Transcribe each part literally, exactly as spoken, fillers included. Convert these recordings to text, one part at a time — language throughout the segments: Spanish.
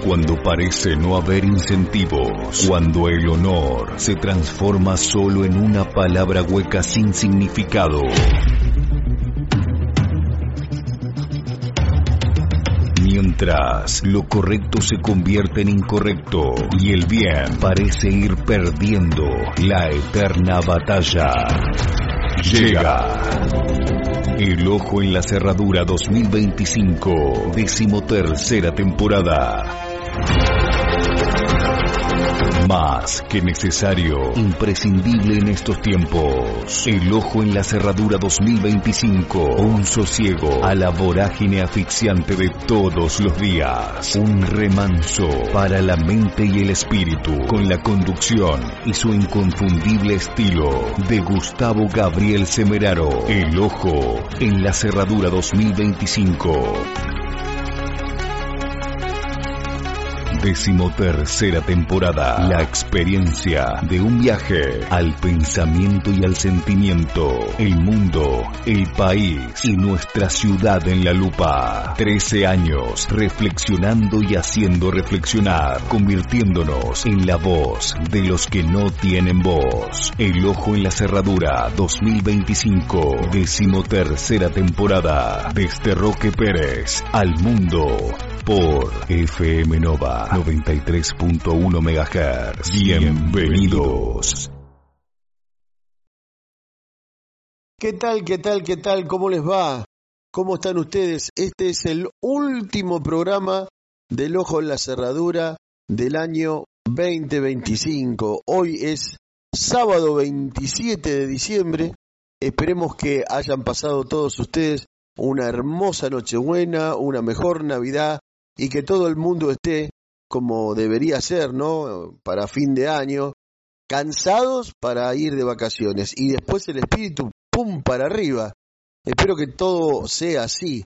Cuando parece no haber incentivos, cuando el honor se transforma solo en una palabra hueca sin significado. Mientras lo correcto se convierte en incorrecto y el bien parece ir perdiendo la eterna batalla. Llega El Ojo en la Cerradura dos mil veinticinco, decimotercera temporada. Más que necesario, imprescindible en estos tiempos. El Ojo en la Cerradura dos mil veinticinco, un sosiego a la vorágine asfixiante de todos los días. Un remanso para la mente y el espíritu, con la conducción y su inconfundible estilo de Gustavo Gabriel Semeraro. El Ojo en la Cerradura dos mil veinticinco. Decimotercera temporada. La experiencia de un viaje al pensamiento y al sentimiento. El mundo, el país y nuestra ciudad en la lupa. Trece años reflexionando y haciendo reflexionar, convirtiéndonos en la voz de los que no tienen voz. El Ojo en la Cerradura dos mil veinticinco. Decimotercera temporada. Desde Roque Pérez al mundo. Por F M Nova noventa y tres punto uno megahertz. Bienvenidos. ¿Qué tal, qué tal, qué tal? ¿Cómo les va? ¿Cómo están ustedes? Este es el último programa del Ojo en la Cerradura del año veinte veinticinco. Hoy es sábado veintisiete de diciembre. Esperemos que hayan pasado todos ustedes una hermosa Nochebuena, una mejor Navidad, y que todo el mundo esté como debería ser, ¿no? Para fin de año, cansados para ir de vacaciones y después el espíritu, ¡pum!, para arriba. Espero que todo sea así.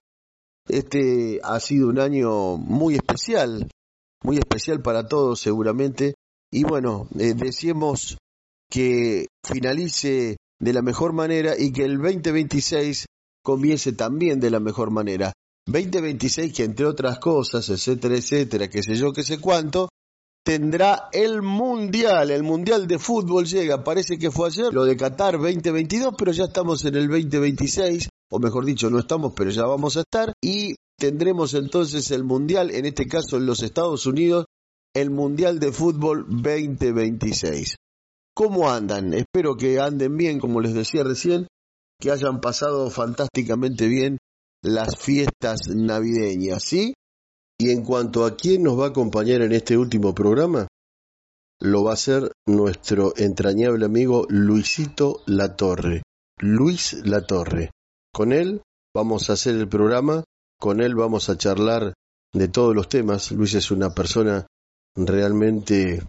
Este ha sido un año muy especial, muy especial para todos seguramente. Y bueno, eh, deseemos que finalice de la mejor manera y que el veinte veintiséis comience también de la mejor manera. veinte veintiséis que entre otras cosas, etcétera, etcétera, qué sé yo, qué sé cuánto, tendrá el Mundial. El Mundial de Fútbol llega, parece que fue ayer, lo de Qatar veinte veintidós, pero ya estamos en el veinte veintiséis, o mejor dicho, no estamos, pero ya vamos a estar, y tendremos entonces el Mundial, en este caso en los Estados Unidos, el Mundial de Fútbol veinte veintiséis. ¿Cómo andan? Espero que anden bien, como les decía recién, que hayan pasado fantásticamente bien las fiestas navideñas, ¿sí? Y en cuanto a quién nos va a acompañar en este último programa, lo va a hacer nuestro entrañable amigo Luisito Latorre. Luis Latorre. Con él vamos a hacer el programa, con él vamos a charlar de todos los temas. Luis es una persona realmente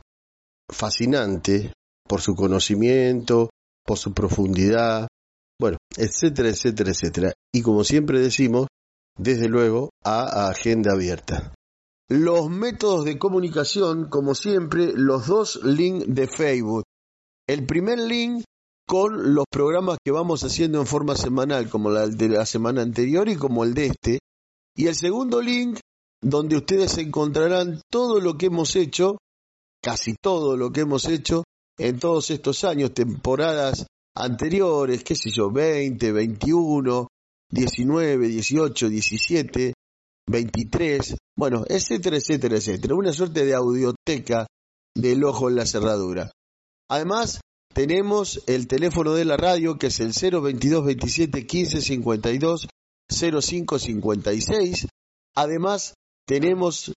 fascinante por su conocimiento, por su profundidad, bueno, etcétera, etcétera, etcétera. Y como siempre decimos, desde luego, a agenda abierta. Los métodos de comunicación, como siempre, los dos links de Facebook. El primer link con los programas que vamos haciendo en forma semanal, como el de la semana anterior y como el de este. Y el segundo link, donde ustedes encontrarán todo lo que hemos hecho, casi todo lo que hemos hecho en todos estos años, temporadas anteriores, qué sé yo, veinte, veintiuno, diecinueve, dieciocho, diecisiete, veintitrés, bueno, etcétera, etcétera, etcétera. Una suerte de audioteca del Ojo en la Cerradura. Además, tenemos el teléfono de la radio, que es el cero veintidós veintisiete quince cincuenta y dos cero cinco cincuenta y seis. Además, tenemos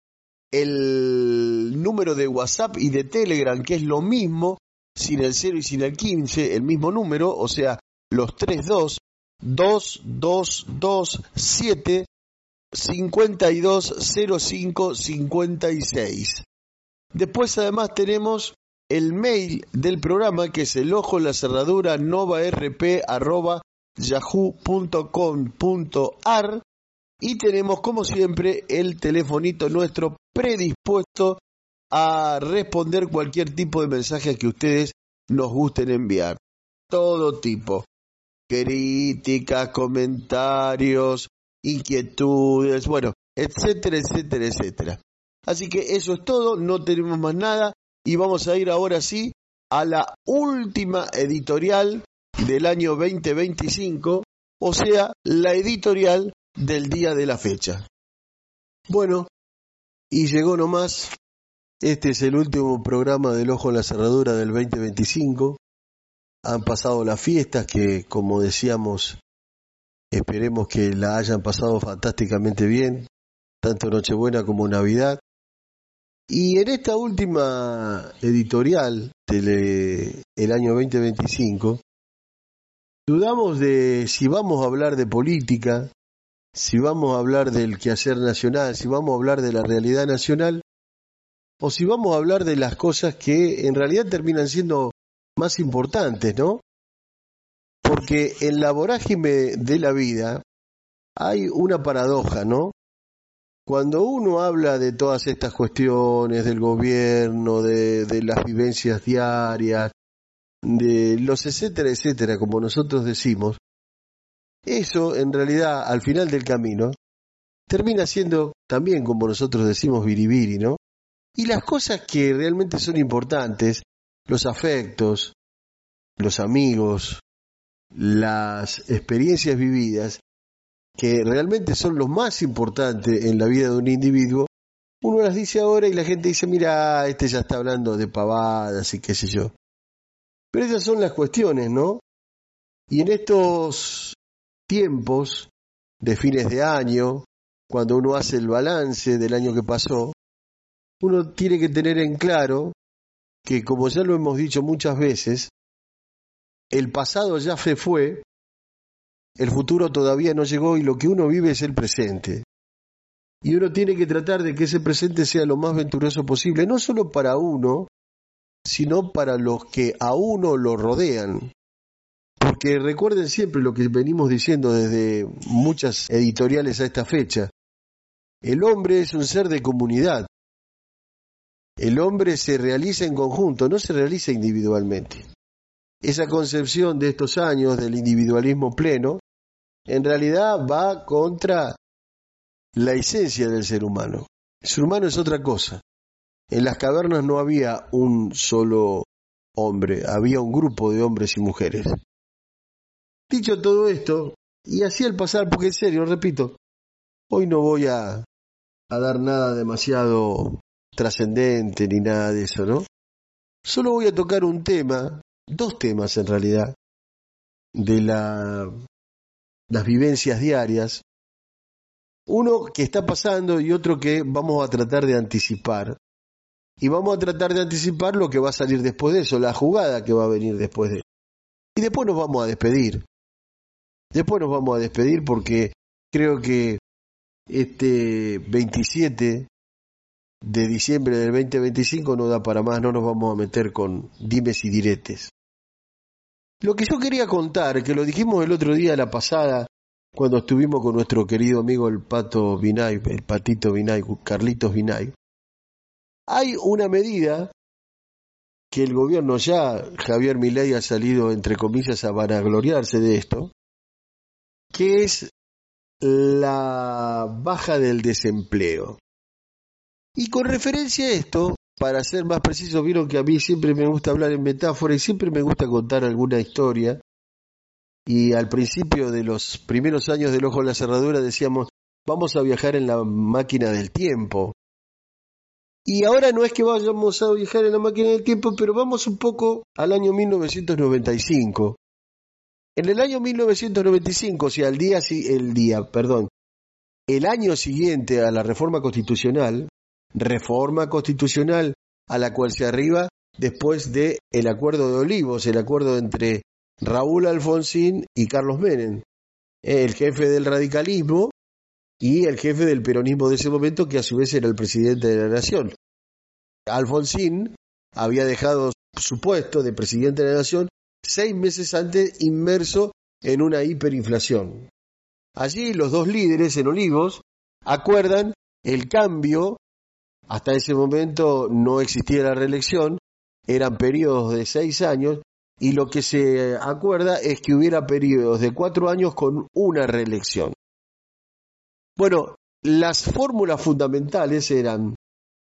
el número de WhatsApp y de Telegram, que es lo mismo, sin el cero y sin el quince, el mismo número, o sea, los tres dos, dos dos dos siete cincuenta y dos cero cinco cincuenta y seis. Después además tenemos el mail del programa, que es el ojo en la cerradura novarp arroba yahoo punto com punto ar, y tenemos como siempre el telefonito nuestro predispuesto a responder cualquier tipo de mensaje que ustedes nos gusten enviar. Todo tipo. Críticas, comentarios, inquietudes, bueno, etcétera, etcétera, etcétera. Así que eso es todo, no tenemos más nada y vamos a ir ahora sí a la última editorial del año veinte veinticinco, o sea, la editorial del día de la fecha. Bueno, y llegó nomás, este es el último programa del Ojo en la Cerradura del veinte veinticinco. Han pasado las fiestas que, como decíamos, esperemos que la hayan pasado fantásticamente bien, tanto Nochebuena como Navidad. Y en esta última editorial del el año veinte veinticinco, dudamos de si vamos a hablar de política, si vamos a hablar del quehacer nacional, si vamos a hablar de la realidad nacional, o si vamos a hablar de las cosas que en realidad terminan siendo más importantes, ¿no? Porque en la vorágine de la vida hay una paradoja, ¿no? Cuando uno habla de todas estas cuestiones del gobierno, de, de las vivencias diarias, de los etcétera, etcétera, como nosotros decimos, eso en realidad al final del camino termina siendo también, como nosotros decimos, biribiri, ¿no? Y las cosas que realmente son importantes, los afectos, los amigos, las experiencias vividas, que realmente son lo más importante en la vida de un individuo, uno las dice ahora y la gente dice, mira, este ya está hablando de pavadas y qué sé yo. Pero esas son las cuestiones, ¿no? Y en estos tiempos de fines de año, cuando uno hace el balance del año que pasó, uno tiene que tener en claro que, como ya lo hemos dicho muchas veces, el pasado ya se fue, el futuro todavía no llegó y lo que uno vive es el presente. Y uno tiene que tratar de que ese presente sea lo más venturoso posible, no solo para uno, sino para los que a uno lo rodean. Porque recuerden siempre lo que venimos diciendo desde muchas editoriales a esta fecha. El hombre es un ser de comunidad. El hombre se realiza en conjunto, no se realiza individualmente. Esa concepción de estos años del individualismo pleno, en realidad va contra la esencia del ser humano. El ser humano es otra cosa. En las cavernas no había un solo hombre, había un grupo de hombres y mujeres. Dicho todo esto, y así al pasar, porque en serio, repito, hoy no voy a, a dar nada demasiado trascendente ni nada de eso, ¿no? Solo voy a tocar un tema, dos temas en realidad, de la, las vivencias diarias. Uno que está pasando y otro que vamos a tratar de anticipar. Y vamos a tratar de anticipar lo que va a salir después de eso, la jugada que va a venir después de eso. Y después nos vamos a despedir. Después nos vamos a despedir porque creo que este veintisiete de diciembre del veinte veinticinco no da para más, no nos vamos a meter con dimes y diretes. Lo que yo quería contar, que lo dijimos el otro día, la pasada, cuando estuvimos con nuestro querido amigo el Pato Vinay, el Patito Vinay, Carlitos Vinay, hay una medida que el gobierno ya, Javier Milei ha salido entre comillas a vanagloriarse de esto, que es la baja del desempleo. Y con referencia a esto, para ser más preciso, vieron que a mí siempre me gusta hablar en metáfora y siempre me gusta contar alguna historia. Y al principio de los primeros años del Ojo en la Cerradura decíamos, vamos a viajar en la máquina del tiempo. Y ahora no es que vayamos a viajar en la máquina del tiempo, pero vamos un poco al año mil novecientos noventa y cinco. En el año mil novecientos noventa y cinco, o sea, el día, el día, perdón, el año siguiente a la reforma constitucional, reforma constitucional a la cual se arriba después de el acuerdo de Olivos, el acuerdo entre Raúl Alfonsín y Carlos Menem, el jefe del radicalismo y el jefe del peronismo de ese momento, que a su vez era el presidente de la nación. Alfonsín había dejado su puesto de presidente de la nación seis meses antes, inmerso en una hiperinflación. Allí los dos líderes en Olivos acuerdan el cambio. Hasta ese momento no existía la reelección, eran periodos de seis años, y lo que se acuerda es que hubiera periodos de cuatro años con una reelección. Bueno, las fórmulas fundamentales eran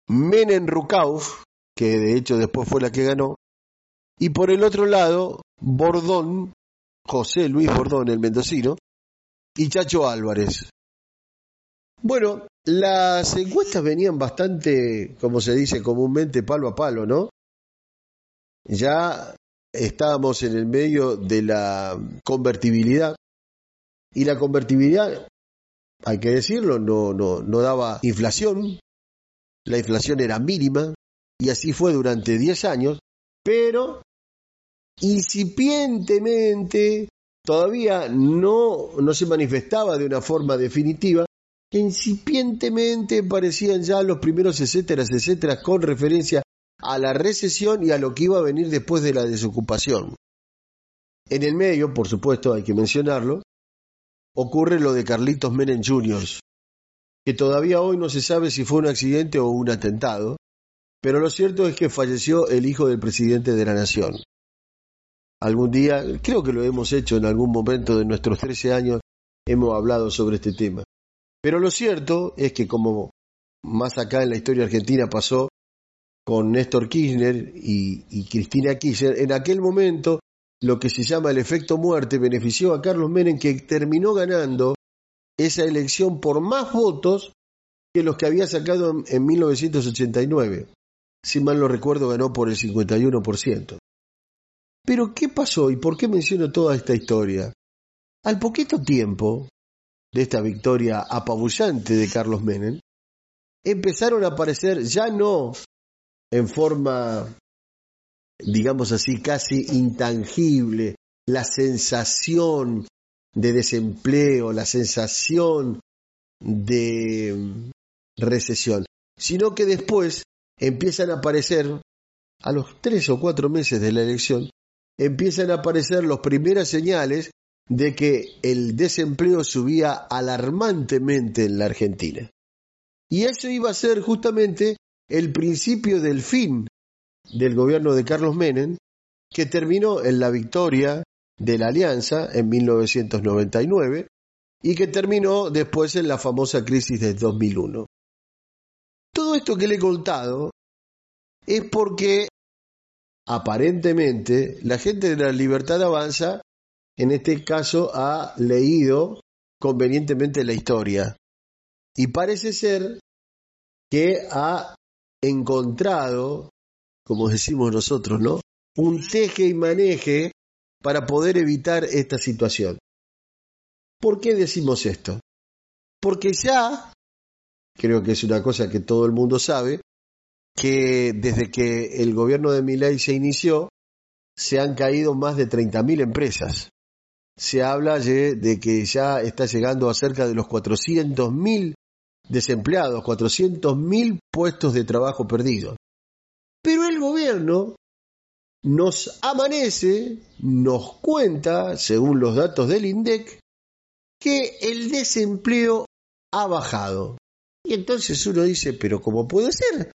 Menem Rucauf, que de hecho después fue la que ganó, y por el otro lado, Bordón, José Luis Bordón, el mendocino, y Chacho Álvarez. Bueno, las encuestas venían bastante, como se dice comúnmente, palo a palo, ¿no? Ya estábamos en el medio de la convertibilidad, y la convertibilidad, hay que decirlo, no, no, no daba inflación, la inflación era mínima, y así fue durante diez años, pero incipientemente, todavía no, no se manifestaba de una forma definitiva, incipientemente parecían ya los primeros etcéteras, etcétera, con referencia a la recesión y a lo que iba a venir después de la desocupación. En el medio, por supuesto, hay que mencionarlo, ocurre lo de Carlitos Menem junior, que todavía hoy no se sabe si fue un accidente o un atentado, pero lo cierto es que falleció el hijo del presidente de la nación. Algún día, creo que lo hemos hecho en algún momento de nuestros trece años, hemos hablado sobre este tema. Pero lo cierto es que, como más acá en la historia argentina pasó con Néstor Kirchner y, y Cristina Kirchner, en aquel momento lo que se llama el efecto muerte benefició a Carlos Menem, que terminó ganando esa elección por más votos que los que había sacado en, en mil novecientos ochenta y nueve. Si mal no recuerdo, ganó por el cincuenta y uno por ciento. Pero ¿qué pasó y por qué menciono toda esta historia? Al poquito tiempo de esta victoria apabullante de Carlos Menem, empezaron a aparecer ya no en forma, digamos así, casi intangible, la sensación de desempleo, la sensación de recesión, sino que después empiezan a aparecer, a los tres o cuatro meses de la elección, empiezan a aparecer las primeras señales de que el desempleo subía alarmantemente en la Argentina. Y eso iba a ser justamente el principio del fin del gobierno de Carlos Menem, que terminó en la victoria de la Alianza en mil novecientos noventa y nueve y que terminó después en la famosa crisis del dos mil uno. Todo esto que le he contado es porque aparentemente la gente de la Libertad Avanza, en este caso, ha leído convenientemente la historia y parece ser que ha encontrado, como decimos nosotros, ¿no?, un teje y maneje para poder evitar esta situación. ¿Por qué decimos esto? Porque ya, creo que es una cosa que todo el mundo sabe, que desde que el gobierno de Milei se inició, se han caído más de treinta mil empresas. Se habla de que ya está llegando a cerca de los cuatrocientos mil desempleados, cuatrocientos mil puestos de trabajo perdidos. Pero el gobierno nos amanece, nos cuenta, según los datos del INDEC, que el desempleo ha bajado. Y entonces uno dice, ¿pero cómo puede ser?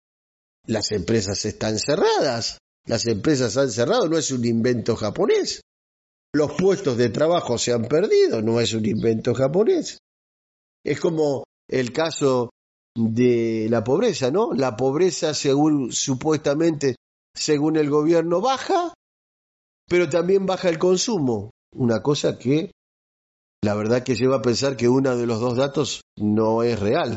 Las empresas están cerradas, las empresas han cerrado, no es un invento japonés. Los puestos de trabajo se han perdido, no es un invento japonés. Es como el caso de la pobreza, ¿no? La pobreza, según supuestamente, según el gobierno, baja, pero también baja el consumo. Una cosa que la verdad que lleva a pensar que uno de los dos datos no es real.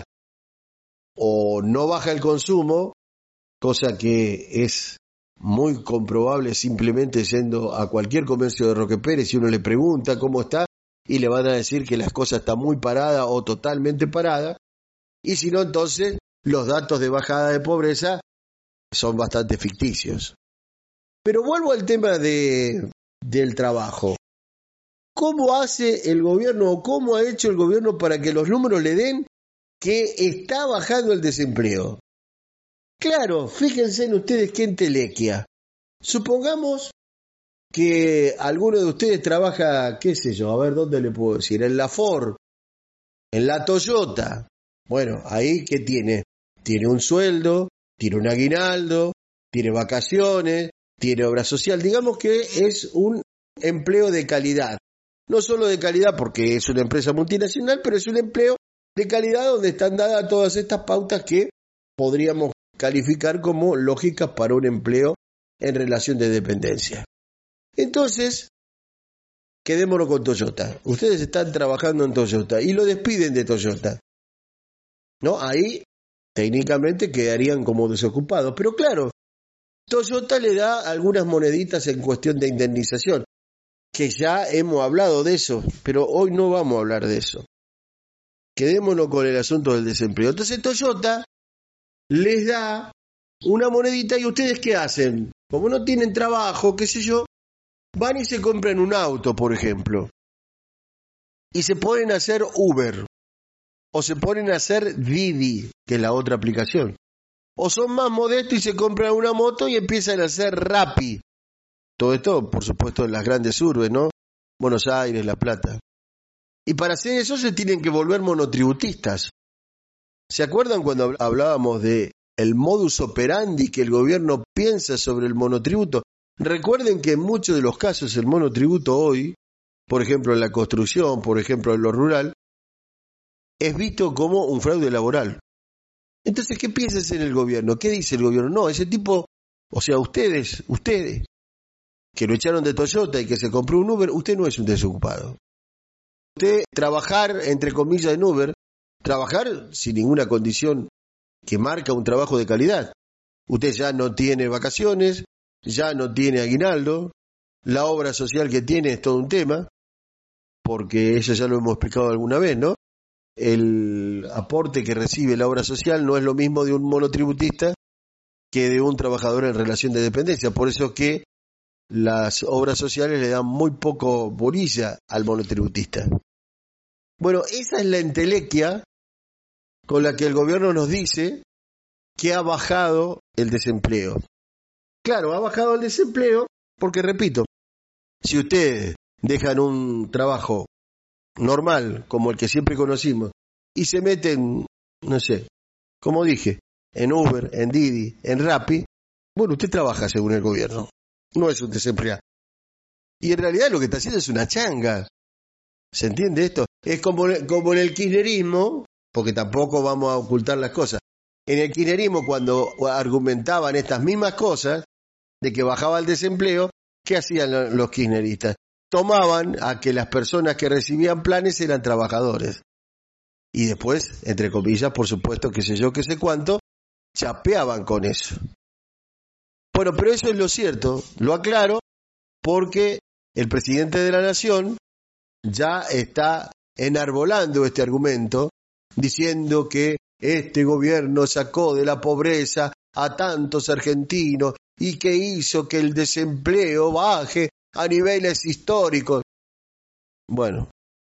O no baja el consumo, cosa que es muy comprobable simplemente yendo a cualquier comercio de Roque Pérez y uno le pregunta cómo está y le van a decir que las cosas están muy paradas o totalmente paradas, y si no, entonces los datos de bajada de pobreza son bastante ficticios. Pero vuelvo al tema de, del trabajo. ¿Cómo hace el gobierno o cómo ha hecho el gobierno para que los números le den que está bajando el desempleo? Claro, fíjense en ustedes qué entelequia. Supongamos que alguno de ustedes trabaja, qué sé yo, a ver, ¿dónde le puedo decir? En la Ford, en la Toyota. Bueno, ahí, ¿qué tiene? Tiene un sueldo, tiene un aguinaldo, tiene vacaciones, tiene obra social. Digamos que es un empleo de calidad. No solo de calidad porque es una empresa multinacional, pero es un empleo de calidad donde están dadas todas estas pautas que podríamos calificar como lógicas para un empleo en relación de dependencia. Entonces, quedémonos con Toyota. Ustedes están trabajando en Toyota y lo despiden de Toyota, ¿no? Ahí técnicamente quedarían como desocupados. Pero claro, Toyota le da algunas moneditas en cuestión de indemnización, que ya hemos hablado de eso, pero hoy no vamos a hablar de eso. Quedémonos con el asunto del desempleo. Entonces Toyota les da una monedita y ustedes ¿qué hacen? Como no tienen trabajo, qué sé yo, van y se compran un auto, por ejemplo, y se ponen a hacer Uber, o se ponen a hacer Didi, que es la otra aplicación, o son más modestos y se compran una moto y empiezan a hacer Rappi. Todo esto, por supuesto, en las grandes urbes, ¿no? Buenos Aires, La Plata. Y para hacer eso se tienen que volver monotributistas. ¿Se acuerdan cuando hablábamos de el modus operandi que el gobierno piensa sobre el monotributo? Recuerden que en muchos de los casos el monotributo hoy, por ejemplo en la construcción, por ejemplo en lo rural, es visto como un fraude laboral. Entonces, ¿qué piensa hacer el gobierno? ¿Qué dice el gobierno? No, ese tipo, o sea, ustedes, ustedes, que lo echaron de Toyota y que se compró un Uber, usted no es un desocupado. Usted trabajar, entre comillas, en Uber, trabajar sin ninguna condición que marca un trabajo de calidad. Usted ya no tiene vacaciones, ya no tiene aguinaldo, la obra social que tiene es todo un tema, porque eso ya lo hemos explicado alguna vez, ¿no? El aporte que recibe la obra social no es lo mismo de un monotributista que de un trabajador en relación de dependencia. Por eso que las obras sociales le dan muy poco bolilla al monotributista. Bueno, esa es la entelequia con la que el gobierno nos dice que ha bajado el desempleo. Claro, ha bajado el desempleo porque, repito, si ustedes dejan un trabajo normal, como el que siempre conocimos, y se meten, no sé, como dije, en Uber, en Didi, en Rappi, bueno, usted trabaja según el gobierno, no es un desempleado. Y en realidad lo que está haciendo es una changa. ¿Se entiende esto? Es como, como en el kirchnerismo, porque tampoco vamos a ocultar las cosas. En el kirchnerismo, cuando argumentaban estas mismas cosas, de que bajaba el desempleo, ¿qué hacían los kirchneristas? Tomaban a que las personas que recibían planes eran trabajadores. Y después, entre comillas, por supuesto, qué sé yo, qué sé cuánto, chapeaban con eso. Bueno, pero eso es lo cierto, lo aclaro, porque el presidente de la Nación ya está enarbolando este argumento, diciendo que este gobierno sacó de la pobreza a tantos argentinos y que hizo que el desempleo baje a niveles históricos. Bueno,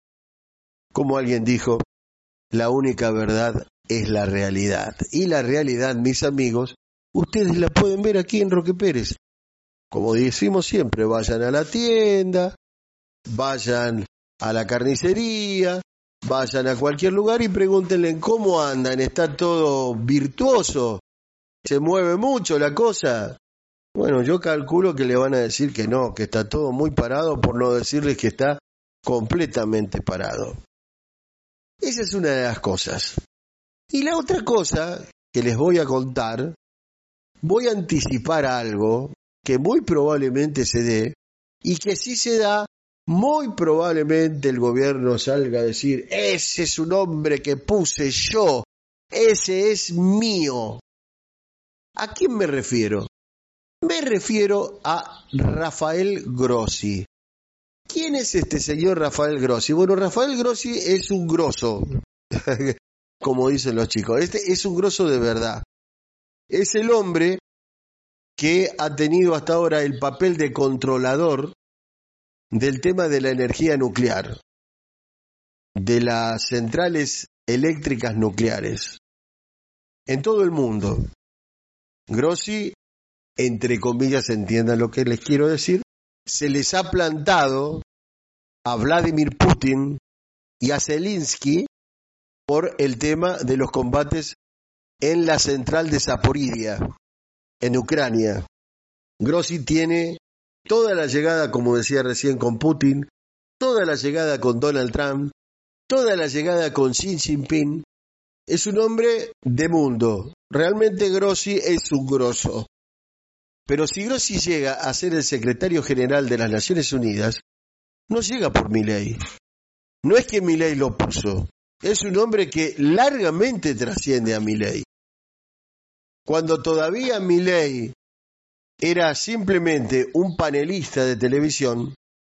como alguien dijo, la única verdad es la realidad. Y la realidad, mis amigos, ustedes la pueden ver aquí en Roque Pérez. Como decimos siempre, vayan a la tienda, vayan a la carnicería, vayan a cualquier lugar y pregúntenle cómo andan, está todo virtuoso, se mueve mucho la cosa. Bueno, yo calculo que le van a decir que no, que está todo muy parado, por no decirles que está completamente parado. Esa es una de las cosas. Y la otra cosa que les voy a contar, voy a anticipar algo que muy probablemente se dé, y que si se da, muy probablemente el gobierno salga a decir, ese es un hombre que puse yo, ese es mío. ¿A quién me refiero? Me refiero a Rafael Grossi. ¿Quién es este señor Rafael Grossi? Bueno, Rafael Grossi es un grosso, como dicen los chicos. Este es un grosso de verdad. Es el hombre que ha tenido hasta ahora el papel de controlador del tema de la energía nuclear, de las centrales eléctricas nucleares, en todo el mundo. Grossi, entre comillas, entiendan lo que les quiero decir, se les ha plantado a Vladimir Putin y a Zelensky por el tema de los combates en la central de Zaporizhia, en Ucrania. Grossi tiene toda la llegada, como decía recién, con Putin, toda la llegada con Donald Trump, toda la llegada con Xi Jinping, es un hombre de mundo. Realmente Grossi es un grosso. Pero si Grossi llega a ser el secretario general de las Naciones Unidas, no llega por Milei. No es que Milei lo puso. Es un hombre que largamente trasciende a Milei. Cuando todavía Milei era simplemente un panelista de televisión,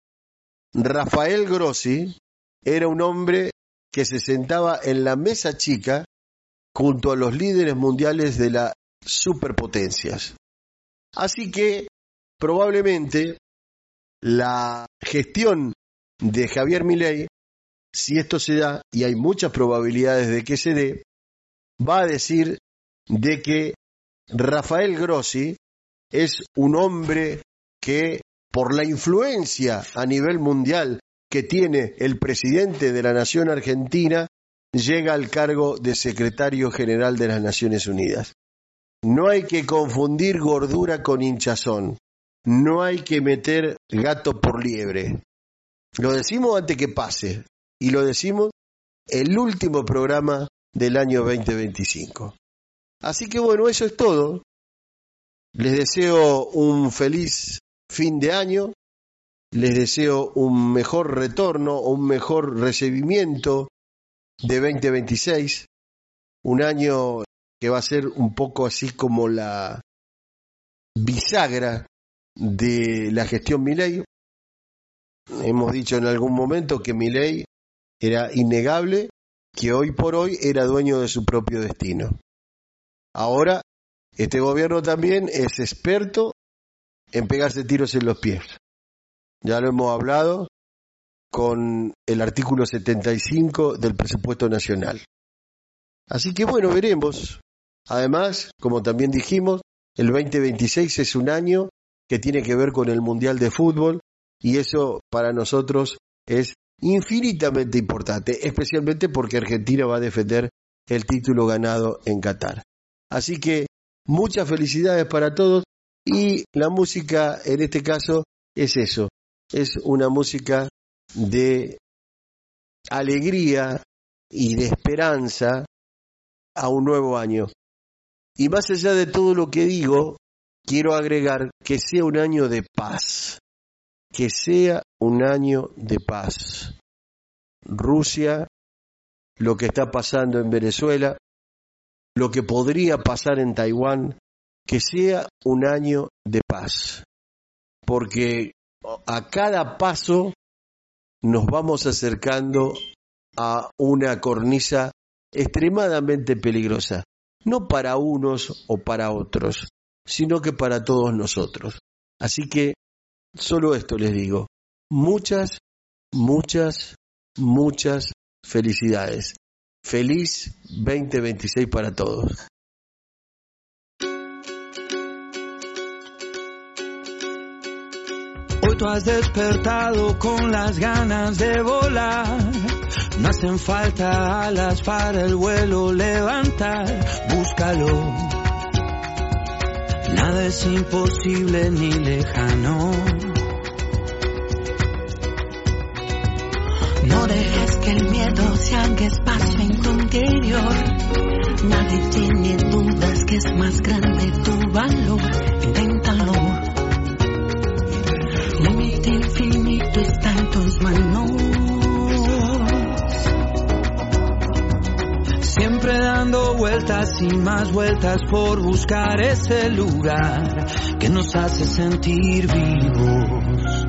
Rafael Grossi era un hombre que se sentaba en la mesa chica junto a los líderes mundiales de las superpotencias. Así que probablemente la gestión de Javier Milei, si esto se da, y hay muchas probabilidades de que se dé, va a decir de que Rafael Grossi es un hombre que, por la influencia a nivel mundial que tiene el presidente de la nación argentina, llega al cargo de secretario general de las Naciones Unidas. No hay que confundir gordura con hinchazón. No hay que meter gato por liebre. Lo decimos antes que pase. Y lo decimos el último programa del año veinte veinticinco. Así que bueno, eso es todo. Les deseo un feliz fin de año. Les deseo un mejor retorno o un mejor recibimiento de veinte veintiséis. Un año que va a ser un poco así como la bisagra de la gestión Milei. Hemos dicho en algún momento que Milei era innegable, que hoy por hoy era dueño de su propio destino. Ahora, este gobierno también es experto en pegarse tiros en los pies. Ya lo hemos hablado con el artículo setenta y cinco del presupuesto nacional. Así que bueno, veremos. Además, como también dijimos, el veinte veintiséis es un año que tiene que ver con el Mundial de Fútbol y eso para nosotros es infinitamente importante, especialmente porque Argentina va a defender el título ganado en Qatar. Así que muchas felicidades para todos y la música en este caso es eso, es una música de alegría y de esperanza a un nuevo año. Y más allá de todo lo que digo, quiero agregar que sea un año de paz, que sea un año de paz. Rusia, lo que está pasando en Venezuela, lo que podría pasar en Taiwán, que sea un año de paz. Porque a cada paso nos vamos acercando a una cornisa extremadamente peligrosa. No para unos o para otros, sino que para todos nosotros. Así que solo esto les digo. Muchas, muchas, muchas felicidades. Feliz veinte veintiséis para todos. Hoy tú has despertado con las ganas de volar. No hacen falta alas para el vuelo levantar. Búscalo. Nada es imposible ni lejano. No dejes que el miedo se haga espacio en tu interior. Nadie tiene dudas que es más grande tu valor. Inténtalo. Límite infinito está en tus manos. Siempre dando vueltas y más vueltas por buscar ese lugar que nos hace sentir vivos.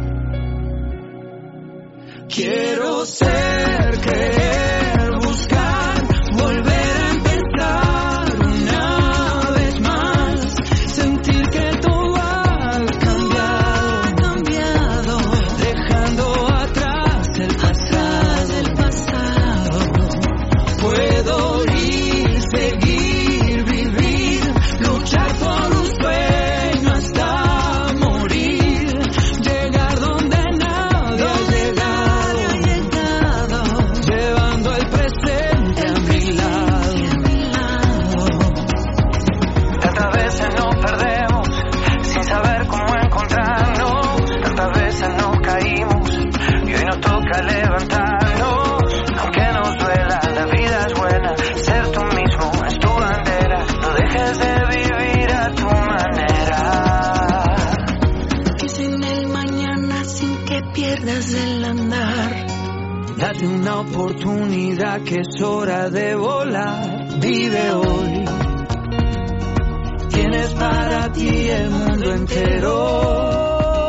Quiero ser, creer, buscar, volver a empezar una vez más. Sentir que todo ha cambiado, cambiado, dejando atrás el pasado, el pasado. Puedo ir, seguir, vivir, luchar por un sueño hasta morir, llegar donde nadie ha llegado. darte una oportunidad que es hora de volar. Vive hoy. Tienes para ti el mundo entero.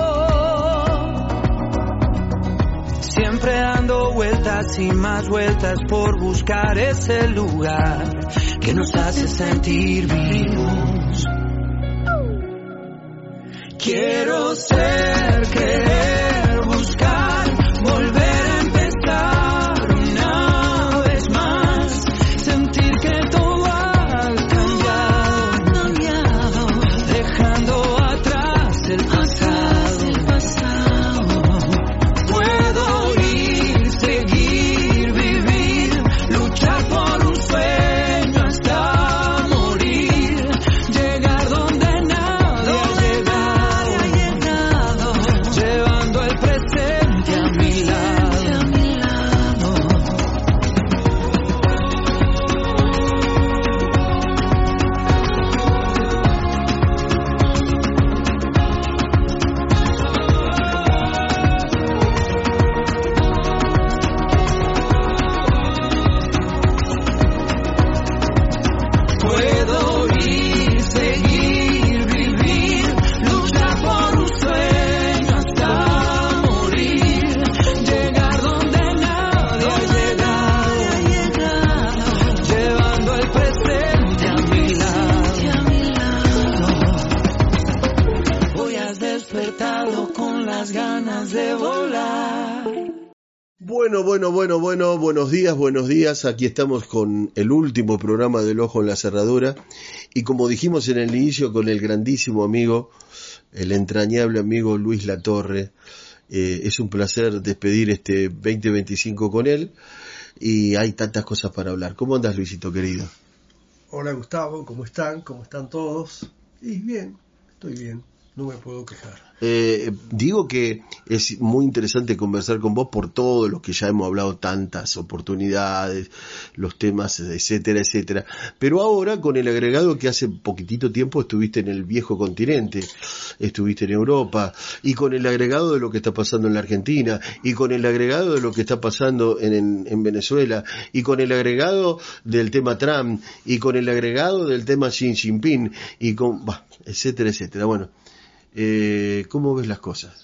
Siempre dando vueltas y más vueltas por buscar ese lugar que nos hace sentir vivos. Quiero ser, querer, buscar, volver a empezar una vez más, sentir que todo ha cambiado, cambiado, dejando atrás el pasado, el pasado. Puedo ir, seguir, vivir, luchar por un sueño hasta morir, llegar donde nadie ha llegado, llevando el presente a mi lado, a mi lado. Puedo ir, seguir, vivir, luchar por un sueño hasta morir, llegar donde nadie ha llegado, llevando el presente a mi lado. Hoy has despertado con las ganas de volar. Bueno, bueno, bueno, bueno, buenos días, buenos días. Aquí estamos con el último programa del Ojo en la Cerradura. Y como dijimos en el inicio, con el grandísimo amigo, el entrañable amigo Luis Latorre. Eh, es un placer despedir este veinte veinticinco con él. Y hay tantas cosas para hablar. ¿Cómo andas, Luisito, querido? Hola Gustavo, ¿cómo están? ¿Cómo están todos? Y bien, estoy bien, no me puedo quejar. Eh, digo que es muy interesante conversar con vos por todo lo que ya hemos hablado, tantas oportunidades, los temas, etcétera, etcétera. Pero ahora con el agregado que hace poquitito tiempo estuviste en el viejo continente, estuviste en Europa, y con el agregado de lo que está pasando en la Argentina, y con el agregado de lo que está pasando en, en, en Venezuela, y con el agregado del tema Trump, y con el agregado del tema Xi Jinping, y con, bah, etcétera, etcétera. Bueno. Eh, ¿Cómo ves las cosas?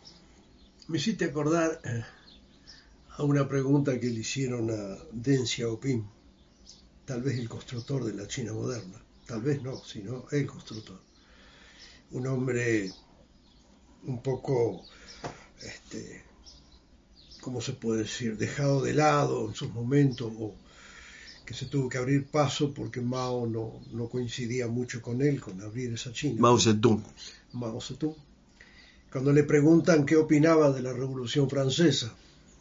Me hiciste acordar eh, a una pregunta que le hicieron a Deng Xiaoping, tal vez el constructor de la China moderna, tal vez no, sino el constructor. Un hombre un poco, este, ¿cómo se puede decir?, dejado de lado en sus momentos, o que se tuvo que abrir paso porque Mao no, no coincidía mucho con él, con abrir esa China. Mao Zedong. Mao Zedong. Cuando le preguntan qué opinaba de la Revolución Francesa,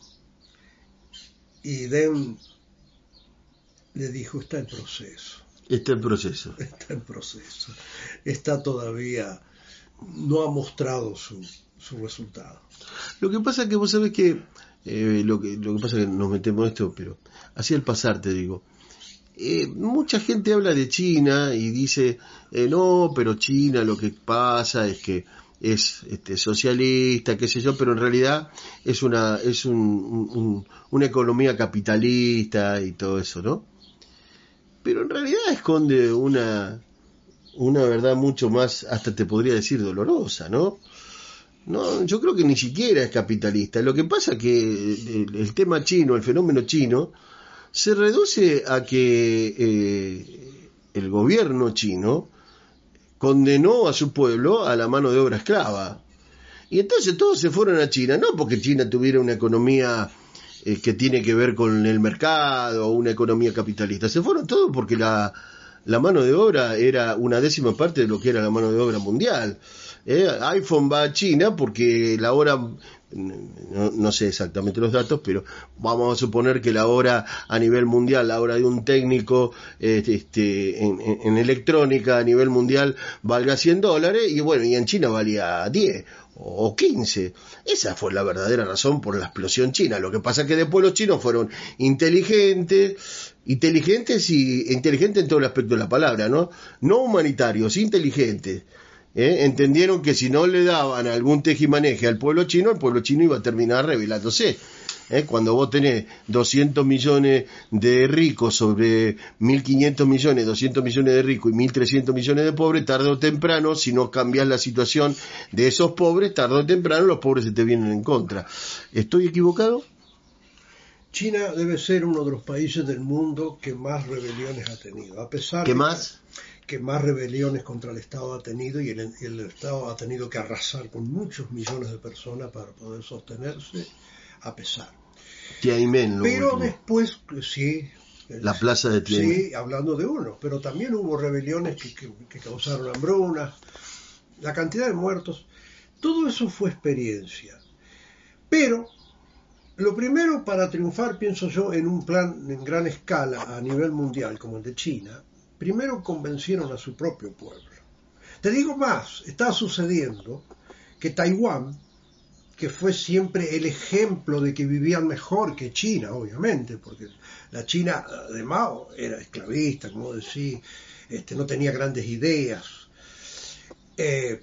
y Deng le dijo, está en proceso. Está en proceso. Está en proceso. Está todavía, no ha mostrado su, su resultado. Lo que pasa es que vos sabés que, eh, lo que, lo que pasa es que nos metemos en esto, pero así al pasar te digo, Eh, mucha gente habla de China y dice, eh, no, pero China lo que pasa es que es este, socialista, qué sé yo, pero en realidad es una es un, un, una economía capitalista y todo eso, ¿no? Pero en realidad esconde una una verdad mucho más, hasta te podría decir dolorosa, ¿no? No, yo creo que ni siquiera es capitalista. Lo que pasa es que el, el tema chino, el fenómeno chino, se reduce a que eh, el gobierno chino condenó a su pueblo a la mano de obra esclava. Y entonces todos se fueron a China, no porque China tuviera una economía eh, que tiene que ver con el mercado o una economía capitalista. Se fueron todos porque la, la mano de obra era una décima parte de lo que era la mano de obra mundial. Eh, iPhone va a China porque la hora, no, no sé exactamente los datos, pero vamos a suponer que la hora a nivel mundial, la hora de un técnico este, este, en, en, en electrónica a nivel mundial valga cien dólares, y bueno, y en China valía diez o quince. Esa fue la verdadera razón por la explosión china. Lo que pasa es que después los chinos fueron inteligentes, inteligentes y inteligentes en todo el aspecto de la palabra, ¿no? No humanitarios, inteligentes. ¿eh? Entendieron que si no le daban algún tejimaneje al pueblo chino, el pueblo chino iba a terminar rebelándose. ¿Eh? Cuando vos tenés doscientos millones de ricos sobre mil quinientos millones, doscientos millones de ricos y mil trescientos millones de pobres, tarde o temprano, si no cambias la situación de esos pobres, tarde o temprano los pobres se te vienen en contra. ¿Estoy equivocado? China debe ser uno de los países del mundo que más rebeliones ha tenido, a pesar ¿Qué de más? que más rebeliones contra el Estado ha tenido, y el, el Estado ha tenido que arrasar con muchos millones de personas para poder sostenerse, a pesar. Tiananmen, pero último. Después, sí. La plaza de Tiananmen. Sí, hablando de uno, pero también hubo rebeliones que, que, que causaron hambrunas, la cantidad de muertos, todo eso fue experiencia. Pero lo primero para triunfar, pienso yo, en un plan en gran escala a nivel mundial como el de China, primero convencieron a su propio pueblo. Te digo más, está sucediendo que Taiwán, que fue siempre el ejemplo de que vivían mejor que China, obviamente, porque la China de Mao era esclavista, como decía, este, no tenía grandes ideas. Eh,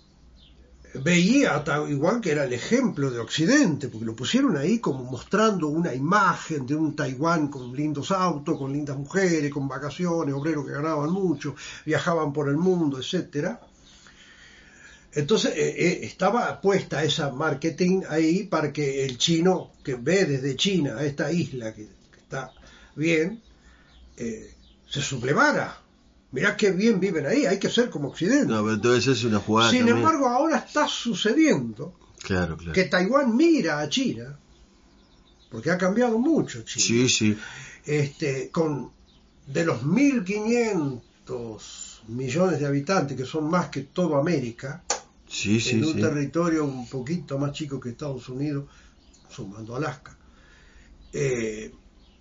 veía a Taiwán que era el ejemplo de Occidente, porque lo pusieron ahí como mostrando una imagen de un Taiwán con lindos autos, con lindas mujeres, con vacaciones, obreros que ganaban mucho, viajaban por el mundo, etcétera. Entonces eh, eh, estaba puesta esa marketing ahí para que el chino que ve desde China a esta isla que, que está bien, eh, se sublevara. Mirá qué bien viven ahí, hay que ser como Occidente. No, pero entonces es una jugada. Sin también. embargo, ahora está sucediendo Claro, claro. que Taiwán mira a China, porque ha cambiado mucho China. Sí, sí. Este, con de los mil quinientos millones de habitantes, que son más que toda América, Sí, sí, en un sí. territorio un poquito más chico que Estados Unidos, sumando Alaska, eh,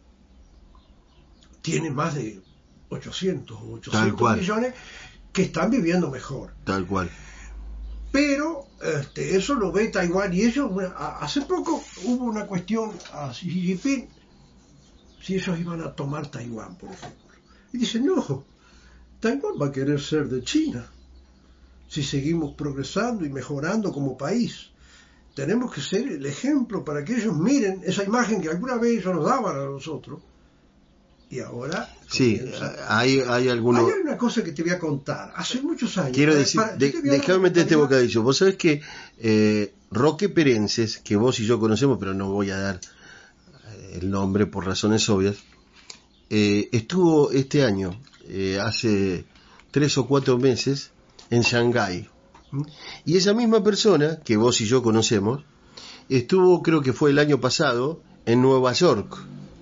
tiene más de ochocientos o ochocientos millones que están viviendo mejor. Tal cual. Pero este, eso lo ve Taiwán, y ellos, bueno, hace poco hubo una cuestión a Xi Jinping si ellos iban a tomar Taiwán, por ejemplo. Y dicen, no, Taiwán va a querer ser de China. Si seguimos progresando y mejorando como país, tenemos que ser el ejemplo para que ellos miren esa imagen que alguna vez ellos nos daban a nosotros. Y ahora... Sí, comienza... hay, hay algunos... Hay una cosa que te voy a contar. Hace muchos años... Quiero para, decir, para, de, déjame meter este bocadillo. Vos sabés que eh, Roque Perences, que vos y yo conocemos, pero no voy a dar el nombre por razones obvias, eh, estuvo este año, eh, hace tres o cuatro meses, en Shanghái. Y esa misma persona, que vos y yo conocemos, estuvo, creo que fue el año pasado, en Nueva York.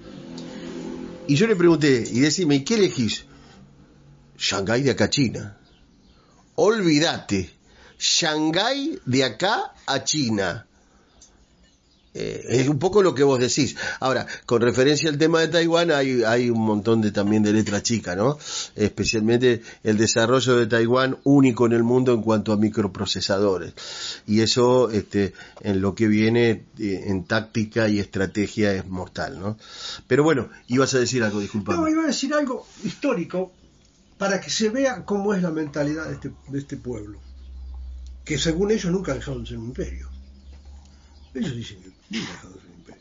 Y yo le pregunté, y decime, ¿y qué elegís? Shanghái de acá a China. Olvídate, Shanghái de acá a China. Eh, es un poco lo que vos decís. Ahora, con referencia al tema de Taiwán, hay, hay un montón de también de letra chica, ¿no? Especialmente el desarrollo de Taiwán único en el mundo en cuanto a microprocesadores. Y eso, este, en lo que viene eh, en táctica y estrategia es mortal, ¿no? Pero bueno, ibas a decir algo, disculpame. No, iba a decir algo histórico para que se vea cómo es la mentalidad de este, de este pueblo, que según ellos nunca dejaron de ser un imperio. Ellos dicen que nunca dejaron de ser un imperio.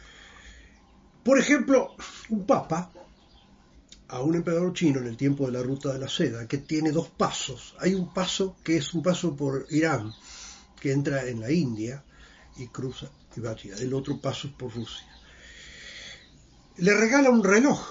Por ejemplo, un papa a un emperador chino en el tiempo de la Ruta de la Seda, que tiene dos pasos. Hay un paso que es un paso por Irán, que entra en la India y cruza y va a China. El otro paso es por Rusia. Le regala un reloj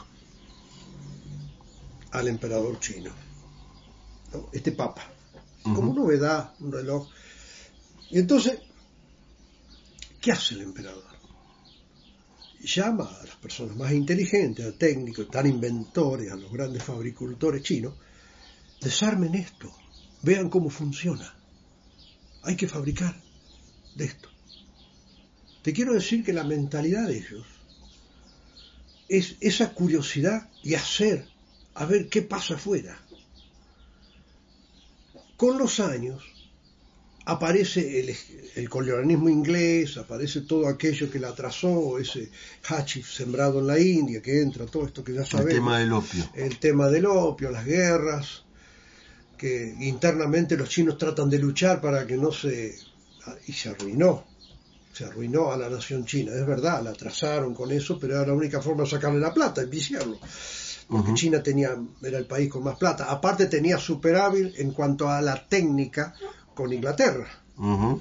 al emperador chino, ¿no? Este papa, como uh-huh. novedad, un reloj. Y entonces, ¿qué hace el emperador? Llama a las personas más inteligentes, a técnicos, tan inventores, a los grandes fabricultores chinos, desarmen esto, vean cómo funciona. Hay que fabricar de esto. Te quiero decir que la mentalidad de ellos es esa curiosidad y hacer, a ver qué pasa afuera. Con los años aparece el, el colonialismo inglés, aparece todo aquello que la atrasó, ese hachís sembrado en la India, que entra todo esto que ya sabemos. El tema del opio. El tema del opio, las guerras. que internamente los chinos tratan de luchar para que no se... y se arruinó, se arruinó a la nación china, es verdad, la atrasaron con eso, pero era la única forma de sacarle la plata, enviciarlo, porque uh-huh. China tenía, era el país con más plata, aparte tenía superávit en cuanto a la técnica con Inglaterra, uh-huh.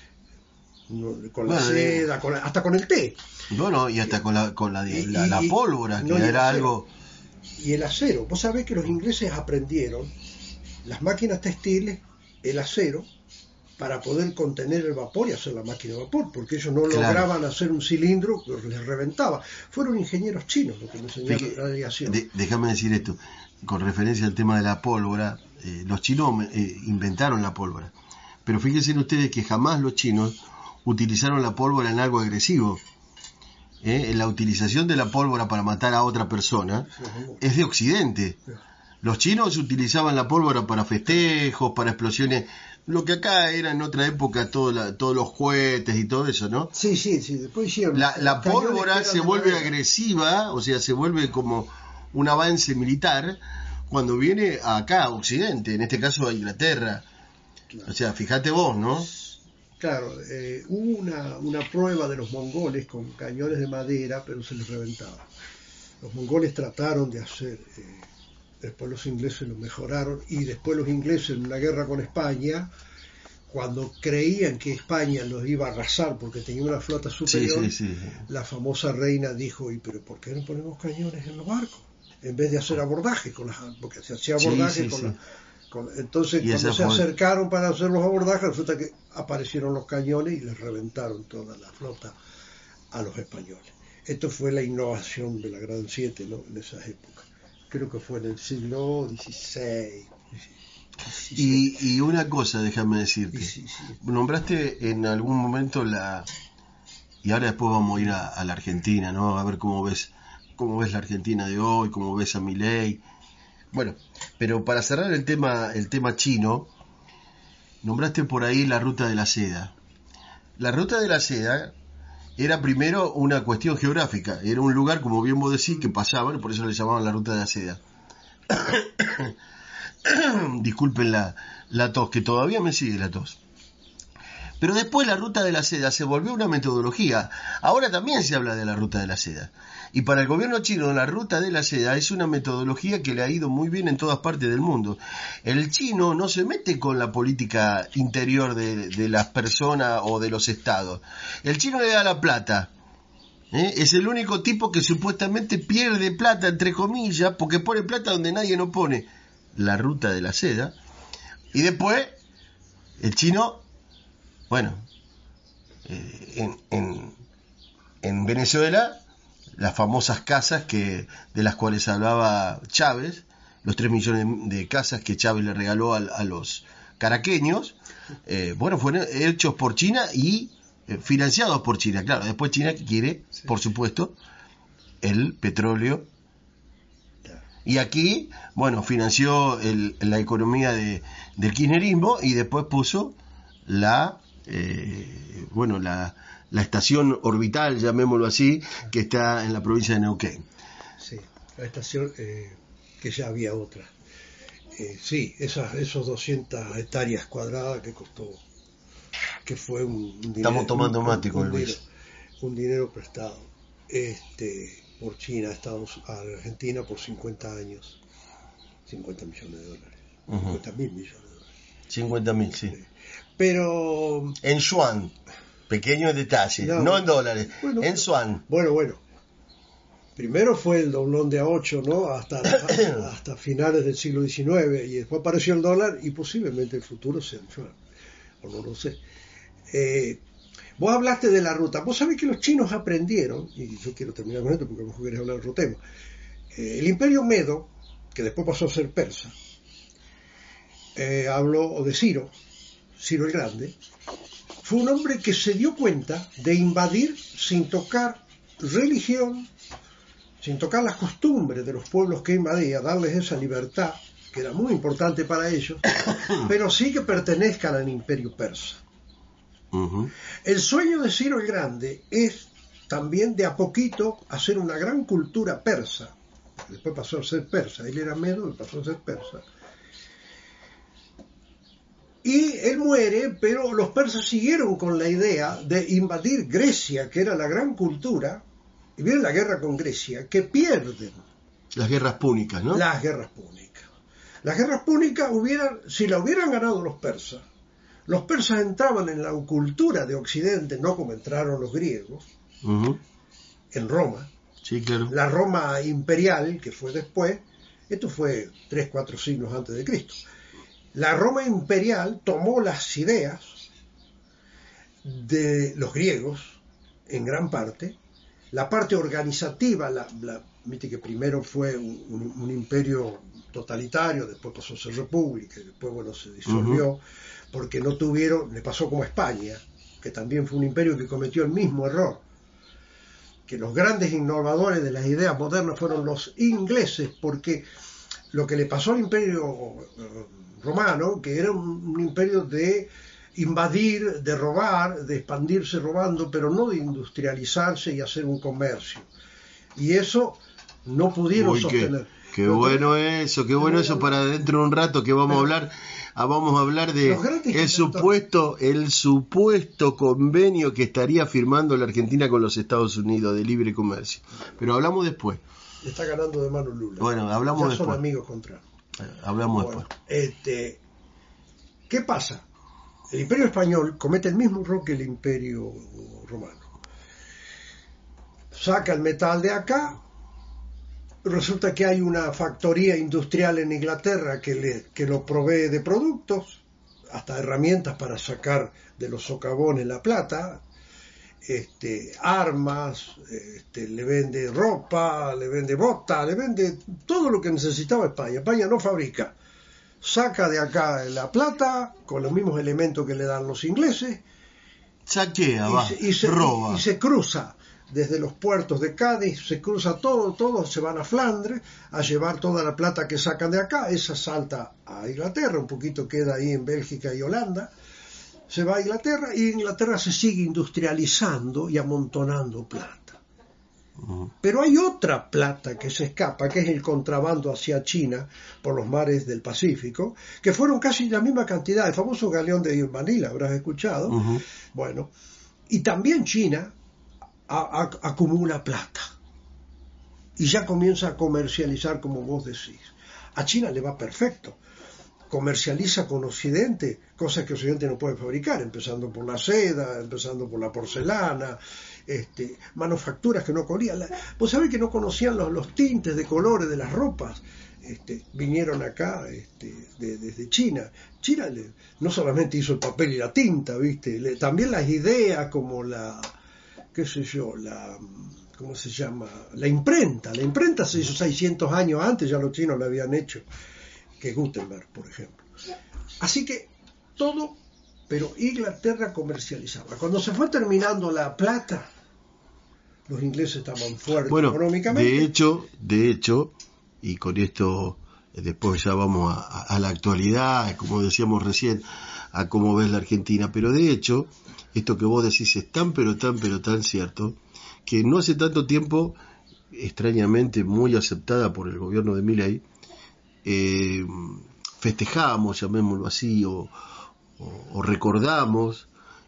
con la bueno, seda, con la, hasta con el té. Bueno, y hasta con la, con la, y, la, la pólvora, que no, era algo... Y el acero, vos sabés que los ingleses aprendieron las máquinas textiles, el acero, para poder contener el vapor y hacer la máquina de vapor, porque ellos no claro. lograban hacer un cilindro que les reventaba. Fueron ingenieros chinos los que me enseñaron Fíjate, la aviación. De, déjame decir esto, con referencia al tema de la pólvora, eh, los chinos eh, inventaron la pólvora, pero fíjense ustedes que jamás los chinos utilizaron la pólvora en algo agresivo. Eh, la utilización de la pólvora para matar a otra persona sí, es de Occidente. Sí. Los chinos utilizaban la pólvora para festejos, para explosiones, lo que acá era en otra época todo la, todos los cohetes y todo eso, ¿no? Sí, sí, sí. Después hicieron la, la pólvora se vuelve agresiva, o sea, se vuelve como un avance militar cuando viene acá a Occidente, en este caso a Inglaterra. Claro. O sea, fíjate vos, ¿no? Claro, eh, hubo una, una prueba de los mongoles con cañones de madera, pero se les reventaba. Los mongoles trataron de hacer... Eh, después los ingleses lo mejoraron, y después los ingleses en una guerra con España, cuando creían que España los iba a arrasar porque tenía una flota superior, sí, sí, sí. la famosa reina dijo, ¿y pero por qué no ponemos cañones en los barcos? En vez de hacer abordaje, con las, porque se hacía abordaje sí, sí, con sí. la... Con, entonces cuando se fue... acercaron para hacer los abordajes, resulta que aparecieron los cañones y les reventaron toda la flota a los españoles. Esto fue la innovación de la Gran Siete, ¿no? En esas épocas. Creo que fue en el siglo dieciséis. Y, y una cosa, déjame decirte. Sí, sí. Nombraste en algún momento la... Y ahora después vamos a ir a, a la Argentina, ¿no? A ver cómo ves cómo ves la Argentina de hoy, cómo ves a Milei. Bueno, pero para cerrar el tema el tema chino, nombraste por ahí la ruta de la seda. La ruta de la seda era primero una cuestión geográfica, era un lugar, como bien vos decís, que pasaban, por eso le llamaban la ruta de la seda. Disculpen la, la tos, que todavía me sigue la tos. Pero después la ruta de la seda se volvió una metodología. Ahora también se habla de la ruta de la seda. Y para el gobierno chino la ruta de la seda es una metodología que le ha ido muy bien en todas partes del mundo. El chino no se mete con la política interior de, de las personas o de los estados. El chino le da la plata. ¿Eh? Es el único tipo que supuestamente pierde plata, entre comillas, porque pone plata donde nadie no pone. La ruta de la seda. Y después el chino... Bueno, eh, en, en, en Venezuela, las famosas casas que de las cuales hablaba Chávez, los tres millones de casas que Chávez le regaló a, a los caraqueños, eh, bueno, fueron hechos por China y eh, financiados por China. Claro, después China quiere, sí. por supuesto, el petróleo. Y aquí, bueno, financió el, la economía de, del kirchnerismo y después puso la... Eh, bueno, la, la estación orbital, llamémoslo así, que está en la provincia de Neuquén. Sí, la estación, eh, que ya había otra. Eh, sí, esas, esos doscientas hectáreas cuadradas que costó, que fue un, un dinero... Estamos tomando un, mate con un, Luis. Dinero, un dinero prestado este, por China a, Estados, a Argentina por cincuenta años. cincuenta millones de dólares. Uh-huh. cincuenta mil millones de dólares. cincuenta mil, sí. sí. Pero en yuan, pequeño detalle, no, no en dólares, bueno, en yuan. Bueno, bueno. Primero fue el doblón de a ocho, ¿no? Hasta, hasta, hasta finales del siglo diecinueve, y después apareció el dólar y posiblemente el futuro sea el yuan, o no lo sé. Eh, vos hablaste de la ruta. Vos sabés que los chinos aprendieron, y yo quiero terminar con esto porque a lo mejor querés hablar de otro tema. Eh, el imperio Medo, que después pasó a ser persa, eh, habló de Ciro, Ciro el Grande, fue un hombre que se dio cuenta de invadir sin tocar religión, sin tocar las costumbres de los pueblos que invadía, darles esa libertad, que era muy importante para ellos, pero sí que pertenezcan al imperio persa. Uh-huh. El sueño de Ciro el Grande es también de a poquito hacer una gran cultura persa. Después pasó a ser persa, él era medo y pasó a ser persa. Y él muere, pero los persas siguieron con la idea de invadir Grecia, que era la gran cultura, y viene la guerra con Grecia, que pierden. Las guerras púnicas, ¿no? Las guerras púnicas. Las guerras púnicas hubieran, si la hubieran ganado los persas, los persas entraban en la cultura de Occidente, no como entraron los griegos, uh-huh. en Roma. Sí, claro. La Roma imperial, que fue después, esto fue tres, cuatro siglos antes de Cristo. La Roma imperial tomó las ideas de los griegos, en gran parte, la parte organizativa, la, la, viste que primero fue un, un, un imperio totalitario, después pasó a ser república, y después, bueno, se disolvió, uh-huh. porque no tuvieron, le pasó como a España, que también fue un imperio que cometió el mismo error, que los grandes innovadores de las ideas modernas fueron los ingleses, porque lo que le pasó al imperio uh, romano, que era un, un imperio de invadir, de robar, de expandirse robando, pero no de industrializarse y hacer un comercio. Y eso no pudieron Uy, sostener. Qué, qué bueno eso, qué bueno eso para dentro de un rato que vamos a hablar, vamos a hablar de el supuesto, el supuesto convenio que estaría firmando la Argentina con los Estados Unidos de libre comercio. Pero hablamos después. Está ganando de mano Lula. Bueno, hablamos ya después. Son amigos contra. Hablamos bueno, después. Este, ¿qué pasa? El Imperio Español comete el mismo error que el Imperio Romano. Saca el metal de acá, resulta que hay una factoría industrial en Inglaterra que, le, que lo provee de productos, hasta herramientas para sacar de los socavones la plata, este, armas, este, le vende ropa, le vende botas, le vende todo lo que necesitaba España. España no fabrica. Saca de acá la plata con los mismos elementos que le dan los ingleses, saquea, y, va, se, y, se, roba. Y, y se cruza desde los puertos de Cádiz, se cruza todo, todos se van a Flandres a llevar toda la plata que sacan de acá, esa salta a Inglaterra, un poquito queda ahí en Bélgica y Holanda, se va a Inglaterra y Inglaterra se sigue industrializando y amontonando plata. Pero hay otra plata que se escapa, que es el contrabando hacia China por los mares del Pacífico, que fueron casi la misma cantidad, el famoso galeón de Manila, habrás escuchado. Uh-huh. Bueno, y también China a, a, acumula plata y ya comienza a comercializar, como vos decís. A China le va perfecto, comercializa con Occidente cosas que Occidente no puede fabricar, empezando por la seda, empezando por la porcelana, este, manufacturas que no conocían. Vos sabés que no conocían los, los tintes de colores de las ropas. Este, vinieron acá este, de, desde China. China le, no solamente hizo el papel y la tinta, ¿viste? Le, también las ideas como la, qué sé yo, la, ¿cómo se llama? La imprenta. La imprenta se hizo seiscientos años antes, ya los chinos la habían hecho, que Gutenberg, por ejemplo. Así que todo, pero Inglaterra comercializaba. Cuando se fue terminando la plata, los ingleses estaban fuertes bueno, económicamente. De hecho, de hecho, y con esto después ya vamos a, a la actualidad, como decíamos recién, a cómo ves la Argentina, pero de hecho, esto que vos decís es tan, pero tan, pero tan cierto, que no hace tanto tiempo, extrañamente muy aceptada por el gobierno de Milei, eh, festejamos, llamémoslo así, o, o, o recordamos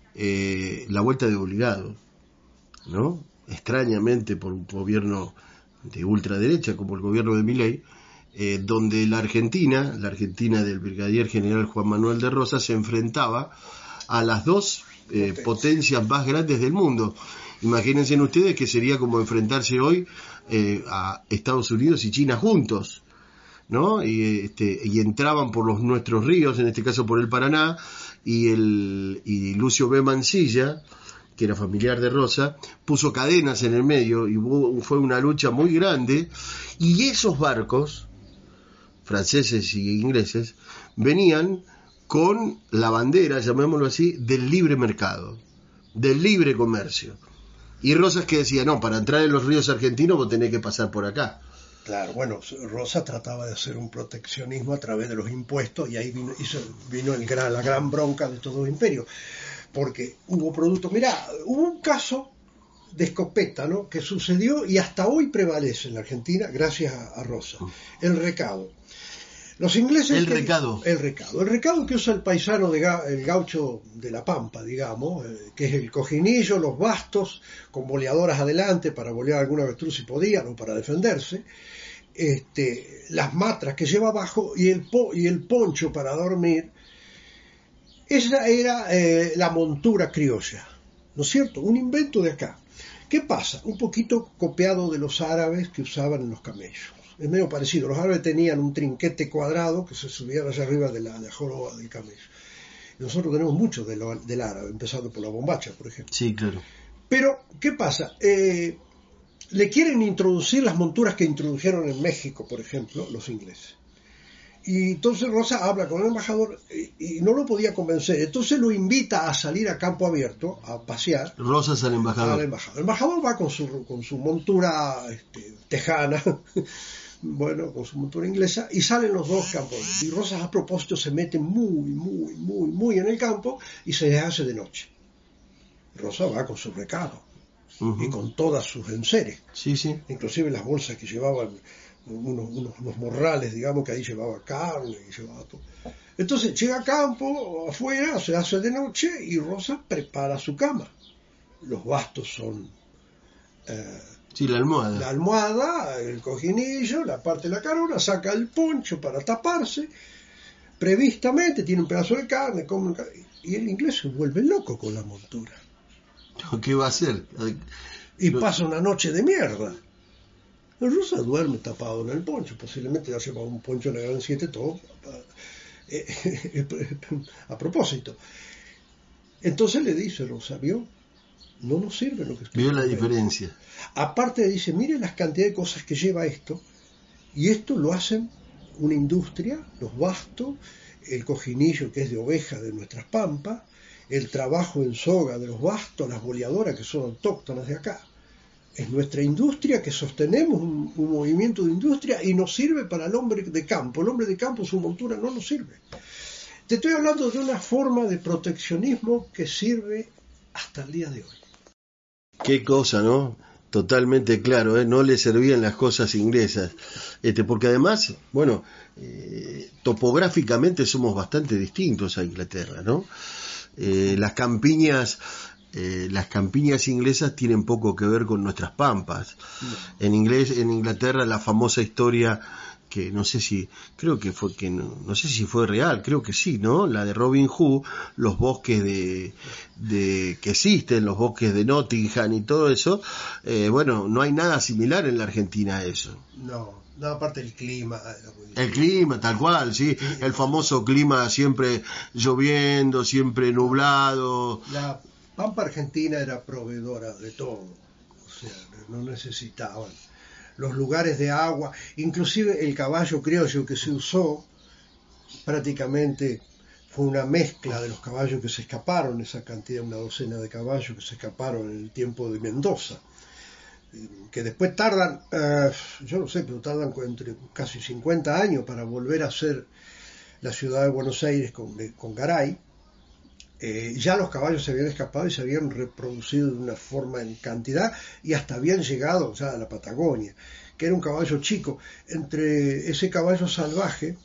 eh, la vuelta de Obligado, ¿no? Extrañamente por un gobierno de ultraderecha como el gobierno de Milei, eh, donde la Argentina, la Argentina del brigadier general Juan Manuel de Rosas, se enfrentaba a las dos eh, potencias más grandes del mundo. Imagínense ustedes que sería como enfrentarse hoy eh, a Estados Unidos y China juntos, ¿no? Y, este, y entraban por los nuestros ríos, en este caso por el Paraná, y, el, y Lucio B. Mansilla, que era familiar de Rosa, puso cadenas en el medio y hubo, fue una lucha muy grande, y esos barcos, franceses y ingleses, venían con la bandera, llamémoslo así, del libre mercado, del libre comercio. Y Rosas que decía, no, para entrar en los ríos argentinos vos tenés que pasar por acá. Claro, bueno, Rosas trataba de hacer un proteccionismo a través de los impuestos, y ahí vino, hizo, vino el gran, la gran bronca de todo el imperio, porque hubo productos, mirá, hubo un caso de escopeta, ¿no?, que sucedió y hasta hoy prevalece en la Argentina gracias a, a Rosas, el recado. Los ingleses... El que, recado. El recado. El recado que usa el paisano, de ga, el gaucho de la Pampa, digamos, eh, que es el cojinillo, los bastos, con boleadoras adelante para bolear alguna avestruz si podían o para defenderse, este, las matras que lleva abajo y el, po, y el poncho para dormir. Esa era eh, la montura criolla, ¿no es cierto? Un invento de acá. ¿Qué pasa? Un poquito copiado de los árabes que usaban en los camellos. Es medio parecido. Los árabes tenían un trinquete cuadrado que se subía allá arriba de la, de la joroba del camello. Y nosotros tenemos mucho de lo, del árabe, empezando por la bombacha, por ejemplo. Sí, claro. Pero, ¿qué pasa? Eh, le quieren introducir las monturas que introdujeron en México, por ejemplo, los ingleses. Y entonces Rosa habla con el embajador y, y no lo podía convencer. Entonces lo invita a salir a campo abierto, a pasear. Rosas al embajador. Al embajador. El embajador va con su, con su montura este, tejana, bueno, con su montura inglesa, y salen los dos campos. Y Rosas a propósito se mete muy, muy, muy, muy en el campo y se hace de noche. Rosa va con su recado uh-huh. y con todas sus enseres. Sí, sí. Inclusive las bolsas que llevaban... Unos, unos, unos morrales, digamos, que ahí llevaba carne y llevaba todo. Entonces llega a campo, afuera, se hace de noche y Rosa prepara su cama. Los bastos son eh, sí, la almohada. La almohada, el cojinillo, la parte de la carona, saca el poncho para taparse, previstamente, tiene un pedazo de carne, come, y el inglés se vuelve loco con la montura. ¿Qué va a hacer? Y pasa una noche de mierda. Rosa duerme tapado en el poncho, posiblemente ya lleva un poncho en la gran siete, todo eh, eh, a propósito. Entonces le dice Rosa, ¿vio? No nos sirve lo que estoy ¿Vio la diferencia? Aparte le dice, mire las cantidad de cosas que lleva esto, y esto lo hacen una industria, los bastos, el cojinillo que es de oveja de nuestras pampas, el trabajo en soga de los bastos, las boleadoras que son autóctonas de acá. Es nuestra industria que sostenemos un, un movimiento de industria y nos sirve para el hombre de campo. El hombre de campo, su montura no nos sirve. Te estoy hablando de una forma de proteccionismo que sirve hasta el día de hoy. Qué cosa, ¿no? Totalmente claro, ¿eh? No le servían las cosas inglesas. Este, porque además, bueno, eh, topográficamente somos bastante distintos a Inglaterra, ¿no? Eh, las campiñas... Eh, las campiñas inglesas tienen poco que ver con nuestras pampas. No. En inglés, en Inglaterra, la famosa historia que no sé si, creo que fue que no, no sé si fue real, creo que sí, ¿no? La de Robin Hood, los bosques de, de que existen, los bosques de Nottingham y todo eso. Eh, bueno, no hay nada similar en la Argentina a eso. No. No, aparte el clima. El clima, tal cual, sí. El famoso clima siempre lloviendo, siempre nublado. La Pampa Argentina era proveedora de todo, o sea, no necesitaban los lugares de agua, inclusive el caballo criollo que se usó prácticamente fue una mezcla de los caballos que se escaparon, esa cantidad, una docena de caballos que se escaparon en el tiempo de Mendoza, que después tardan, eh, yo no sé, pero tardan entre casi cincuenta años para volver a ser la ciudad de Buenos Aires con, con Garay. Eh, ya los caballos se habían escapado y se habían reproducido de una forma en cantidad y hasta habían llegado ya a la Patagonia, que era un caballo chico. Entre ese caballo salvaje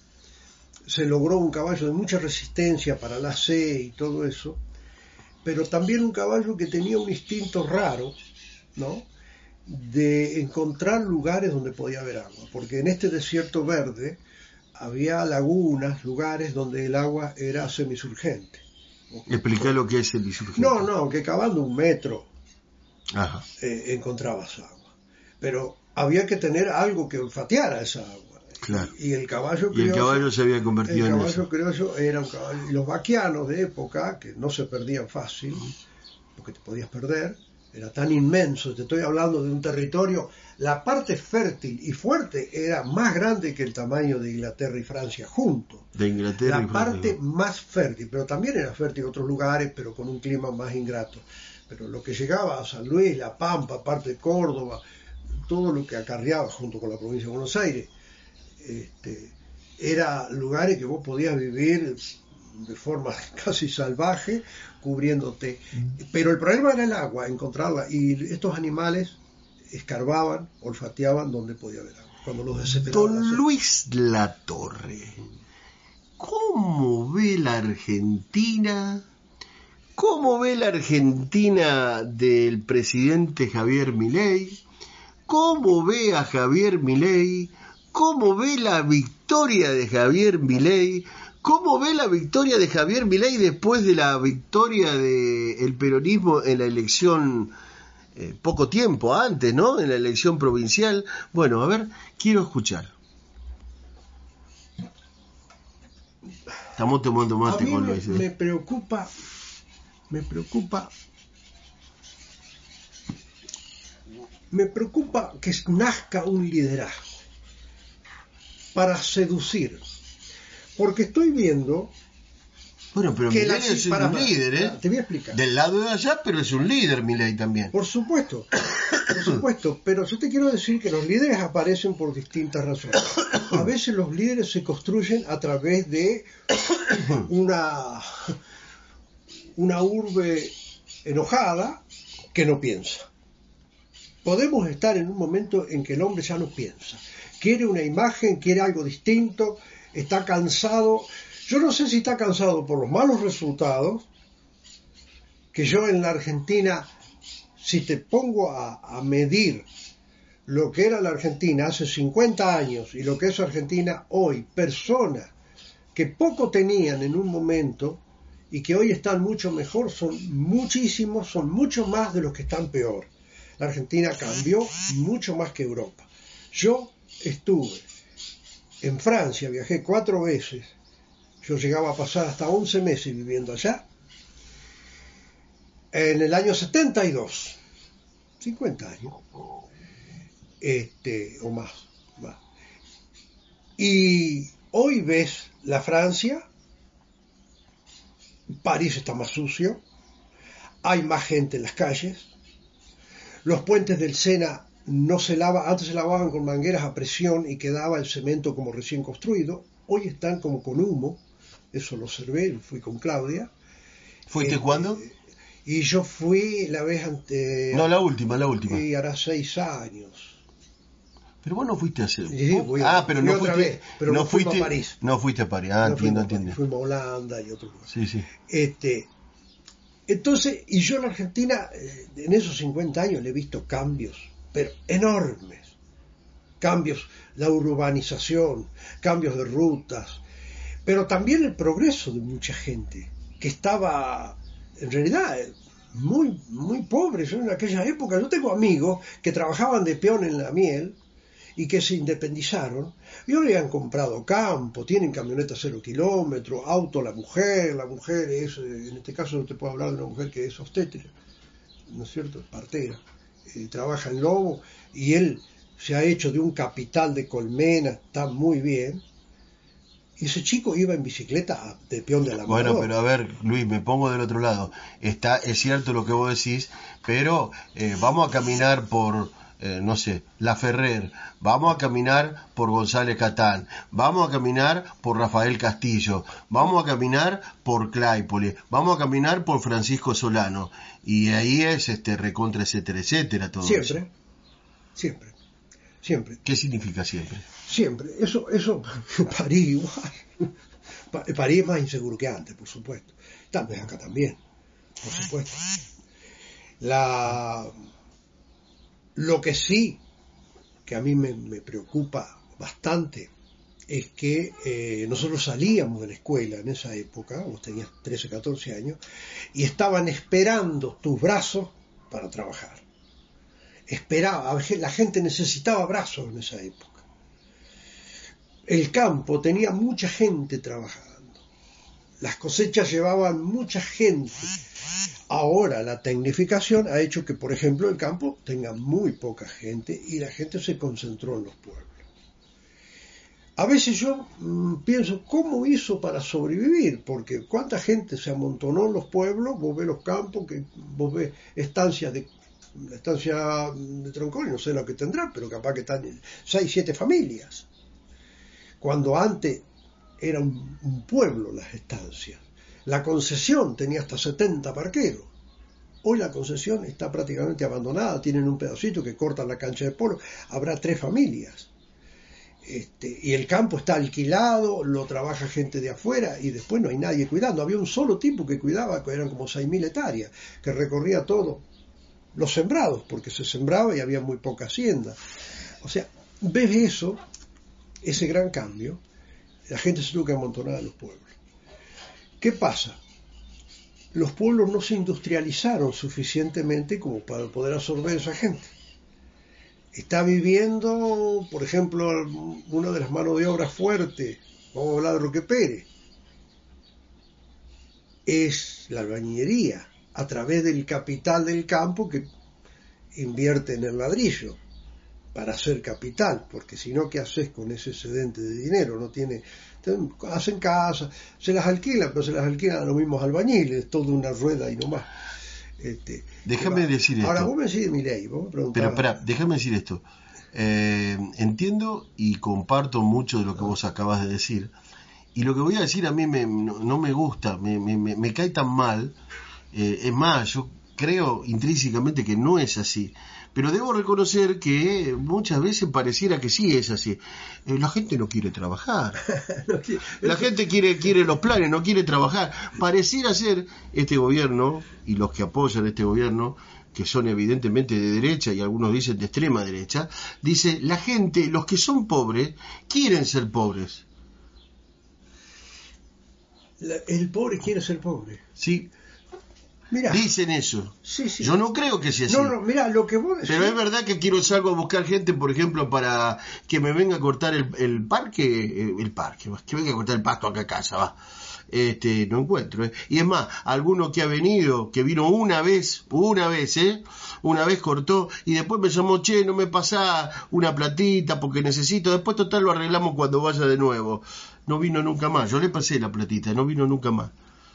se logró un caballo de mucha resistencia para la sed y todo eso, pero también un caballo que tenía un instinto raro, ¿no?, de encontrar lugares donde podía haber agua, porque en este desierto verde había lagunas, lugares donde el agua era semisurgente. Explica lo que es el semisurgente. No, no, que cavando un metro Ajá. Eh, encontrabas agua. Pero había que tener algo que olfateara esa agua. Claro. Y, y el caballo criollo, y el caballo se había convertido en eso. El caballo criollo era un caballo. Y los vaquianos de época, que no se perdían fácil, porque te podías perder, era tan inmenso. Te estoy hablando de un territorio. La parte fértil y fuerte era más grande que el tamaño de Inglaterra y Francia juntos. De Inglaterra la y Francia. parte más fértil, pero también era fértil en otros lugares, pero con un clima más ingrato. Pero lo que llegaba a San Luis, La Pampa, parte de Córdoba, todo lo que acarreaba junto con la provincia de Buenos Aires, este, era lugares que vos podías vivir de forma casi salvaje, cubriéndote. Pero el problema era el agua, encontrarla. Y estos animales escarbaban, olfateaban donde podía haber agua. cuando los desesperaban. Don Luis Latorre, ¿cómo ve la Argentina? ¿Cómo ve la Argentina del presidente Javier Milei? ¿Cómo ve a Javier Milei? ¿Cómo ve la victoria de Javier Milei? ¿Cómo ve la victoria de Javier Milei después de la victoria del peronismo en la elección, eh, poco tiempo antes, ¿no? En la elección provincial. Bueno, a ver, quiero escuchar. Estamos tomando mate a mí con me, Luis. ¿eh? me preocupa, me preocupa, me preocupa que nazca un liderazgo para seducir. Porque estoy viendo... Bueno, pero que Milei la, es para, un para, líder, ¿eh? Te voy a explicar. Del lado de allá, pero es un líder Milei también. Por supuesto, por supuesto. Pero yo te quiero decir que los líderes aparecen por distintas razones. A veces los líderes se construyen a través de una, una urbe enojada que no piensa. Podemos estar en un momento en que el hombre ya no piensa. Quiere una imagen, quiere algo distinto, está cansado. Yo no sé si está cansado por los malos resultados, que yo en la Argentina, si te pongo a, a medir lo que era la Argentina hace cincuenta años y lo que es Argentina hoy, personas que poco tenían en un momento y que hoy están mucho mejor, son muchísimos, son mucho más de los que están peor. La Argentina cambió mucho más que Europa. Yo estuve en Francia, viajé cuatro veces, yo llegaba a pasar hasta once meses viviendo allá, en el año setenta y dos, cincuenta años, este, o más, más. Y hoy ves la Francia, París está más sucio, hay más gente en las calles, los puentes del Sena no se lavan, antes se lavaban con mangueras a presión y quedaba el cemento como recién construido, hoy están como con humo, eso lo observé, fui con Claudia. ¿Fuiste eh, cuándo? Y yo fui la vez ante... No, la última, la última. Y hará seis años. Pero vos no fuiste a hacer... Sí, voy a, ah, pero no fuiste, vez, pero no no fuiste a París. No fuiste a París, ah, no entiendo, entiendo. Fuimos a Holanda y otros lugares. Sí, sí. Este, entonces, y yo en Argentina, en esos cincuenta años le he visto cambios, pero enormes. Cambios, la urbanización, cambios de rutas, pero también el progreso de mucha gente que estaba, en realidad, muy, muy pobre. Yo en aquella época, yo tengo amigos que trabajaban de peón en la miel y que se independizaron y ahora habían comprado campo, tienen camioneta cero kilómetros, auto la mujer, la mujer es, en este caso no te puedo hablar de una mujer que es obstétrica, ¿no es cierto?, partera, eh, trabaja en Lobo y él se ha hecho de un capital de colmena, está muy bien. Y ese chico iba en bicicleta de peón de Alambrado. Bueno, pero a ver, Luis, me pongo del otro lado. Está, es cierto lo que vos decís, pero eh, vamos a caminar por, eh, no sé, La Ferrer, vamos a caminar por González Catán, vamos a caminar por Rafael Castillo, vamos a caminar por Claypole, vamos a caminar por Francisco Solano. Y ahí es este recontra, etcétera, etcétera, todo siempre, eso. Siempre, siempre. ¿Qué significa siempre? Siempre, eso, eso, París igual, París es más inseguro que antes, por supuesto, tal vez acá también, por supuesto. La, lo que sí, que a mí me, me preocupa bastante, es que eh, nosotros salíamos de la escuela en esa época, vos tenías trece, catorce años, y estaban esperando tus brazos para trabajar. Esperaba, la gente necesitaba brazos en esa época. El campo tenía mucha gente trabajando, las cosechas llevaban mucha gente. Ahora la tecnificación ha hecho que, por ejemplo, el campo tenga muy poca gente y la gente se concentró en los pueblos. A veces yo mmm, pienso, ¿cómo hizo para sobrevivir? Porque cuánta gente se amontonó en los pueblos, vos ves los campos, que vos ves estancias de... La estancia de Tronconi, no sé lo que tendrá, pero capaz que están seis, siete familias. Cuando antes era un, un pueblo las estancias. La concesión tenía hasta setenta parqueros. Hoy la concesión está prácticamente abandonada, tienen un pedacito que cortan la cancha de polo, habrá tres familias. Este, y el campo está alquilado, lo trabaja gente de afuera y después no hay nadie cuidando. Había un solo tipo que cuidaba, que eran como seis mil hectáreas, que recorría todo, los sembrados, porque se sembraba y había muy poca hacienda. O sea, ves eso, ese gran cambio, la gente se tuvo que amontonar a los pueblos. ¿Qué pasa? Los pueblos no se industrializaron suficientemente como para poder absorber a esa gente. Está viviendo, por ejemplo, una de las manos de obra fuertes, vamos a hablar de Roque Pérez, es la albañilería, a través del capital del campo que invierte en el ladrillo para hacer capital, porque si no, ¿qué haces con ese excedente de dinero? No tiene, hacen casas, se las alquilan, pero se las alquilan a los mismos albañiles, toda una rueda y no más. Este, déjame decir esto. Ahora vos me decís Milei, vos me preguntás. Pero espera, déjame decir esto. Eh, entiendo y comparto mucho de lo que vos acabas de decir. Y lo que voy a decir a mí me, no, no me gusta, me, me, me, me cae tan mal. Eh, es más, yo creo intrínsecamente que no es así. Pero debo reconocer que muchas veces pareciera que sí es así. Eh, la gente no quiere trabajar. no quiere, la gente quiere quiere los planes, no quiere trabajar. Pareciera ser este gobierno y los que apoyan este gobierno, que son evidentemente de derecha y algunos dicen de extrema derecha, dice la gente, los que son pobres, quieren ser pobres. La, el pobre quiere ser pobre. Sí. Mirá, dicen eso. Sí, sí. Yo no creo que sea así. No, no, mira, lo que vos decís. Pero es verdad que quiero salgo a buscar gente, por ejemplo, para que me venga a cortar el, el parque, el parque, que venga a cortar el pasto acá a casa, va. Este, no encuentro, ¿eh? Y es más, alguno que ha venido, que vino una vez, una vez, ¿eh? Una vez cortó y después me llamó, che, no me pasá una platita porque necesito, después total lo arreglamos cuando vaya de nuevo. No vino nunca más, yo le pasé la platita, no vino nunca más.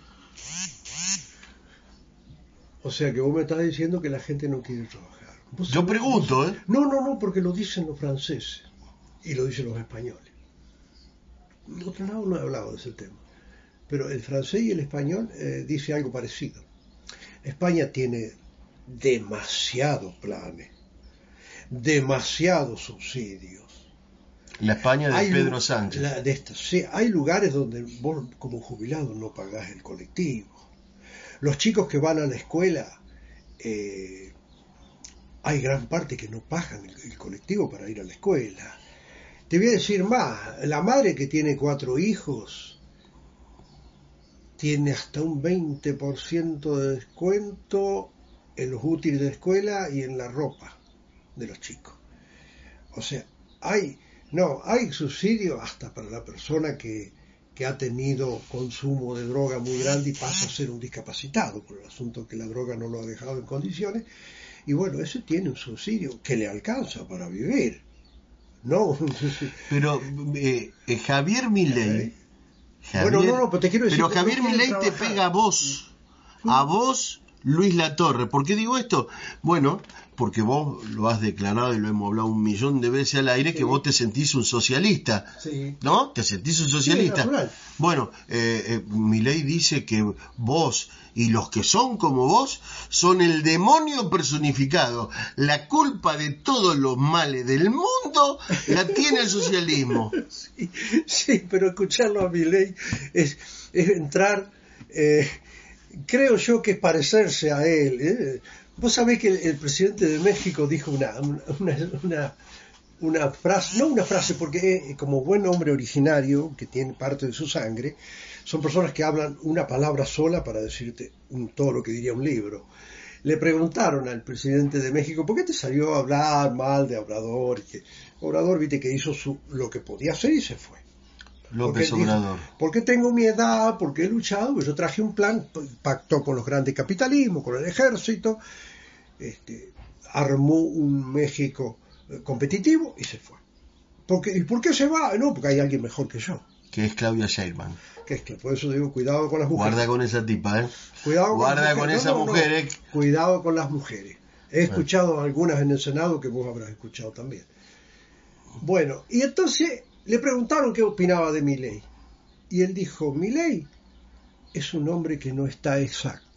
O sea que vos me estás diciendo que la gente no quiere trabajar. ¿Vos Yo pregunto, vos... ¿eh? No, no, no, porque lo dicen los franceses y lo dicen los españoles. De otro lado no he hablado de ese tema. Pero el francés y el español eh, dice algo parecido. España tiene demasiados planes, demasiados subsidios. La España de hay, Pedro Sánchez. La, de esta, sí, hay lugares donde vos como jubilado no pagás el colectivo. Los chicos que van a la escuela, eh, hay gran parte que no pagan el, el colectivo para ir a la escuela. Te voy a decir más, la madre que tiene cuatro hijos tiene hasta un veinte por ciento de descuento en los útiles de escuela y en la ropa de los chicos. O sea, hay, no, hay subsidio hasta para la persona que que ha tenido consumo de droga muy grande y pasa a ser un discapacitado por el asunto que la droga no lo ha dejado en condiciones, y bueno, ese tiene un subsidio que le alcanza para vivir, ¿no? Pero eh, eh, Javier Milei, Javier, bueno, no, no, pero te quiero decir, pero Javier no Milei te pega a vos, a vos, Luis Latorre. ¿Por qué digo esto? Bueno, porque vos lo has declarado y lo hemos hablado un millón de veces al aire, sí, que vos te sentís un socialista, sí, ¿no? Te sentís un socialista. Sí, bueno, eh, eh, Milei dice que vos y los que son como vos son el demonio personificado. La culpa de todos los males del mundo la tiene el socialismo. Sí, sí, pero escucharlo a Milei es, es entrar, eh, creo yo que es parecerse a él, ¿eh? Vos sabés que el, el presidente de México dijo una, una, una, una frase, no una frase, porque eh, como buen hombre originario, que tiene parte de su sangre, son personas que hablan una palabra sola para decirte un, todo lo que diría un libro. Le preguntaron al presidente de México, ¿por qué te salió a hablar mal de Obrador? Que Obrador, viste, que hizo su, lo que podía hacer y se fue. López porque Obrador. Dijo, porque tengo mi edad, porque he luchado, yo traje un plan, pactó con los grandes capitalismos, con el ejército, este, armó un México competitivo y se fue. Porque, ¿y por qué se va? No, porque hay alguien mejor que yo. Que es Claudia Sheinbaum. Que es que por eso digo, cuidado con las mujeres. Guarda con esa tipa, ¿eh? Cuidado Guarda con, con no, esa no, mujer, no. ¿eh? Cuidado con las mujeres. He escuchado algunas en el Senado que vos habrás escuchado también. Bueno, y entonces le preguntaron qué opinaba de Milei. Y él dijo, Milei es un hombre que no está exacto.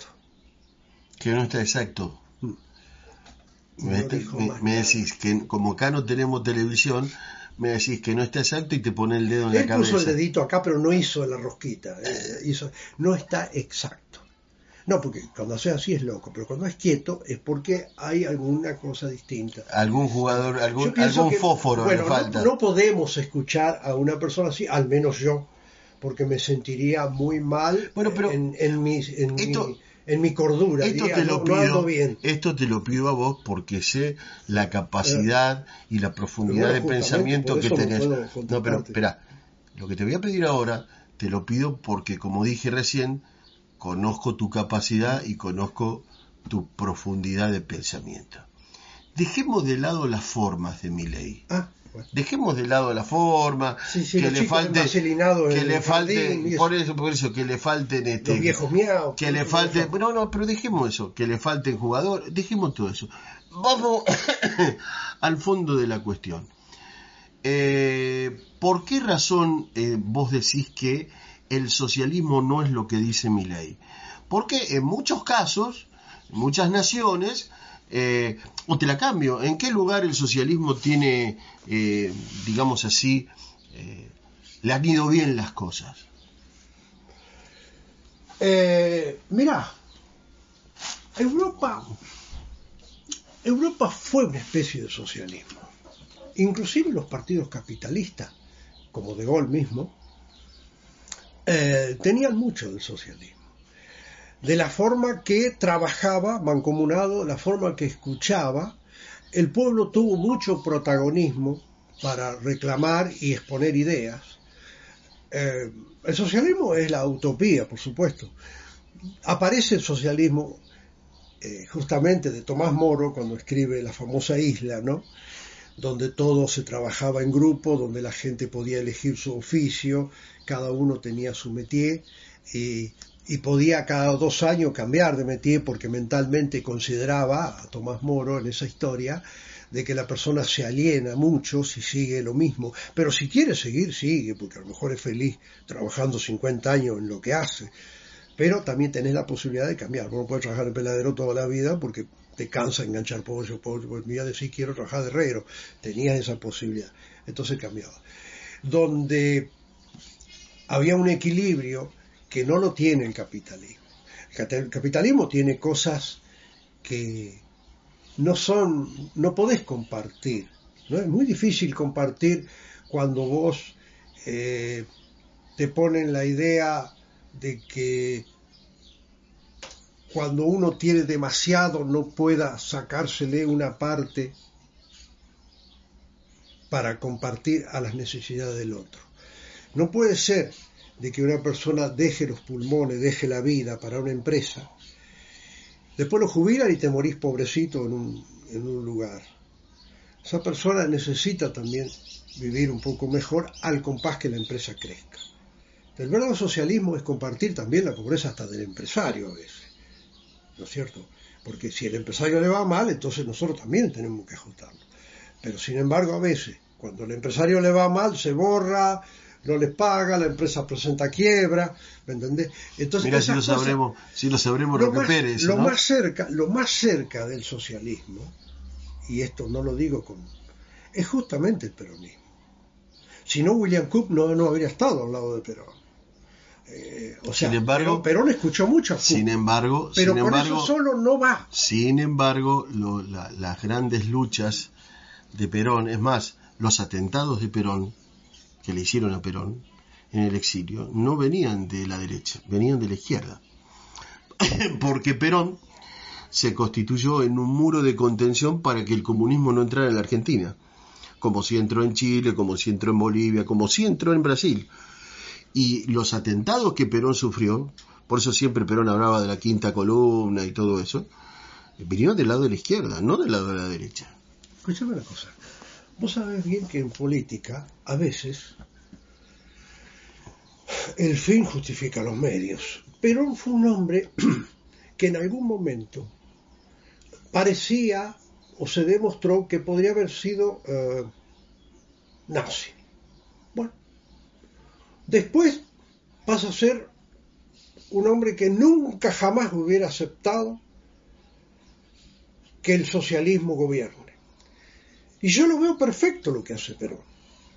Que no está exacto. Mm. Me, No me, me decís que como acá no tenemos televisión, me decís que no está exacto y te pone el dedo en Él la cabeza. puso el dedito acá, pero no hizo la rosquita. Eh, hizo, no está exacto. No, porque cuando hace así es loco, pero cuando es quieto es porque hay alguna cosa distinta. Algún jugador, algún, Yo pienso algún que, fósforo bueno, le falta. No, no podemos escuchar a una persona así, al menos yo, porque me sentiría muy mal Bueno, pero en, en, mi, en, esto, mi, en mi cordura. Esto diría, te lo no, pido, no ando bien. Esto te lo pido a vos porque sé la capacidad eh, y la profundidad bueno, de pensamiento que tenés. No, no, pero espera, lo que te voy a pedir ahora, te lo pido porque, como dije recién, conozco tu capacidad y conozco tu profundidad de pensamiento. Dejemos de lado las formas de Milei. Ah, bueno. Dejemos de lado la forma, sí, sí, que le falte, que le falte, por eso, por eso, que le falten este, los viejos miau, que le falte, no, no, pero dejemos eso, que le falten jugadores, dejemos todo eso. Vamos al fondo de la cuestión. Eh, ¿Por qué razón eh, vos decís que el socialismo no es lo que dice Milei? Porque en muchos casos, en muchas naciones, eh, o te la cambio, ¿en qué lugar el socialismo tiene, eh, digamos así, eh, le han ido bien las cosas? Eh, mirá, Europa, Europa fue una especie de socialismo. Inclusive los partidos capitalistas, como De Gaulle mismo, eh, tenían mucho del socialismo. De la forma que trabajaba mancomunado, la forma que escuchaba, el pueblo tuvo mucho protagonismo para reclamar y exponer ideas. Eh, el socialismo es la utopía, por supuesto. Aparece el socialismo eh, justamente de Tomás Moro cuando escribe La famosa Isla, ¿no? Donde todo se trabajaba en grupo, donde la gente podía elegir su oficio, cada uno tenía su métier y, y podía cada dos años cambiar de métier porque mentalmente consideraba a Tomás Moro en esa historia de que la persona se aliena mucho si sigue lo mismo, pero si quiere seguir, sigue, porque a lo mejor es feliz trabajando cincuenta años en lo que hace, pero también tenés la posibilidad de cambiar. Vos no podés trabajar en peladero toda la vida porque te cansa enganchar pollo, pollo, pues mira, decís quiero trabajar de herrero, tenías esa posibilidad, entonces cambiaba. Donde había un equilibrio que no lo tiene el capitalismo. El capitalismo tiene cosas que no son, no podés compartir, ¿no? Es muy difícil compartir cuando vos eh, te ponen la idea de que cuando uno tiene demasiado no pueda sacársele una parte para compartir a las necesidades del otro. No puede ser de que una persona deje los pulmones, deje la vida para una empresa, después lo jubilan y te morís pobrecito en un, en un lugar. Esa persona necesita también vivir un poco mejor al compás que la empresa crezca. El verdadero socialismo es compartir también la pobreza hasta del empresario a veces, ¿no es cierto? Porque si el empresario le va mal, entonces nosotros también tenemos que ajustarlo. Pero sin embargo a veces, cuando el empresario le va mal, se borra, no les paga, la empresa presenta quiebra, ¿me entendés? Entonces, mira si lo sabremos, si lo sabremos lo recuperar eso, lo ¿no? más cerca, lo más cerca del socialismo, y esto no lo digo con, es justamente el peronismo. Si no, William Cook no, no habría estado al lado de Perón. Eh, o sea, sin embargo, Perón, Perón escuchó mucho a Cook, sin embargo, pero sin con embargo, eso solo no va. Sin embargo, lo, la, las grandes luchas de Perón, es más, los atentados de Perón que le hicieron a Perón en el exilio, no venían de la derecha, venían de la izquierda. Porque Perón se constituyó en un muro de contención para que el comunismo no entrara en la Argentina, como si entró en Chile, como si entró en Bolivia, como si entró en Brasil. Y los atentados que Perón sufrió, por eso siempre Perón hablaba de la quinta columna y todo eso, vinieron del lado de la izquierda, no del lado de la derecha. Escúchame una cosa. Vos sabés bien que en política, a veces, el fin justifica los medios. Perón fue un hombre que en algún momento parecía o se demostró que podría haber sido eh, nazi. Bueno, después pasa a ser un hombre que nunca jamás hubiera aceptado que el socialismo gobierne. Y yo lo veo perfecto lo que hace Perón.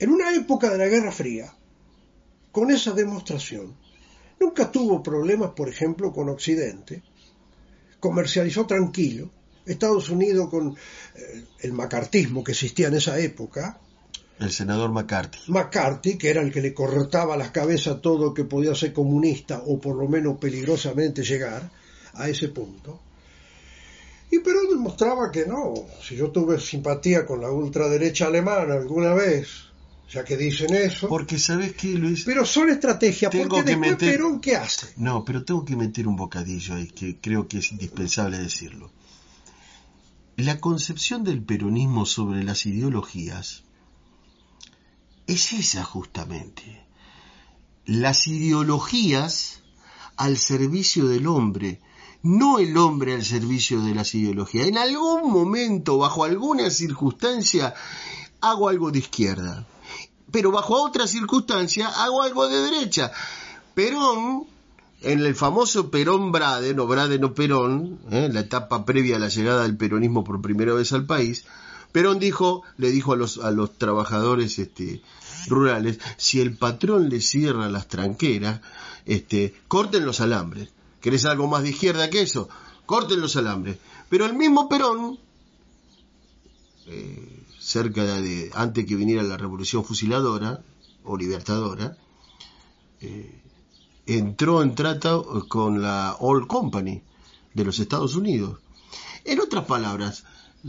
en una época de la Guerra Fría, con esa demostración, nunca tuvo problemas, por ejemplo, con Occidente, comercializó tranquilo. Estados Unidos con eh, el macartismo que existía en esa época, el senador McCarthy. McCarthy, que era el que le cortaba las cabezas a todo que podía ser comunista o por lo menos peligrosamente llegar a ese punto. Y Perón demostraba que no. Si yo tuve simpatía con la ultraderecha alemana alguna vez, ya que dicen eso. Porque ¿sabes qué, Luis? Pero son estrategias, tengo porque que después meter... Perón, ¿qué hace? No, pero tengo que meter un bocadillo ahí, que creo que es indispensable decirlo. La concepción del peronismo sobre las ideologías es esa justamente. Las ideologías al servicio del hombre, no el hombre al servicio de las ideologías. En algún momento, bajo alguna circunstancia, hago algo de izquierda, pero bajo otra circunstancia hago algo de derecha. Perón, en el famoso Perón-Braden, o Braden o Perón, ¿eh? la etapa previa a la llegada del peronismo por primera vez al país, Perón dijo, le dijo a los, a los trabajadores este, rurales, si el patrón le cierra las tranqueras, este, corten los alambres. ¿Querés algo más de izquierda que eso? Corten los alambres. Pero el mismo Perón, eh, cerca de, antes que viniera la revolución fusiladora o libertadora, eh, entró en trato con la Oil Company de los Estados Unidos. En otras palabras,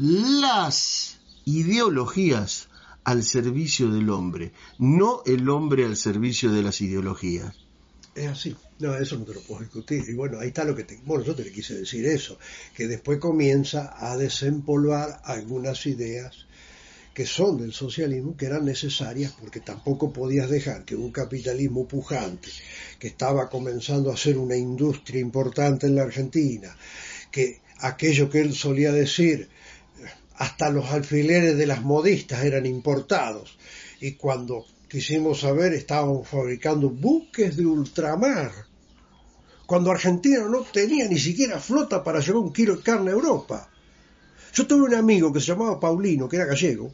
las ideologías al servicio del hombre, no el hombre al servicio de las ideologías. Es así. No, eso no te lo puedo discutir. Y bueno, ahí está lo que te... Bueno, yo te le quise decir eso, que después comienza a desempolvar algunas ideas que son del socialismo, que eran necesarias, porque tampoco podías dejar que un capitalismo pujante, que estaba comenzando a ser una industria importante en la Argentina, que aquello que él solía decir, hasta los alfileres de las modistas eran importados, y cuando quisimos saber, estábamos fabricando buques de ultramar, cuando Argentina no tenía ni siquiera flota para llevar un kilo de carne a Europa. Yo tuve un amigo que se llamaba Paulino, que era gallego.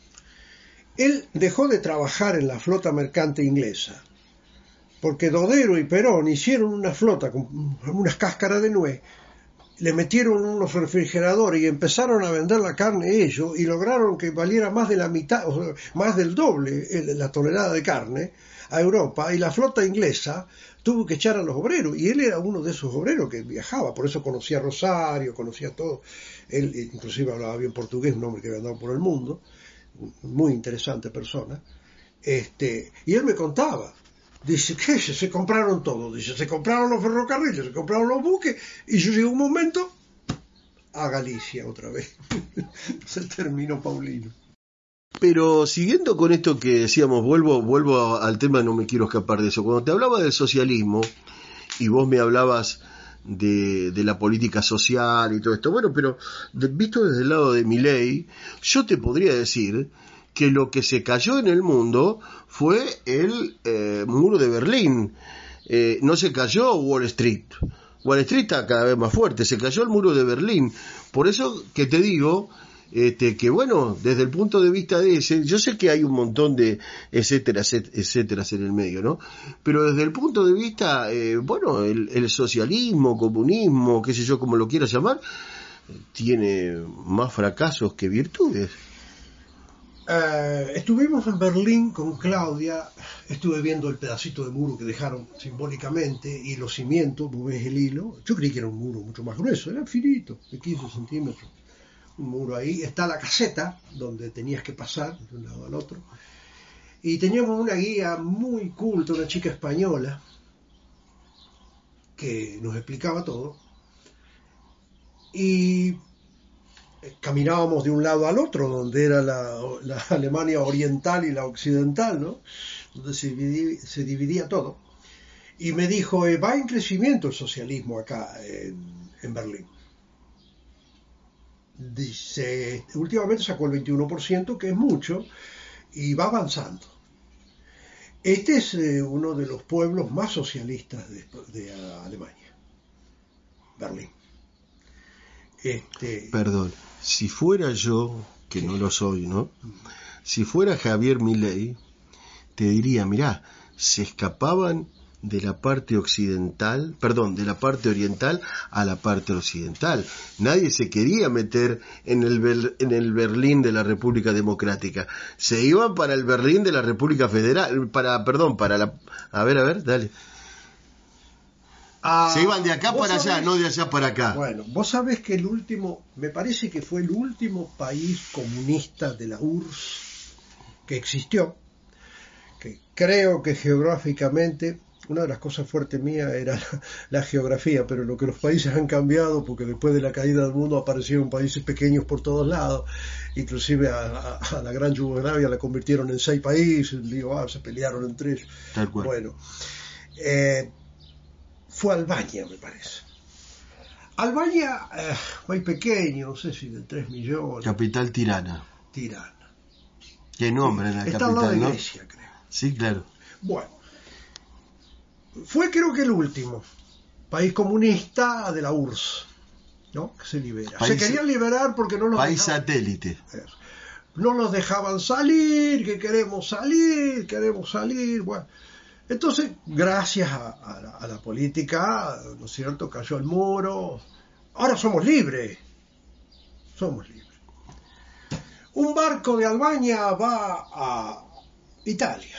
Él dejó de trabajar en la flota mercante inglesa, porque Dodero y Perón hicieron una flota con unas cáscaras de nuez, le metieron unos refrigeradores y empezaron a vender la carne ellos, y lograron que valiera más de la mitad, o sea, más del doble la tonelada de carne a Europa, y la flota inglesa tuvo que echar a los obreros, y él era uno de esos obreros que viajaba, por eso conocía a Rosario, conocía a todo. Él inclusive hablaba bien portugués, un hombre que había andado por el mundo, muy interesante persona, este, y él me contaba, dice, ¿qué? Se compraron todo, dice, se compraron los ferrocarriles, se compraron los buques, y yo llegué un momento a Galicia otra vez. Se terminó Paulino. Pero siguiendo con esto que decíamos, vuelvo, vuelvo al tema, no me quiero escapar de eso. Cuando te hablaba del socialismo, y vos me hablabas de, de la política social y todo esto, bueno, pero de, visto desde el lado de Milei, yo te podría decir que lo que se cayó en el mundo fue el eh, muro de Berlín. Eh, no se cayó Wall Street. Wall Street está cada vez más fuerte, se cayó el muro de Berlín. Por eso que te digo este, que bueno, desde el punto de vista de ese, yo sé que hay un montón de etcétera, etcétera en el medio, ¿no? Pero desde el punto de vista, eh, bueno, el, el socialismo, comunismo, qué sé yo, como lo quieras llamar, tiene más fracasos que virtudes. Uh, estuvimos en Berlín con Claudia, estuve viendo el pedacito de muro que dejaron simbólicamente y los cimientos, vos ves el hilo. Yo creí que era un muro mucho más grueso, era finito, de quince centímetros. Un muro ahí, está la caseta donde tenías que pasar de un lado al otro. Y teníamos una guía muy culta, una chica española, que nos explicaba todo. Y caminábamos de un lado al otro, donde era la, la Alemania oriental y la occidental, ¿no? Donde se dividía, se dividía todo. Y me dijo, eh, va en crecimiento el socialismo acá en, en Berlín. Dice, últimamente sacó el veintiuno por ciento, que es mucho, y va avanzando. Este es eh, uno de los pueblos más socialistas de, de uh, Alemania, Berlín. Este... Perdón, si fuera yo, que no lo soy, ¿no? Si fuera Javier Milei, te diría, mirá, se escapaban de la parte occidental, perdón, de la parte oriental a la parte occidental. Nadie se quería meter en el, Ber- en el Berlín de la República Democrática. Se iban para el Berlín de la República Federal, para, perdón, para la... A ver, a ver, dale. Ah, se iban de acá para allá, sabés, no de allá para acá. Bueno, vos sabés que el último, me parece que fue el último país comunista de la U R S S que existió, que creo que geográficamente, una de las cosas fuertes mías era la, la geografía, pero lo que los países han cambiado, porque después de la caída del mundo aparecieron países pequeños por todos lados, inclusive a, a, a la gran Yugoslavia la convirtieron en seis países, digo, ah, se pelearon entre ellos. Tal cual. Bueno, eh, fue Albania, me parece. Albania, eh, muy pequeño, no sé si de tres millones. Capital Tirana. Tirana. Qué nombre en la Está capital, al lado de ¿no? Grecia, creo. Sí, claro. Bueno, fue creo que el último país comunista de la U R S S, ¿no? Que se libera. País, se querían liberar porque no los país dejaban, satélite. no los dejaban salir, que queremos salir, queremos salir, bueno. Entonces, gracias a, a, la, a la política, ¿no es cierto?, cayó el muro. Ahora somos libres. Somos libres. Un barco de Albania va a Italia.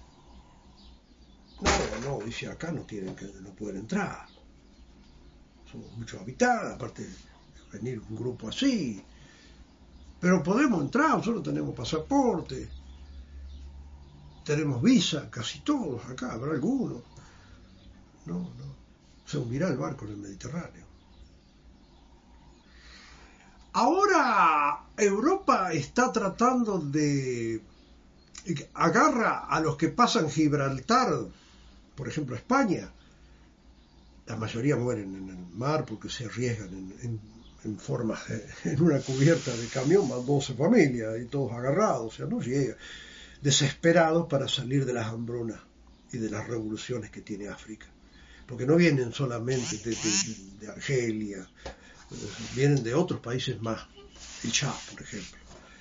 No, no, dice, acá no tienen que, no pueden entrar. Somos muchos habitantes, aparte de venir un grupo así. Pero podemos entrar, nosotros tenemos pasaporte. Tenemos visa, casi todos acá, habrá algunos. No, no. Se hundirá el barco en el Mediterráneo. Ahora Europa está tratando de... agarra a los que pasan Gibraltar, por ejemplo España. La mayoría mueren en el mar porque se arriesgan en, en, en formas de, en una cubierta de camión, van doce familias y todos agarrados, o sea, no llega. Desesperados para salir de las hambrunas y de las revoluciones que tiene África, porque no vienen solamente de, de, de Argelia, vienen de otros países más, el Chad, por ejemplo.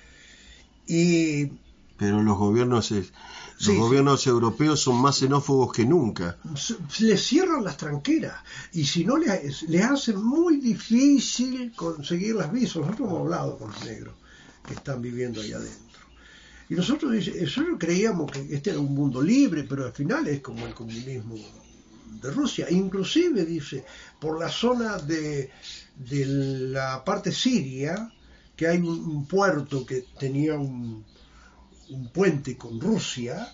Y pero los gobiernos los sí, gobiernos sí. europeos son más xenófobos que nunca. Les cierran las tranqueras y si no les, les hacen muy difícil conseguir las visas. Nosotros hemos hablado con los negros que están viviendo allá adentro. Y nosotros, nosotros creíamos que este era un mundo libre, pero al final es como el comunismo de Rusia. Inclusive, dice, por la zona de, de la parte siria, que hay un, un puerto que tenía un, un puente con Rusia,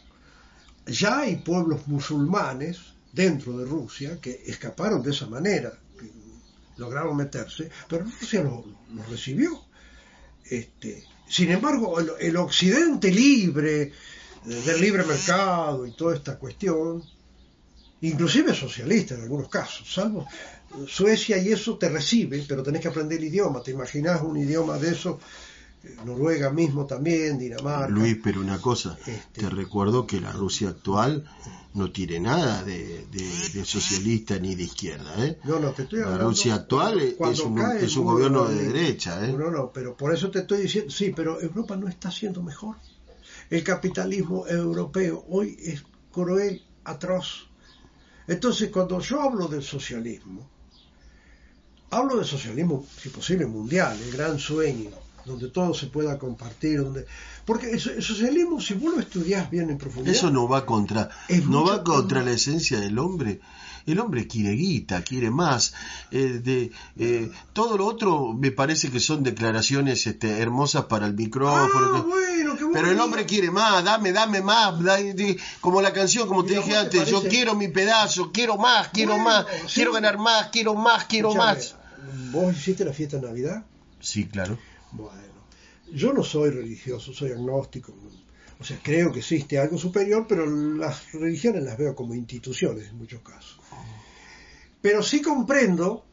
ya hay pueblos musulmanes dentro de Rusia que escaparon de esa manera, que lograron meterse, pero Rusia los lo recibió. Este... Sin embargo, el, el occidente libre, del libre mercado y toda esta cuestión, inclusive socialista en algunos casos, salvo Suecia y eso te recibe, pero tenés que aprender el idioma. ¿Te imaginás un idioma de eso? Noruega mismo también, Dinamarca. Luis, pero una cosa, este, te recuerdo que la Rusia actual no tiene nada de, de, de socialista ni de izquierda, ¿eh? No, no, te estoy hablando. La Rusia actual es un, es un gobierno de derecha, ¿eh? No, no, pero por eso te estoy diciendo, sí, pero Europa no está haciendo mejor. El capitalismo europeo hoy es cruel, atroz. Entonces, cuando yo hablo del socialismo, hablo del socialismo, si posible, mundial, el gran sueño, donde todo se pueda compartir, donde porque el socialismo, si vos lo estudiás bien en profundidad, eso no va contra no no mucho, va contra la esencia del hombre. El hombre quiere guita, quiere más. Eh, de, eh, todo lo otro me parece que son declaraciones este, hermosas para el micrófono. Ah, bueno, qué bueno. Pero el hombre quiere más, dame, dame más. Dame, como la canción, como te dije antes, te yo quiero mi pedazo, quiero más, quiero bueno, más, sí. quiero ganar más, quiero más, quiero Escuchame, más. ¿Vos hiciste la fiesta de Navidad? Sí, claro. Bueno, yo no soy religioso, soy agnóstico. O sea, creo que existe algo superior, pero las religiones las veo como instituciones en muchos casos. Pero sí comprendo,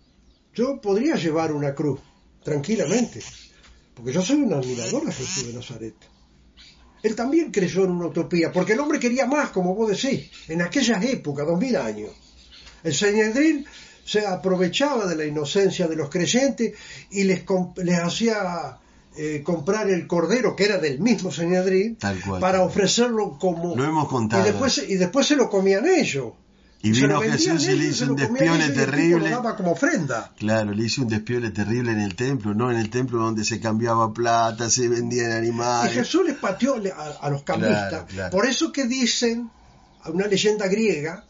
yo podría llevar una cruz, tranquilamente, porque yo soy un admirador de Jesús de Nazaret. Él también creyó en una utopía, porque el hombre quería más, como vos decís, en aquellas épocas, dos mil años. El Sanedrín se aprovechaba de la inocencia de los creyentes y les, les hacía eh, comprar el cordero que era del mismo Sanedrín para ofrecerlo como... Lo hemos contado. Y después, y después se lo comían ellos. Y vino Jesús y le hizo un despiole terrible. Lo daba como ofrenda. Claro, le hizo un despiole terrible en el templo, ¿no? En el templo donde se cambiaba plata, se vendían animales. Y Jesús les pateó a, a los cambistas. Claro, claro. Por eso que dicen, a una leyenda griega,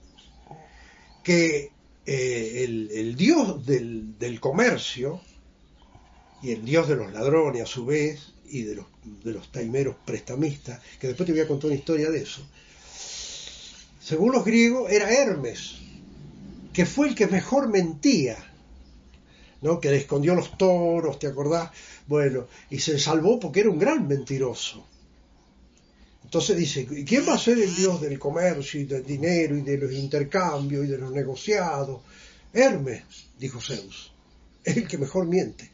que eh, el, el dios del, del comercio y el dios de los ladrones a su vez, y de los, de los taimeros prestamistas, que después te voy a contar una historia de eso, según los griegos, era Hermes, que fue el que mejor mentía, ¿no? Que le escondió los toros, ¿te acordás? Bueno, y se salvó porque era un gran mentiroso. Entonces dice, ¿quién va a ser el dios del comercio y del dinero y de los intercambios y de los negociados? Hermes, dijo Zeus, es el que mejor miente.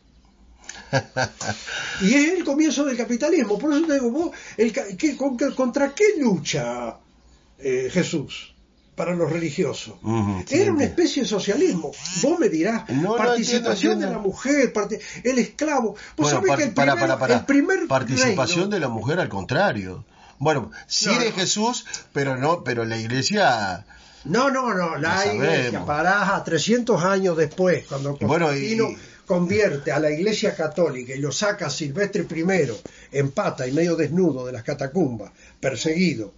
Y es el comienzo del capitalismo. Por eso te digo, vos, el, ¿qué, ¿contra qué lucha Eh, Jesús para los religiosos? Uh-huh, sí, era una especie de socialismo. Vos me dirás, no, participación no entiendo, entiendo. de la mujer, part... el esclavo. Vos bueno, sabés par- que el, primero, para, para, para. el primer participación reino... de la mujer, al contrario. Bueno, sí no, de no. Jesús, pero no, pero la iglesia. No, no, no, la iglesia parás a trescientos años después, cuando Constantino bueno, y... convierte a la iglesia católica y lo saca a Silvestre primero en pata y medio desnudo de las catacumbas, perseguido.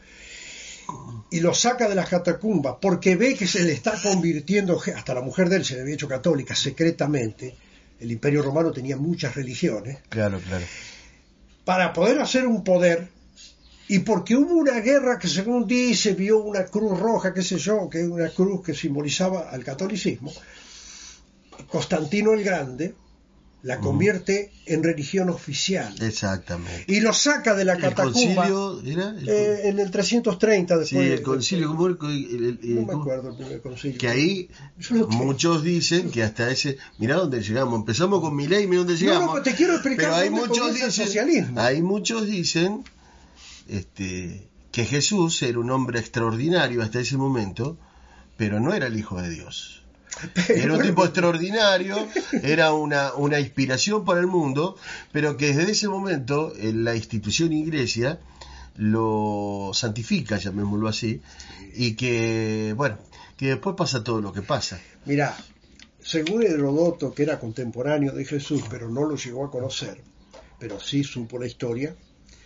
Y lo saca de las catacumbas porque ve que se le está convirtiendo, hasta la mujer de él se le había hecho católica secretamente. El Imperio Romano tenía muchas religiones. Claro, claro. Para poder hacer un poder, y porque hubo una guerra que según dice vio una cruz roja, qué sé yo, que es una cruz que simbolizaba al catolicismo, Constantino el Grande la convierte uh-huh. en religión oficial. Exactamente. Y lo saca de la catacumba. ¿El concilio era? El... Eh, en el trescientos treinta después. Sí, el concilio. De, ¿cómo el, el, el, no me acuerdo el primer concilio. Que ahí muchos dicen que hasta ese... Mirá dónde llegamos. Empezamos con Milei y mirá dónde llegamos. No, no, te quiero explicar pero hay dónde muchos dicen, el socialismo. Hay muchos dicen este, que Jesús era un hombre extraordinario hasta ese momento, pero no era el Hijo de Dios. Era un tipo extraordinario, era una, una inspiración para el mundo, pero que desde ese momento la institución iglesia lo santifica, llamémoslo así, y que, bueno, que después pasa todo lo que pasa. Mirá, según Herodoto, que era contemporáneo de Jesús, pero no lo llegó a conocer, pero sí supo la historia,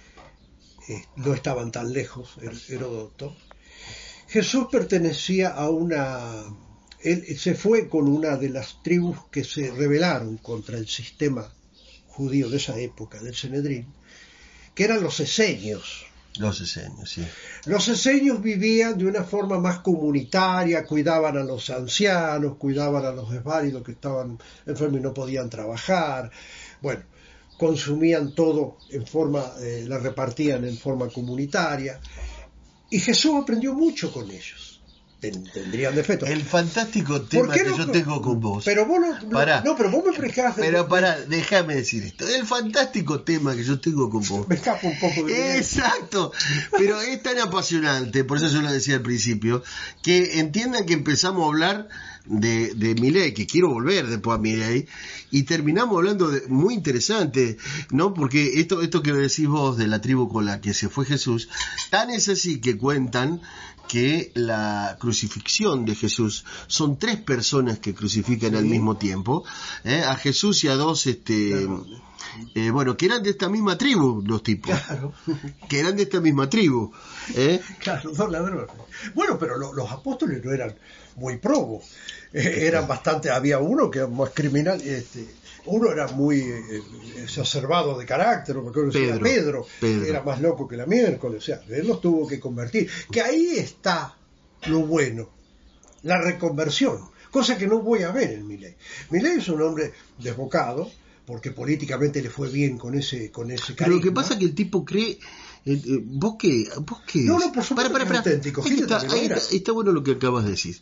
eh, no estaban tan lejos, Herodoto, Jesús pertenecía a una... Él se fue con una de las tribus que se rebelaron contra el sistema judío de esa época, del Sanedrín, que eran los esenios. Los esenios, sí. Los esenios vivían de una forma más comunitaria, cuidaban a los ancianos, cuidaban a los desválidos que estaban enfermos y no podían trabajar. Bueno, consumían todo en forma, eh, la repartían en forma comunitaria. Y Jesús aprendió mucho con ellos. Tendrían defecto. El fantástico tema que no, yo tengo con vos. Pero vos no, pará, no, pero vos me explicaste. Pero pará, déjame decir esto. El fantástico tema que yo tengo con vos. Me escapo un poco de Exacto. Pero es tan apasionante, por eso yo lo decía al principio, que entiendan que empezamos a hablar de, de Milei, que quiero volver después a Milei, y terminamos hablando de muy interesante, ¿no? Porque esto, esto que decís vos de la tribu con la que se fue Jesús, tan es así que cuentan que la crucifixión de Jesús son tres personas que crucifican sí. al mismo tiempo, ¿eh? A Jesús y a dos, este, claro. eh, bueno, que eran de esta misma tribu los tipos, claro. que eran de esta misma tribu, ¿eh? Claro, dos ladrones. Bueno, pero lo, los apóstoles no eran muy probos, eh, eran bastante, había uno que era más criminal, este. Uno era muy eh, exacerbado de carácter, porque Pedro, era Pedro, Pedro, era más loco que la miércoles, o sea, él los tuvo que convertir. Que ahí está lo bueno, la reconversión, cosa que no voy a ver en Milei. Milei es un hombre desbocado, porque políticamente le fue bien con ese con ese carisma. Pero lo que pasa es que el tipo cree... Eh, eh, ¿Vos qué? ¿Vos qué? No, no, por supuesto para, para, para. Que es auténtico. Ahí está, ahí está, está bueno lo que acabas de decir.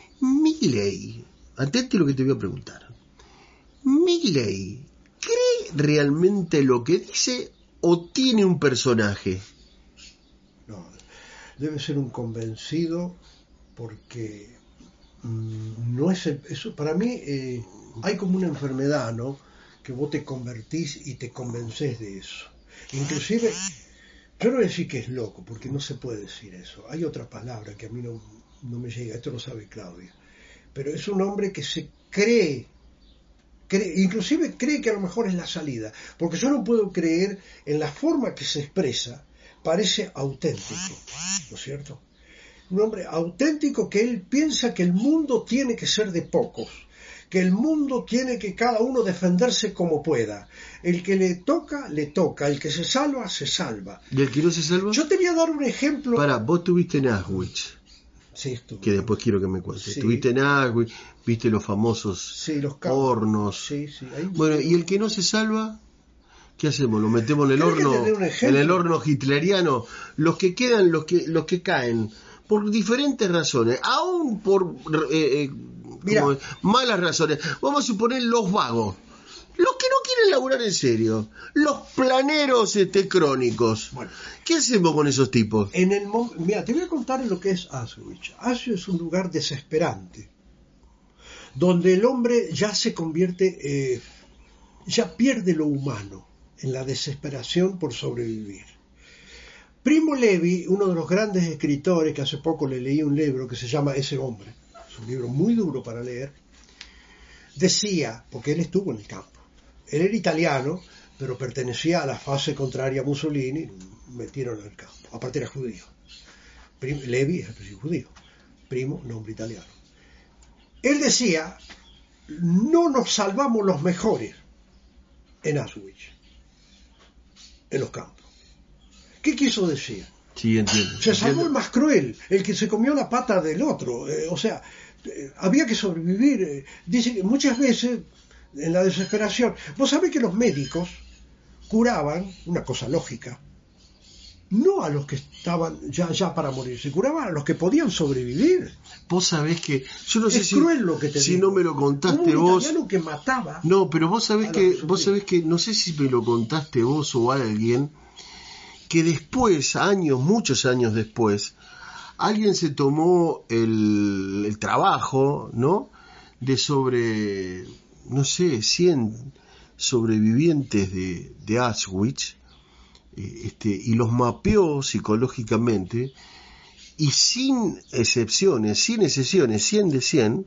Milei, atente lo que te voy a preguntar. ¿Milei cree realmente lo que dice o tiene un personaje? No, debe ser un convencido porque mmm, no es el, eso para mí eh, hay como una enfermedad, ¿no? que vos te convertís y te convencés de eso. Inclusive, yo no voy a decir que es loco, porque no se puede decir eso. Hay otra palabra que a mí no, no me llega, esto lo sabe Claudia. Pero es un hombre que se cree, cree, inclusive cree que a lo mejor es la salida. Porque yo no puedo creer en la forma que se expresa, parece auténtico, ¿no es cierto? Un hombre auténtico que él piensa que el mundo tiene que ser de pocos, que el mundo tiene que cada uno defenderse como pueda. El que le toca, le toca. El que se salva, se salva. ¿Y el que no se salva? Yo te voy a dar un ejemplo. Para, vos estuviste en Auschwitz. Sí, estuve. Que después quiero que me cuentes. Sí. Estuviste en Auschwitz, viste los famosos sí, los hornos. Sí, sí. Ahí... Bueno, ¿y el que no se salva? ¿Qué hacemos? ¿Lo metemos en el horno? En el horno hitleriano. Los que quedan, los que, los que caen, por diferentes razones, aún por... Eh, eh, Mira, como malas razones. Vamos a suponer los vagos, los que no quieren laburar en serio, los planeros este, crónicos. Bueno, ¿qué hacemos con esos tipos? En el Mira, te voy a contar lo que es Auschwitz. Auschwitz es un lugar desesperante, donde el hombre ya se convierte, eh, ya pierde lo humano en la desesperación por sobrevivir. Primo Levi, uno de los grandes escritores, que hace poco le leí un libro que se llama Ese hombre, es un libro muy duro para leer, decía, porque él estuvo en el campo, él era italiano, pero pertenecía a la fase contraria a Mussolini, metieron en el campo, aparte era judío. Prim, Levi es el principio judío, primo, nombre italiano. Él decía, no nos salvamos los mejores en Auschwitz, en los campos. ¿Qué quiso decir? Sí, entiendo. Se salvó entiendo. el más cruel, el que se comió la pata del otro. Eh, o sea, eh, había que sobrevivir. Eh, dice que muchas veces, en la desesperación, vos sabés que los médicos curaban, una cosa lógica, no a los que estaban ya, ya para morir, se curaban a los que podían sobrevivir. Vos sabés que, yo no sé es si, cruel lo que te si digo. no me lo contaste un vos. italiano que mataba. No, pero vos sabés que, vos sabés que, no sé si me lo contaste vos o alguien, que después, años, muchos años después, alguien se tomó el, el trabajo, ¿no?, de sobre, no sé, cien sobrevivientes de, de Auschwitz, eh, este, y los mapeó psicológicamente, y sin excepciones, sin excepciones, cien de cien,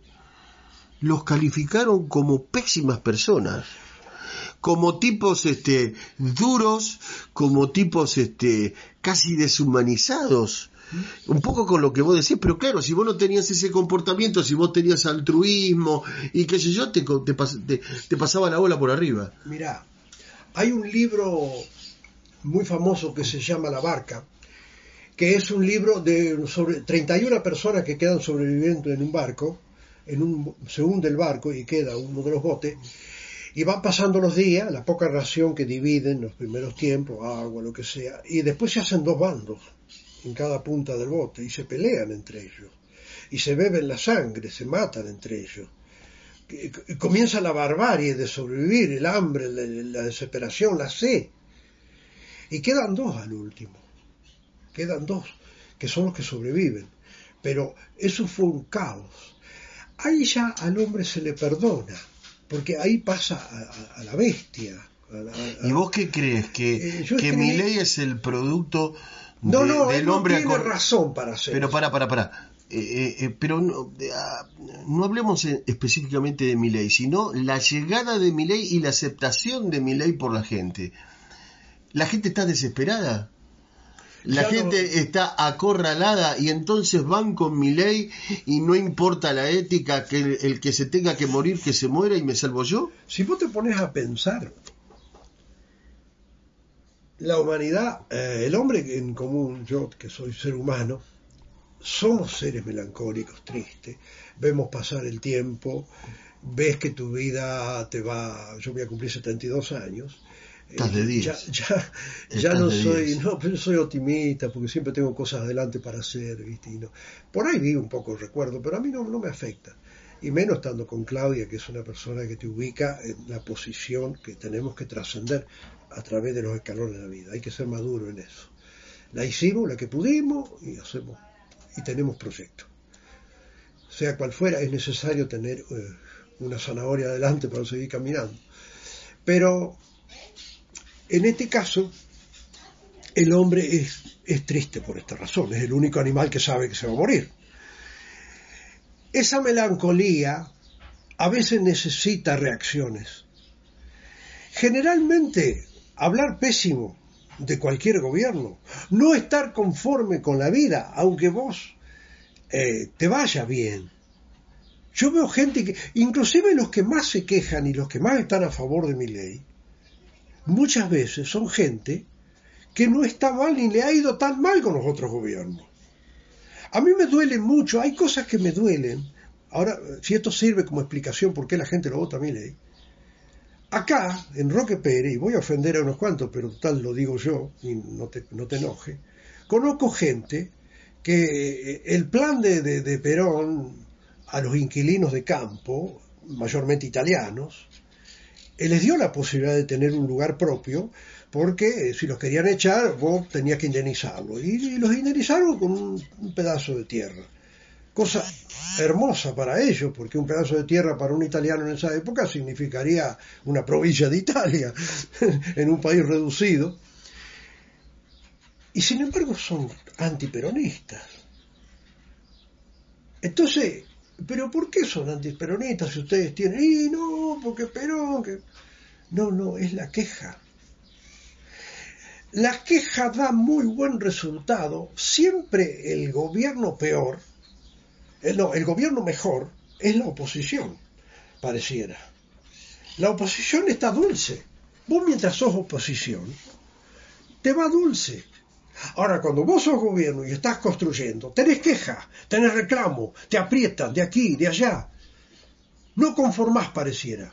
los calificaron como pésimas personas, como tipos este duros, como tipos este casi deshumanizados, un poco con lo que vos decís, pero claro, si vos no tenías ese comportamiento, si vos tenías altruismo y qué sé yo, te, te, te, te pasaba la bola por arriba. Mirá, hay un libro muy famoso que se llama La Barca, que es un libro de sobre treinta y una personas que quedan sobreviviendo en un barco, en un, se hunde el barco y queda uno de los botes. Y van pasando los días, la poca ración que dividen los primeros tiempos, agua, lo que sea, y después se hacen dos bandos en cada punta del bote y se pelean entre ellos. Y se beben la sangre, se matan entre ellos. Y comienza la barbarie de sobrevivir, el hambre, la, la desesperación, la sed. Y quedan dos al último. Quedan dos, que son los que sobreviven. Pero eso fue un caos. Ahí ya al hombre se le perdona, porque ahí pasa a, a, a la bestia. A la, a... ¿Y vos qué crees? ¿Que, eh, que escribí... Milei es el producto de, no, no, del no hombre? No tiene razón para hacer Pero eso. para, para, para. Eh, eh, pero no, eh, no hablemos específicamente de Milei, sino la llegada de Milei y la aceptación de Milei por la gente. La gente está desesperada. La ya gente no... está acorralada y entonces van con Milei y no importa la ética, que el, el que se tenga que morir, que se muera y me salvo yo. Si vos te pones a pensar, la humanidad, eh, el hombre en común, yo que soy ser humano, somos seres melancólicos, tristes. Vemos pasar el tiempo, ves que tu vida te va, yo voy a cumplir setenta y dos años. Estás de diez. Ya, ya, ya no soy, no, pero soy optimista porque siempre tengo cosas adelante para hacer, ¿viste? Y no, por ahí vi un poco el recuerdo, pero a mí no, no me afecta. Y menos estando con Claudia, que es una persona que te ubica en la posición que tenemos que trascender a través de los escalones de la vida. Hay que ser maduro en eso. La hicimos, la que pudimos, y hacemos, y tenemos proyectos. Sea cual fuera, es necesario tener eh, una zanahoria adelante para seguir caminando. Pero en este caso, el hombre es, es triste por esta razón, es el único animal que sabe que se va a morir. Esa melancolía a veces necesita reacciones. Generalmente, hablar pésimo de cualquier gobierno, no estar conforme con la vida, aunque vos eh, te vaya bien. Yo veo gente que, inclusive los que más se quejan y los que más están a favor de Milei, muchas veces son gente que no está mal ni le ha ido tan mal con los otros gobiernos. A mí me duele mucho, hay cosas que me duelen. Ahora, si esto sirve como explicación por qué la gente lo vota a Milei, acá, en Roque Pérez, y voy a ofender a unos cuantos, pero total lo digo yo, y no te, no te enoje, conozco gente que el plan de, de, de Perón a los inquilinos de campo, mayormente italianos, les dio la posibilidad de tener un lugar propio, porque si los querían echar, vos tenías que indemnizarlos, y, y los indemnizaron con un, un pedazo de tierra. Cosa hermosa para ellos, porque un pedazo de tierra para un italiano en esa época significaría una provincia de Italia, en un país reducido. Y sin embargo son antiperonistas. Entonces, ¿pero por qué son antiperonistas si ustedes tienen? Y no, porque Perón... Que... No, no, es la queja. La queja da muy buen resultado. Siempre el gobierno peor... No, el gobierno mejor es la oposición, pareciera. La oposición está dulce. Vos mientras sos oposición, te va dulce. Ahora, cuando vos sos gobierno y estás construyendo, tenés queja, tenés reclamo, te aprietan de aquí, de allá. No conformás, pareciera.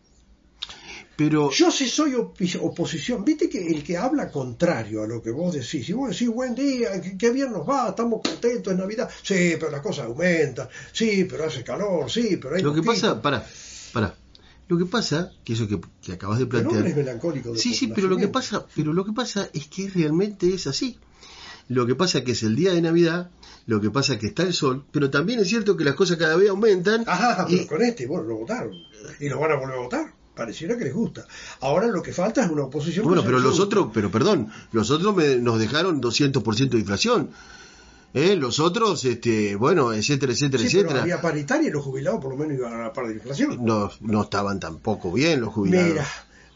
Pero yo sí soy op oposición, viste que el que habla contrario a lo que vos decís, si vos decís buen día, qué, qué bien nos va, estamos contentos, es Navidad, sí, pero las cosas aumentan, sí, pero hace calor, sí, pero hay lo poquito. que pasa, pará, pará, lo que pasa, que eso que, que acabas de plantear, pero no es melancólico de sí, sí, pero lo que pasa, pero lo que pasa es que realmente es así. Lo que pasa es que es el día de Navidad, lo que pasa es que está el sol, pero también es cierto que las cosas cada vez aumentan. Ajá, y... pero con este, bueno, lo votaron, y lo van a volver a votar. Pareciera que les gusta. Ahora lo que falta es una oposición. Bueno, pero los otros, pero perdón, los otros me, nos dejaron doscientos por ciento de inflación. ¿Eh? Los otros, este, bueno, etcétera, etcétera, sí, etcétera. Pero había paritaria y los jubilados por lo menos iban a la par de inflación. No, no estaban tampoco bien los jubilados. Mira,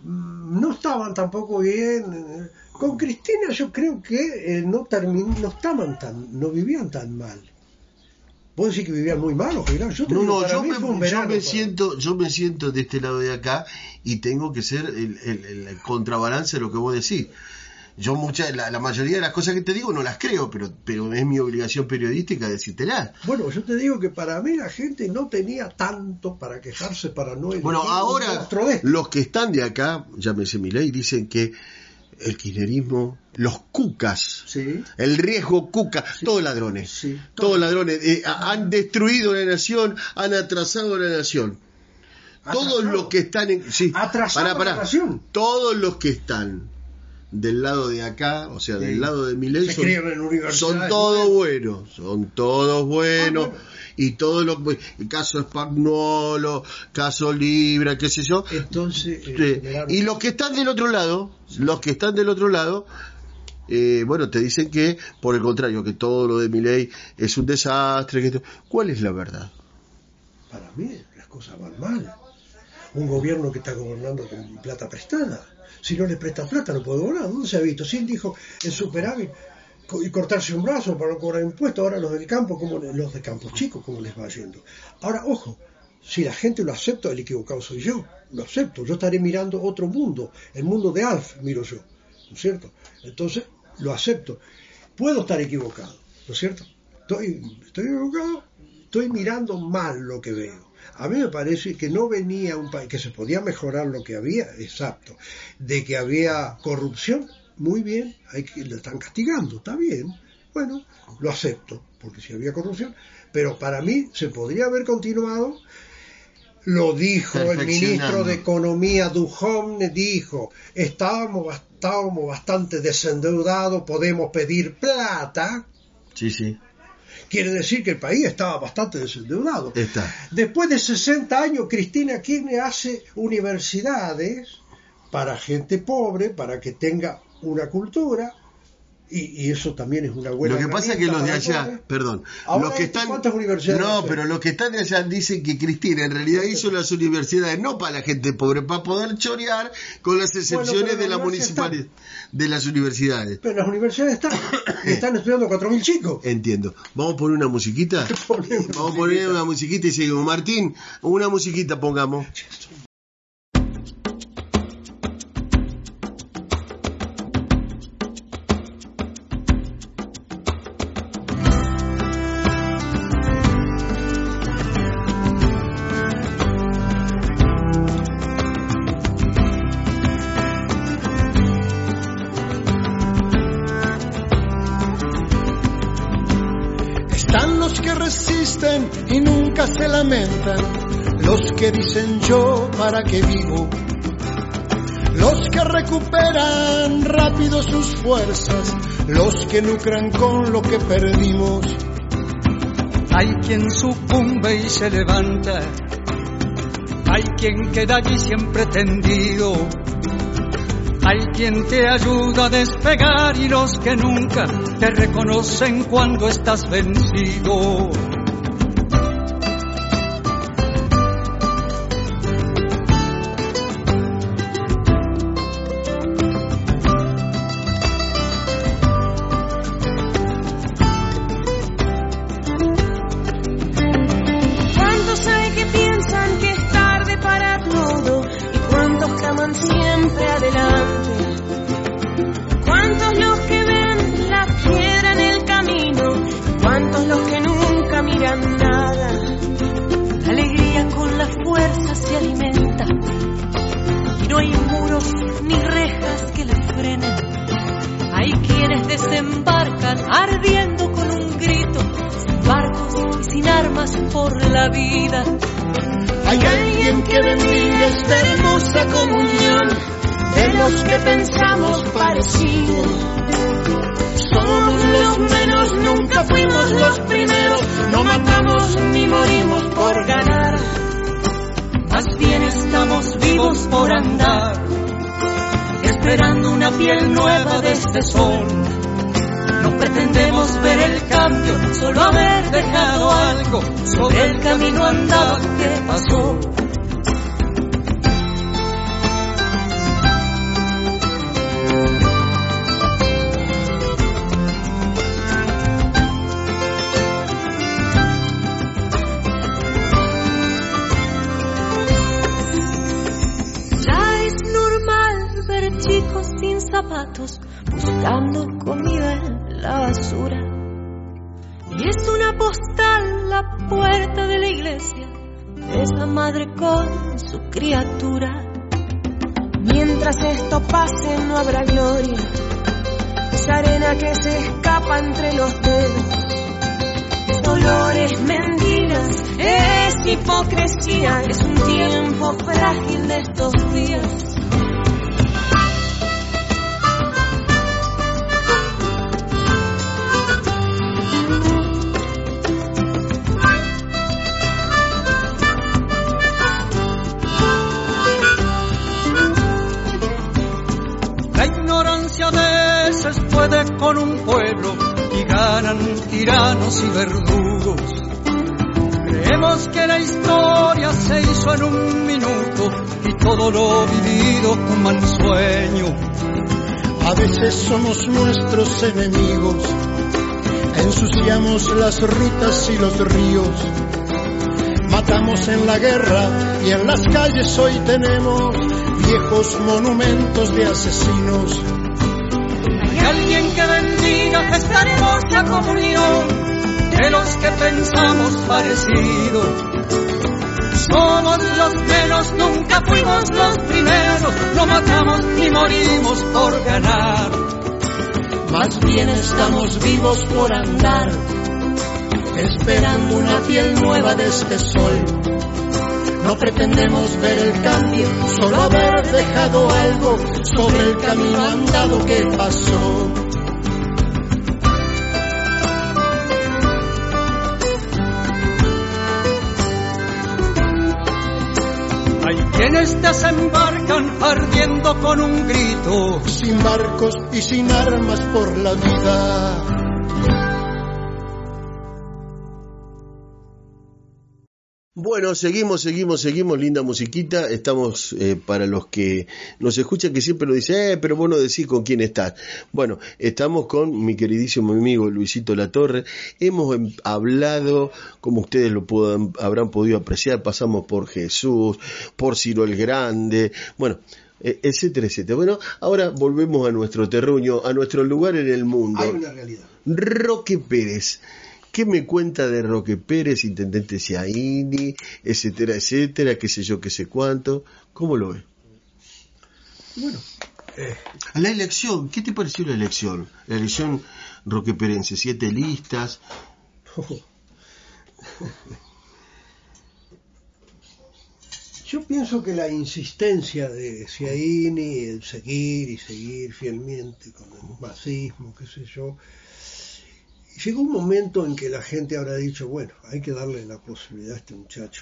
no estaban tampoco bien. Con Cristina yo creo que eh, no termin, no estaban tan, no vivían tan mal. ¿Vos decís que vivían muy mal los jubilados? Yo te no, digo, no, yo me, yo me para... siento, yo me siento de este lado de acá y tengo que ser el, el, el contrabalance de lo que vos decís. Yo mucha, la, la mayoría de las cosas que te digo no las creo, pero, pero es mi obligación periodística decírtelas. Bueno, yo te digo que para mí la gente no tenía tanto para quejarse, para no elegir. Bueno, ahora los que están de acá, llámese Milei, dicen que el kirchnerismo, los cucas, sí, el riesgo cuca, sí, todos ladrones, sí, todos todo. ladrones, eh, han destruido la nación, han atrasado la nación. Atrasado. Todos los que están en, sí, atrasado pará, pará, la nación. Todos los que están del lado de acá, o sea, sí, del lado de Milei, son, son todos buenos, son todos buenos. Ah, bueno. Y todos los, el caso Spagnuolo, caso Libra, qué sé yo. Entonces, eh, eh, y los que están del otro lado, sí, los que están del otro lado, eh, bueno, te dicen que, por el contrario, que todo lo de Milei es un desastre. Que ¿Cuál es la verdad? Para mí, las cosas van mal. Un gobierno que está gobernando con plata prestada. Si no le presta plata, no puede gobernar. ¿Dónde se ha visto? Si él dijo el superávit y cortarse un brazo para no cobrar impuestos, ahora los del campo, como los de Campos Chicos, ¿cómo les va yendo? Ahora, ojo, si la gente lo acepta, el equivocado soy yo, lo acepto, yo estaré mirando otro mundo, el mundo de Alf miro yo, ¿no es cierto? Entonces, lo acepto. Puedo estar equivocado, ¿no es cierto? Estoy, estoy equivocado, estoy mirando mal lo que veo. A mí me parece que no venía un país, que se podía mejorar lo que había, exacto, de que había corrupción. Muy bien, hay que, lo están castigando, está bien, bueno, lo acepto, porque si había corrupción, pero para mí se podría haber continuado, lo dijo el ministro de Economía, Duhovne, dijo, estábamos, estábamos bastante desendeudados, podemos pedir plata. Sí, sí. Quiere decir que el país estaba bastante desendeudado. Está. Después de sesenta años, Cristina Kirchner hace universidades para gente pobre, para que tenga una cultura, y, y eso también es una buena. Lo que pasa es que los de allá, pobre. perdón, Ahora los que están, ¿cuántas universidades? no, pero los que están de allá dicen que Cristina en realidad hizo las universidades no para la gente pobre, para poder chorear con las excepciones bueno, de la municipalidad, de las universidades. Pero las universidades están, y están estudiando cuatro mil chicos. Entiendo. ¿Vamos a poner una musiquita? Poner una Vamos a poner una musiquita y seguimos. Martín, una musiquita pongamos. Y nunca se lamentan, los que dicen yo para qué vivo, los que recuperan rápido sus fuerzas, los que lucran con lo que perdimos. Hay quien sucumbe y se levanta, hay quien queda allí siempre tendido, hay quien te ayuda a despegar y los que nunca te reconocen cuando estás vencido. Hay alguien que bendiga esta hermosa comunión de los que pensamos parecido. Somos los menos, nunca fuimos los primeros, no matamos ni morimos por ganar. Más bien estamos vivos por andar, esperando una piel nueva de este sol. No pretendemos ver el cambio, solo haber dejado algo sobre el camino andado que pasó. Ya es normal ver chicos sin zapatos buscando comida en la basura. Y es una postal la puerta de la iglesia de esa madre con su criatura. Mientras esto pase no habrá gloria, esa arena que se escapa entre los dedos. Es dolor, es mentiras, es hipocresía, es un tiempo frágil de estos días. Puede con un pueblo y ganan tiranos y verdugos. Creemos que la historia se hizo en un minuto y todo lo vivido un mal sueño. A veces somos nuestros enemigos, ensuciamos las rutas y los ríos, matamos en la guerra y en las calles hoy tenemos viejos monumentos de asesinos. Alguien que bendiga esta hermosa comunión de los que pensamos parecido. Somos los menos, nunca fuimos los primeros, no matamos ni morimos por ganar. Más bien estamos vivos por andar, esperando una piel nueva de este sol. No pretendemos ver el cambio, solo haber dejado algo sobre el camino andado que pasó. Hay en esta se embarcan ardiendo con un grito, sin barcos y sin armas por la vida. Bueno, seguimos, seguimos, seguimos, linda musiquita. Estamos, eh, para los que nos escuchan, que siempre nos dicen, eh, pero vos no decís con quién estás. Bueno, estamos con mi queridísimo amigo Luisito Latorre. Hemos em, hablado, como ustedes lo puedan, habrán podido apreciar, pasamos por Jesús, por Ciro el Grande, bueno, eh, etcétera, etcétera. Bueno, ahora volvemos a nuestro terruño, a nuestro lugar en el mundo. Hay una realidad. Roque Pérez. ¿Qué me cuenta de Roque Pérez, intendente Ciaini, etcétera, etcétera, qué sé yo, qué sé cuánto? ¿Cómo lo ve? Bueno, eh. la elección, ¿qué te pareció la elección? La elección roqueperense, siete listas. Oh. Yo pienso que la insistencia de Ciaini, el seguir y seguir fielmente con el masismo, qué sé yo, llegó un momento en que la gente habrá dicho, bueno, hay que darle la posibilidad a este muchacho.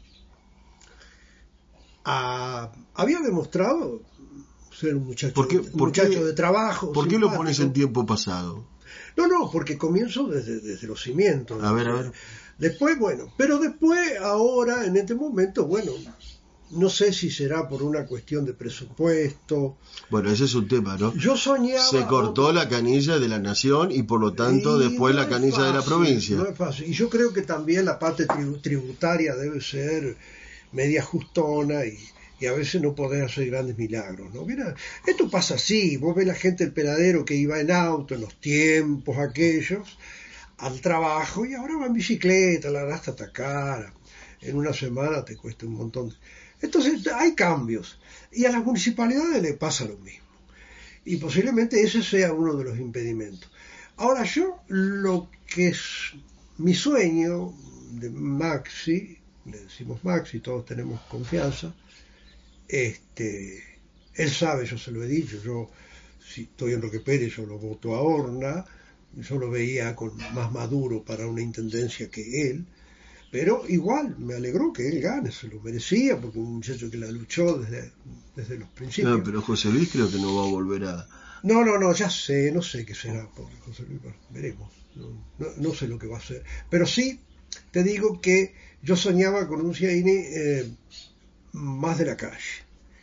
Ah, había demostrado ser un muchacho, ¿Por qué, un por muchacho qué, de trabajo. ¿Por qué simpático. lo pones en tiempo pasado? No, no, porque comienzo desde, desde los cimientos. A ver, a ver. Después, bueno, pero después, ahora, en este momento, bueno, no sé si será por una cuestión de presupuesto. Bueno, ese es un tema, ¿no? Yo soñaba... Se cortó otro... la canilla de la nación y por lo tanto y después no la canilla fácil, de la provincia. No es fácil. Y yo creo que también la parte tributaria debe ser media justona y, y a veces no podés hacer grandes milagros, ¿no? Mira, esto pasa así. Vos ves la gente del peladero que iba en auto en los tiempos aquellos al trabajo y ahora va en bicicleta, la gasta hasta cara. En una semana te cuesta un montón de... Entonces hay cambios y a las municipalidades le pasa lo mismo y posiblemente ese sea uno de los impedimentos. Ahora yo lo que es mi sueño de Maxi, le decimos Maxi, todos tenemos confianza, este, él sabe, yo se lo he dicho, yo si estoy en Roque Pérez yo lo voto a Horna, yo lo veía con más maduro para una intendencia que él. Pero igual me alegró que él gane, se lo merecía, porque un muchacho que la luchó desde, desde los principios. No, pero José Luis creo que no va a volver a... No, no, no, ya sé, no sé qué será, pobre José Luis, veremos, no, no, no sé lo que va a hacer. Pero sí, te digo que yo soñaba con un Ciaini eh, más de la calle.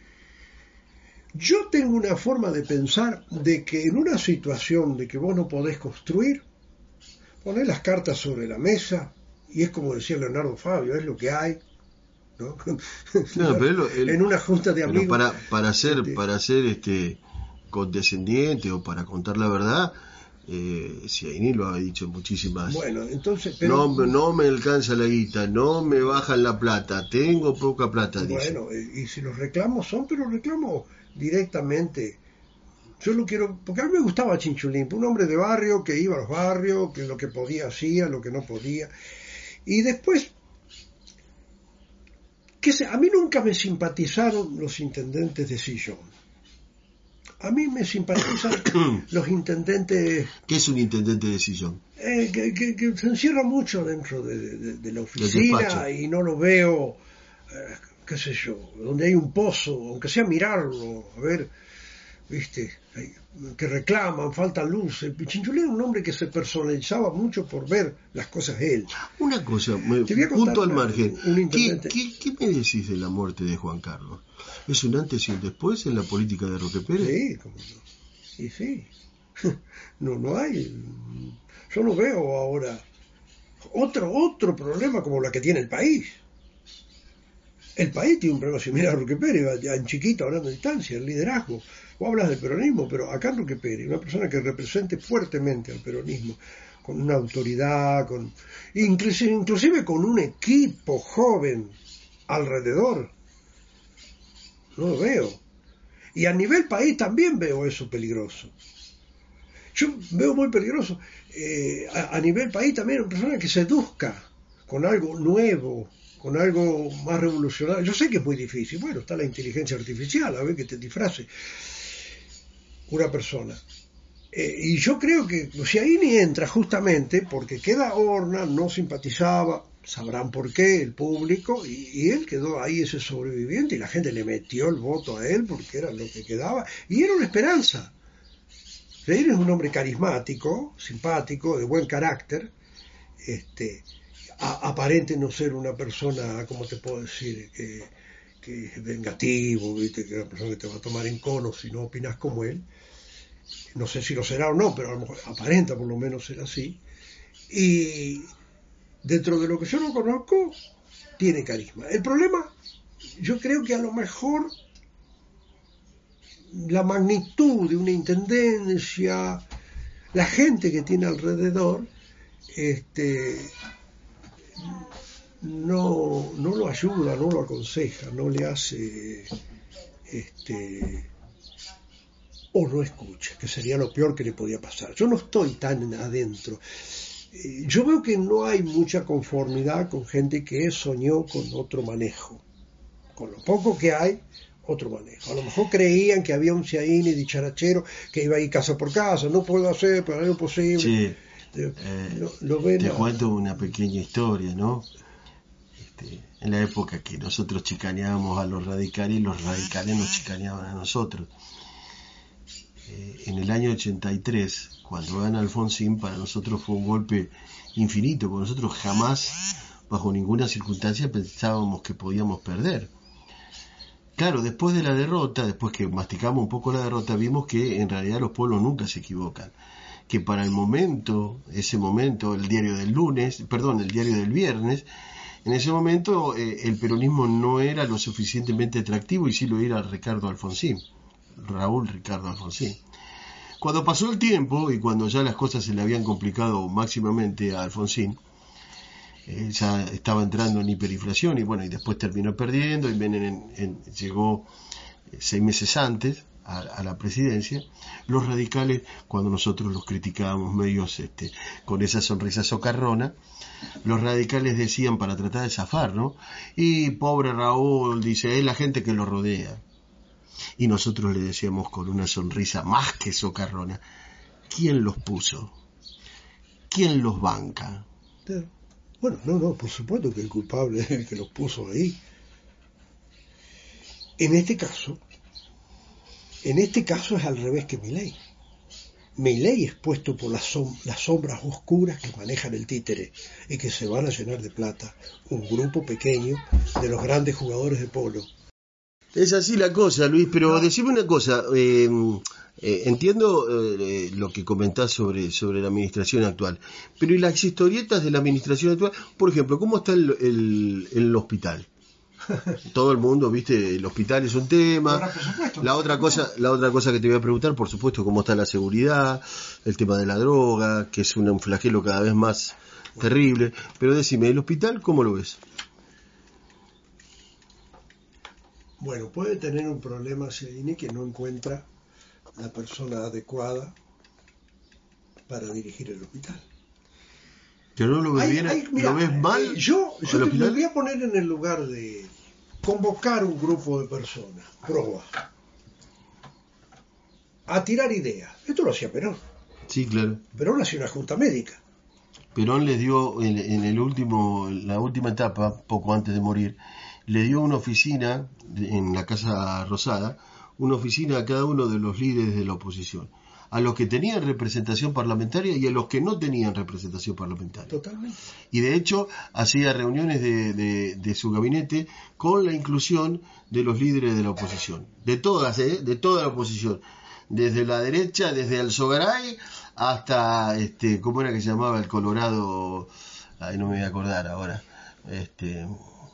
Yo tengo una forma de pensar de que en una situación de que vos no podés construir, ponés las cartas sobre la mesa, y es como decía Leonardo Fabio, es lo que hay, ¿no? No, pero él, en una junta de amigos. Para, para ser, este, para ser este condescendiente o para contar la verdad, eh, Ciaini lo ha dicho muchísimas. Bueno, entonces, pero, no, no me alcanza la guita, no me bajan la plata, tengo poca plata. Bueno, dice. y si los reclamos son, pero reclamos directamente. Yo lo quiero, porque a mí me gustaba Chinchulín, un hombre de barrio que iba a los barrios, que lo que podía hacía, lo que no podía. Y después, que se, a mí nunca me simpatizaron los intendentes de sillón. A mí me simpatizan los intendentes... ¿Qué es un intendente de sillón? Eh, que, que, que se encierra mucho dentro de, de, de la oficina y no lo veo, eh, qué sé yo, donde hay un pozo, aunque sea mirarlo, a ver, viste, hay, que reclaman, falta luz. El Chinchulín era un hombre que se personalizaba mucho por ver las cosas él. Una cosa, me, punto al margen, ¿Qué, qué, ¿qué me decís de la muerte de Juan Carlos? ¿Es un antes y un después en la política de Roque Pérez? Sí, como no. Y sí, no, no hay, yo no veo ahora otro, otro problema como la que tiene el país. El país tiene un problema similar a Roque Pérez, ya en chiquito, hablando de distancia, el liderazgo. Vos hablas del peronismo, pero acá en Roque Pérez, una persona que represente fuertemente al peronismo, con una autoridad, con inclusive, inclusive con un equipo joven alrededor, no lo veo. Y a nivel país también veo eso peligroso. Yo veo muy peligroso. Eh, a, a nivel país también una persona que seduzca con algo nuevo, con algo más revolucionario. Yo sé que es muy difícil. Bueno, está la inteligencia artificial, a ver que te disfrace una persona. Eh, y yo creo que Ciaini entra justamente porque queda Horna, no simpatizaba, sabrán por qué, el público, y, y él quedó ahí ese sobreviviente y la gente le metió el voto a él porque era lo que quedaba, y era una esperanza. Freire es un hombre carismático, simpático, de buen carácter, este, a, aparente no ser una persona, ¿cómo te puedo decir?, que, que es vengativo, ¿viste? Que es una persona que te va a tomar en cono si no opinas como él. No sé si lo será o no, pero a lo mejor aparenta por lo menos ser así. Y dentro de lo que yo no conozco, tiene carisma. El problema, yo creo que a lo mejor la magnitud de una intendencia, la gente que tiene alrededor, este, no, no lo ayuda, no lo aconseja, no le hace, este, o no escucha, que sería lo peor que le podía pasar. Yo no estoy tan adentro. Yo veo que no hay mucha conformidad con gente que soñó con otro manejo. Con lo poco que hay, otro manejo. A lo mejor creían que había un Ciaini dicharachero que iba a ir casa por casa. No puedo hacer, pero es imposible. Sí. Eh, eh, lo, lo ven te a... cuento una pequeña historia, ¿no? Este, en la época que nosotros chicaneábamos a los radicales y los radicales nos chicaneaban a nosotros. Eh, en el año ochenta y tres, cuando gana Alfonsín, para nosotros fue un golpe infinito, porque nosotros jamás, bajo ninguna circunstancia, pensábamos que podíamos perder. Claro, después de la derrota, después que masticamos un poco la derrota, vimos que en realidad los pueblos nunca se equivocan, que para el momento, ese momento, el diario del lunes, perdón, el diario del viernes, en ese momento eh, el peronismo no era lo suficientemente atractivo y sí lo era Ricardo Alfonsín, Raúl Ricardo Alfonsín. Cuando pasó el tiempo y cuando ya las cosas se le habían complicado máximamente a Alfonsín, eh, ya estaba entrando en hiperinflación y bueno, y después terminó perdiendo y en, en, en, llegó seis meses antes a, a la presidencia. Los radicales, cuando nosotros los criticábamos medios este, con esa sonrisa socarrona, los radicales decían para tratar de zafar, ¿no? Y pobre Raúl, dice, es la gente que lo rodea. Y nosotros le decíamos con una sonrisa más que socarrona, ¿quién los puso? ¿Quién los banca? Bueno, no, no, por supuesto que el culpable es el que los puso ahí. En este caso, en este caso es al revés que Milei. Milei es puesto por las, som las sombras oscuras que manejan el títere y que se van a llenar de plata un grupo pequeño de los grandes jugadores de polo. Es así la cosa, Luis, pero no. Decime una cosa, eh, eh, entiendo eh, lo que comentás sobre, sobre la administración actual, pero ¿y las historietas de la administración actual? Por ejemplo, ¿cómo está el, el, el hospital? Todo el mundo, viste, el hospital es un tema. Ahora, por supuesto, la otra cosa, la otra cosa que te voy a preguntar, por supuesto, cómo está la seguridad, el tema de la droga, que es un flagelo cada vez más terrible. Pero decime, ¿el hospital cómo lo ves? Bueno, puede tener un problema Ciaini que no encuentra la persona adecuada para dirigir el hospital. ¿Que no lo ves hay, bien? hay, mira, ¿Lo ves mal? Eh, yo yo me voy a poner en el lugar de convocar un grupo de personas, proba, a tirar ideas. Esto lo hacía Perón. Sí, claro. Perón hacía una junta médica. Perón les dio, en, en el último, la última etapa, poco antes de morir, le dio una oficina en la Casa Rosada, una oficina a cada uno de los líderes de la oposición, a los que tenían representación parlamentaria y a los que no tenían representación parlamentaria. Totalmente. Y de hecho hacía reuniones de, de, de su gabinete con la inclusión de los líderes de la oposición, de todas, ¿eh? de toda la oposición, desde la derecha, desde Alzogaray hasta, este, ¿cómo era que se llamaba el Colorado? Ay, no me voy a acordar ahora. Este...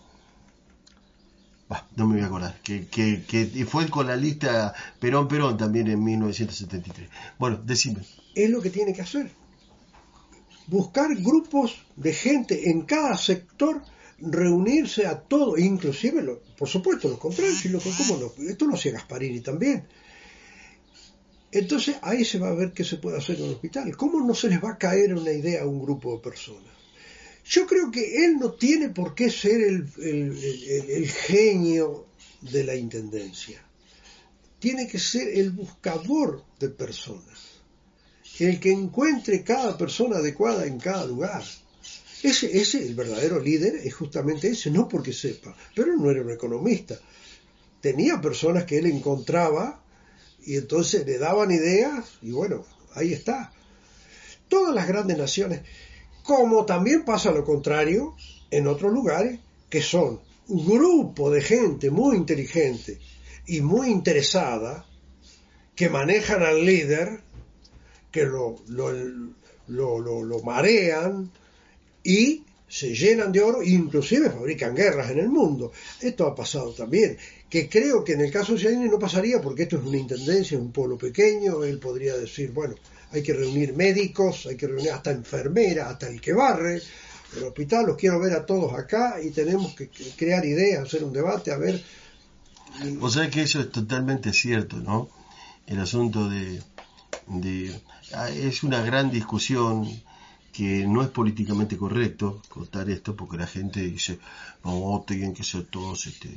No me voy a acordar, que, que, que fue con la lista Perón-Perón también en mil novecientos setenta y tres. Bueno, decime. Es lo que tiene que hacer. Buscar grupos de gente en cada sector, reunirse a todo, inclusive, lo, por supuesto, los contrarios, y lo, ¿cómo no? Esto lo hacía Gasparini también. Entonces ahí se va a ver qué se puede hacer en el hospital. ¿Cómo no se les va a caer una idea a un grupo de personas? Yo creo que él no tiene por qué ser el, el, el, el genio de la intendencia. Tiene que ser el buscador de personas, el que encuentre cada persona adecuada en cada lugar. Ese, ese, el verdadero líder es justamente ese, no porque sepa, pero él no era un economista. Tenía personas que él encontraba y entonces le daban ideas y bueno, ahí está. Todas las grandes naciones, como también pasa lo contrario en otros lugares, que son un grupo de gente muy inteligente y muy interesada, que manejan al líder, que lo, lo, lo, lo, lo marean y se llenan de oro, inclusive fabrican guerras en el mundo. Esto ha pasado también, que creo que en el caso de Giannini no pasaría, porque esto es una intendencia, es un pueblo pequeño. Él podría decir, bueno, hay que reunir médicos, hay que reunir hasta enfermeras, hasta el que barre el hospital, los quiero ver a todos acá y tenemos que crear ideas, hacer un debate, a ver. O sea que eso es totalmente cierto, ¿no? El asunto de, de es una gran discusión que no es políticamente correcto contar esto, porque la gente dice, no, tienen que ser todos este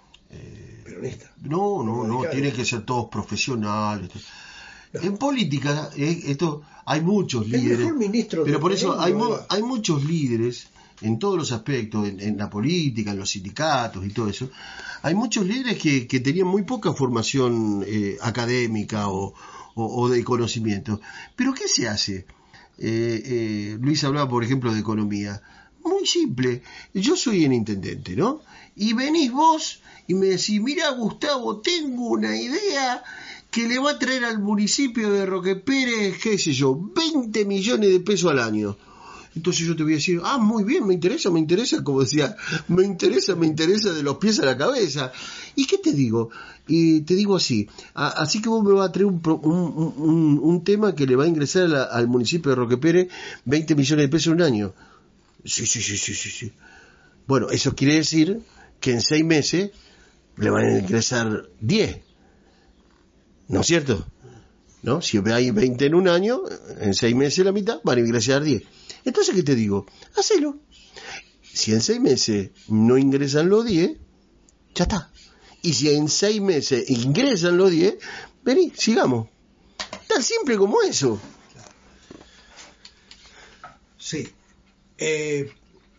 eh, peronistas. No, no, no, tienen que ser todos profesionales. No. En política, eh, esto hay muchos líderes, el mejor ministro pero por eso hay, mu- hay muchos líderes en todos los aspectos, en, en la política, en los sindicatos y todo eso. Hay muchos líderes que, que tenían muy poca formación eh, académica o, o, o de conocimiento. Pero ¿qué se hace? Eh, eh, Luis hablaba, por ejemplo, de economía. Muy simple. Yo soy el intendente, ¿no? Y venís vos y me decís, mira, Gustavo, tengo una idea que le va a traer al municipio de Roque Pérez, qué sé yo, veinte millones de pesos al año. Entonces yo te voy a decir, ah, muy bien, me interesa, me interesa, como decía, me interesa, me interesa de los pies a la cabeza. ¿Y qué te digo? Y te digo así, a, así que vos me vas a traer un, un, un, un tema que le va a ingresar a la, al municipio de Roque Pérez veinte millones de pesos en un año. Sí, sí, sí, sí, sí, sí. Bueno, eso quiere decir que en seis meses le van a ingresar diez. ¿No es cierto? ¿No? Si hay veinte en un año, en seis meses la mitad, van a ingresar diez. Entonces, ¿qué te digo? Hacelo. Si en seis meses no ingresan los diez, ya está. Y si en seis meses ingresan los diez, vení, sigamos. Tan simple como eso. Sí. Eh,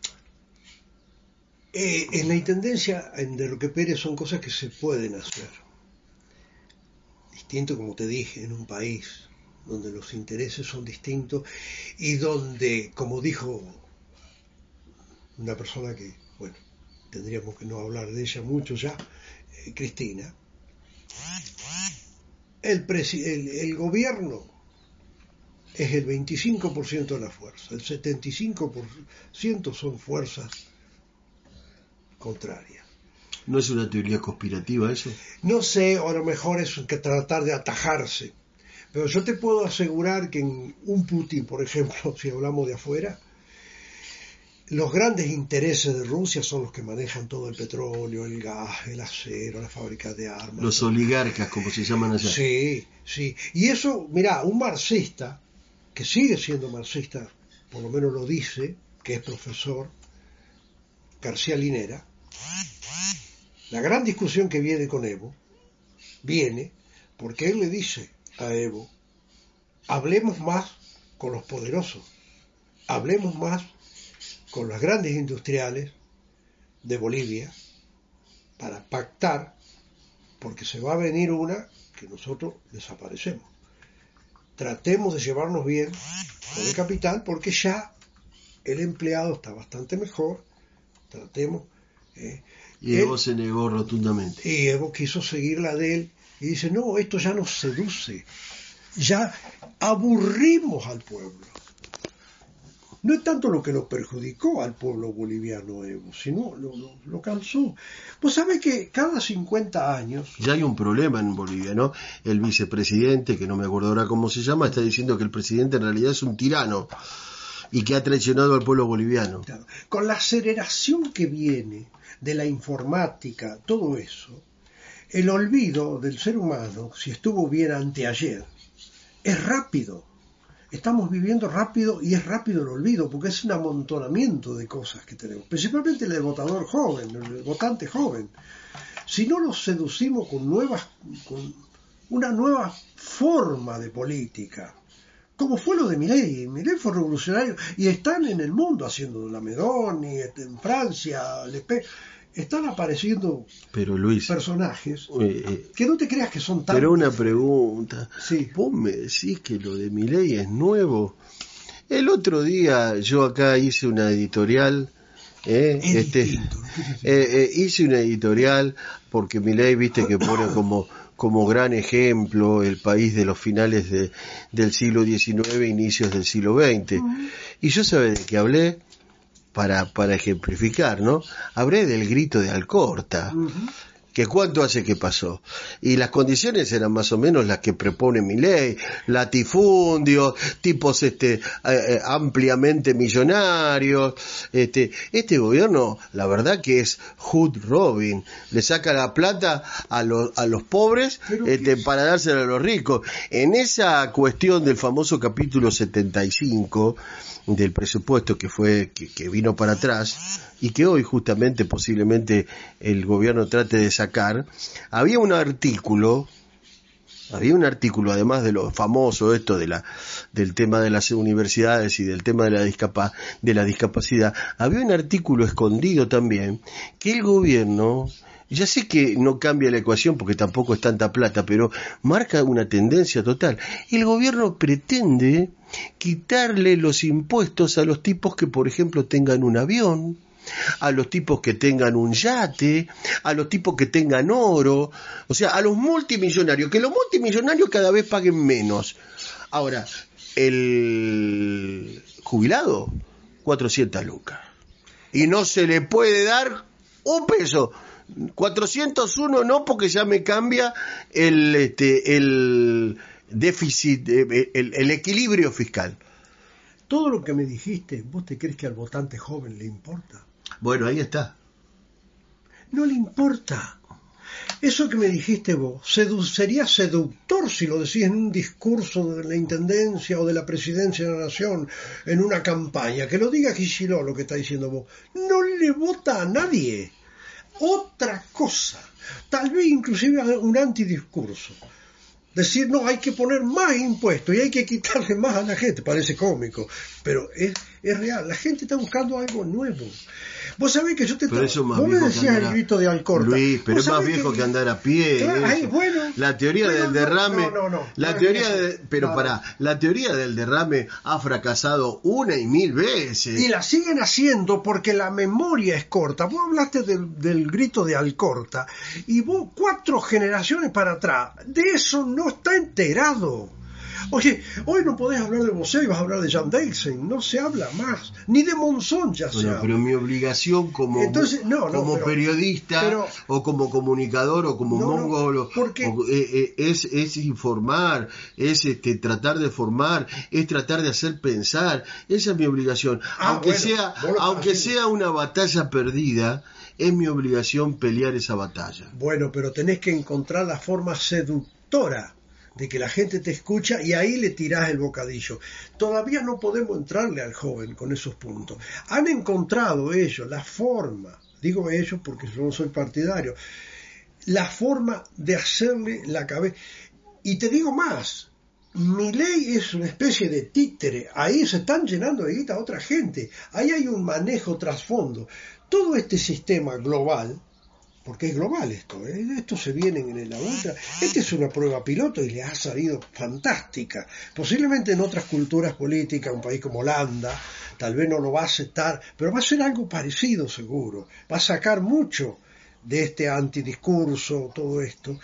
eh, en la intendencia de Roque Pérez son cosas que se pueden hacer. Distinto, como te dije, en un país donde los intereses son distintos y donde, como dijo una persona que, bueno, tendríamos que no hablar de ella mucho ya, eh, Cristina, el, presi- el, el gobierno es el veinticinco por ciento de la fuerza, el setenta y cinco por ciento son fuerzas contrarias. ¿No es una teoría conspirativa eso? No sé, o a lo mejor es que tratar de atajarse. Pero yo te puedo asegurar que en un Putin, por ejemplo, si hablamos de afuera, los grandes intereses de Rusia son los que manejan todo el petróleo, el gas, el acero, las fábricas de armas. Los oligarcas, como se llaman allá. Sí, sí. Y eso, mirá, un marxista, que sigue siendo marxista, por lo menos lo dice, que es profesor, García Linera, la gran discusión que viene con Evo, viene porque él le dice a Evo, hablemos más con los poderosos, hablemos más con las grandes industriales de Bolivia para pactar, porque se va a venir una que nosotros desaparecemos. Tratemos de llevarnos bien con el capital, porque ya el empleado está bastante mejor, tratemos... Eh, y Evo él, se negó rotundamente. Y Evo quiso seguir la de él y dice, no, esto ya nos seduce, ya aburrimos al pueblo. No es tanto lo que lo perjudicó al pueblo boliviano Evo, sino lo, lo, lo cansó. Vos sabés que cada cincuenta años... Ya hay un problema en Bolivia, ¿no? El vicepresidente, que no me acuerdo ahora cómo se llama, está diciendo que el presidente en realidad es un tirano y que ha traicionado al pueblo boliviano. Claro. Con la aceleración que viene de la informática, todo eso, el olvido del ser humano, si estuvo bien anteayer, es rápido. Estamos viviendo rápido y es rápido el olvido, porque es un amontonamiento de cosas que tenemos, principalmente el votador joven, el votante joven. Si no los seducimos con nuevas, con una nueva forma de política, como fue lo de Milei. Milei fue revolucionario y están en el mundo haciendo la Meloni, en Francia, Le Pen. Están apareciendo pero Luis, personajes eh, que no te creas que son tan... Pero una pregunta. Sí. Vos me decís que lo de Milei es nuevo. El otro día yo acá hice una editorial... Eh, es este, distinto, eh, eh, hice una editorial porque Milei, viste, que pone como como gran ejemplo el país de los finales de, del siglo diecinueve, inicios del siglo veinte. Uh-huh. Y yo sabé de qué hablé para para ejemplificar, ¿no? Hablé del grito de Alcorta. Uh-huh. Que cuánto hace que pasó, y las condiciones eran más o menos las que propone Milei, latifundios, tipos este eh, ampliamente millonarios, este este gobierno la verdad que es Hood Robin, le saca la plata a los a los pobres este, para dársela a los ricos. En esa cuestión del famoso capítulo setenta y cinco del presupuesto que fue que, que vino para atrás y que hoy justamente posiblemente el gobierno trate de sacar, había un artículo, había un artículo además de lo famoso esto de la del tema de las universidades y del tema de la discapa, de la discapacidad, había un artículo escondido también que el gobierno, ya sé que no cambia la ecuación porque tampoco es tanta plata, pero marca una tendencia total. El gobierno pretende quitarle los impuestos a los tipos que, por ejemplo, tengan un avión, a los tipos que tengan un yate, a los tipos que tengan oro, o sea, a los multimillonarios, que los multimillonarios cada vez paguen menos. Ahora, el jubilado, cuatrocientas lucas. Y no se le puede dar un peso. cuatrocientos uno no, porque ya me cambia el este el déficit, el, el equilibrio fiscal. Todo lo que me dijiste, ¿vos te crees que al votante joven le importa? Bueno, ahí está. No le importa. Eso que me dijiste vos sedu- sería seductor si lo decís en un discurso de la intendencia o de la presidencia de la nación, en una campaña. Que lo diga Kicillof, lo que está diciendo vos. No le vota a nadie. Otra cosa, tal vez inclusive un antidiscurso. Decir, no, hay que poner más impuestos y hay que quitarle más a la gente. Parece cómico, pero es, es real. La gente está buscando algo nuevo. Vos sabés que yo te... Pero eso más vos me viejo decías que el grito de Alcorta. Luis, pero es más viejo que, que andar a pie. Claro, ahí, bueno, la teoría pero del derrame... No, no, no. La no teoría es de, pero no, pará, la teoría del derrame ha fracasado una y mil veces. Y la siguen haciendo porque la memoria es corta. Vos hablaste del, del grito de Alcorta y vos cuatro generaciones para atrás, de eso no está enterado. Oye, hoy no podés hablar de Bosé y vas a hablar de Jan Delsen, no se habla más, ni de Monzón ya bueno, se habla. Pero mi obligación como, Entonces, no, no, como pero, periodista pero, o como comunicador o como no, mongolo no, porque, o, eh, eh, es, es informar, es este, tratar de formar, es tratar de hacer pensar, esa es mi obligación. Ah, aunque bueno, sea, aunque sea una batalla perdida, es mi obligación pelear esa batalla. Bueno, pero tenés que encontrar la forma seductora de que la gente te escucha y ahí le tirás el bocadillo. Todavía no podemos entrarle al joven con esos puntos. Han encontrado ellos la forma, digo ellos porque yo no soy partidario, la forma de hacerle la cabeza. Y te digo más, Milei es una especie de títere, ahí se están llenando de guita a otra gente, ahí hay un manejo trasfondo. Todo este sistema global, porque es global esto, ¿eh? Esto se viene en la otra. Esta es una prueba piloto y le ha salido fantástica. Posiblemente en otras culturas políticas, un país como Holanda, tal vez no lo va a aceptar, pero va a ser algo parecido seguro. Va a sacar mucho de este antidiscurso, todo esto.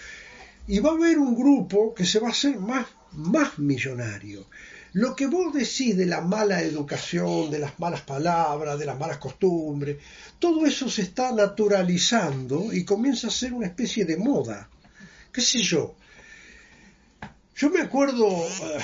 Y va a haber un grupo que se va a hacer más, más millonario. Lo que vos decís de la mala educación, de las malas palabras, de las malas costumbres, todo eso se está naturalizando y comienza a ser una especie de moda. ¿Qué sé yo? Yo me acuerdo, uh,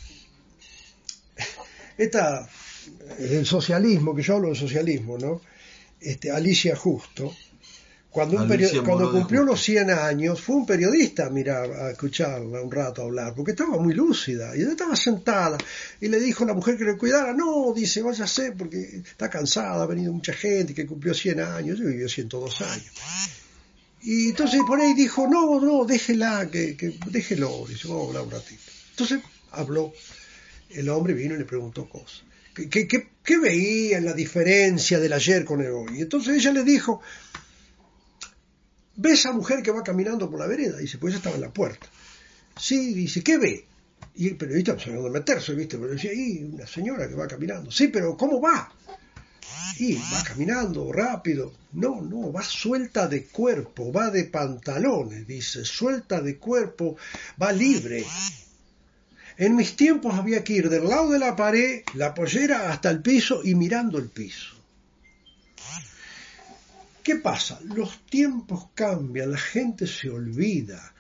esta, el socialismo, que yo hablo del socialismo, ¿no? Este, Alicia Justo, Cuando, un Alicia cuando cumplió los cien años, fue un periodista a mirar, a escucharla un rato hablar, porque estaba muy lúcida, y ella estaba sentada, y le dijo a la mujer que le cuidara, no, dice, váyase, porque está cansada, ha venido mucha gente que cumplió cien años, yo vivió ciento dos años. Y entonces por ahí dijo, no, no, déjela, que, que déjelo, dice, vamos a hablar un ratito. Entonces habló, el hombre vino y le preguntó cosas. ¿Qué, qué, qué, qué veía en la diferencia del ayer con el hoy? Y entonces ella le dijo, ¿ve esa mujer que va caminando por la vereda? Dice, pues ella estaba en la puerta. Sí, dice, ¿qué ve? Y el periodista no sabía dónde meterse, ¿viste? Pero decía, y una señora que va caminando. Sí, pero ¿cómo va? Y va caminando rápido. No, no, va suelta de cuerpo, va de pantalones, dice, suelta de cuerpo, va libre. En mis tiempos había que ir del lado de la pared, la pollera hasta el piso y mirando el piso. ¿Qué pasa? Los tiempos cambian, la gente se olvida.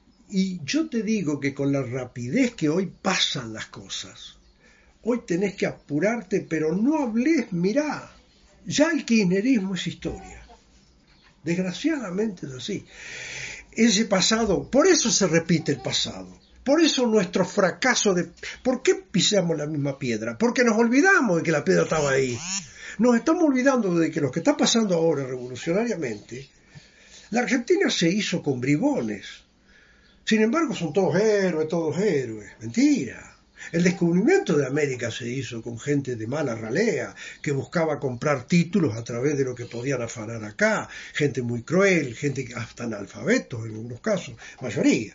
Y yo te digo que con la rapidez que hoy pasan las cosas, hoy tenés que apurarte, pero no hables, mirá, ya el kirchnerismo es historia. Desgraciadamente es así. Ese pasado, por eso se repite el pasado. Por eso nuestro fracaso de... ¿Por qué pisamos la misma piedra? Porque nos olvidamos de que la piedra estaba ahí. Nos estamos olvidando de que lo que está pasando ahora revolucionariamente, la Argentina se hizo con bribones. Sin embargo, son todos héroes, todos héroes. Mentira. El descubrimiento de América se hizo con gente de mala ralea, que buscaba comprar títulos a través de lo que podían afanar acá. Gente muy cruel, gente hasta analfabetos en algunos casos, mayoría.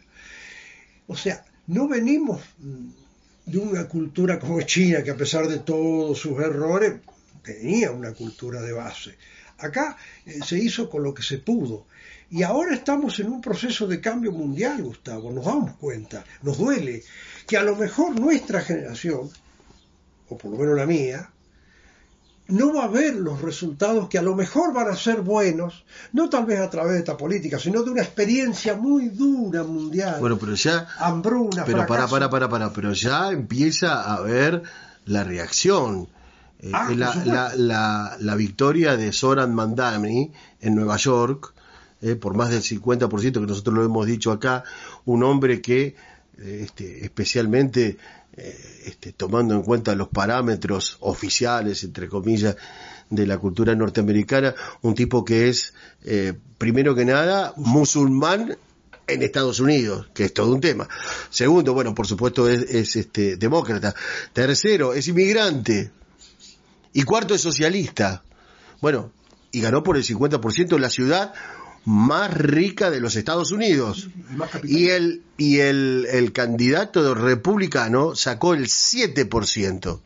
O sea, no venimos de una cultura como China, que a pesar de todos sus errores, tenía una cultura de base. Acá eh, se hizo con lo que se pudo. Y ahora estamos en un proceso de cambio mundial, Gustavo, nos damos cuenta, nos duele, que a lo mejor nuestra generación, o por lo menos la mía, no va a ver los resultados que a lo mejor van a ser buenos, no tal vez a través de esta política, sino de una experiencia muy dura mundial. Bueno, pero ya... Hambruna, pero fracaso. para, para, para, para, pero ya empieza a haber la reacción. Eh, Ah, la, por la, supuesto. la, la victoria de Zoran Mandani en Nueva York, eh, por más del cincuenta por ciento, que nosotros lo hemos dicho acá, un hombre que, eh, este, especialmente eh, este, tomando en cuenta los parámetros oficiales, entre comillas, de la cultura norteamericana, un tipo que es, eh, primero que nada, musulmán en Estados Unidos, que es todo un tema. Segundo, bueno, por supuesto es, es este, demócrata. Tercero, es inmigrante. Y cuarto, es socialista. Bueno, y ganó por el cincuenta por ciento en la ciudad más rica de los Estados Unidos. Y el y el, el candidato republicano sacó el siete por ciento.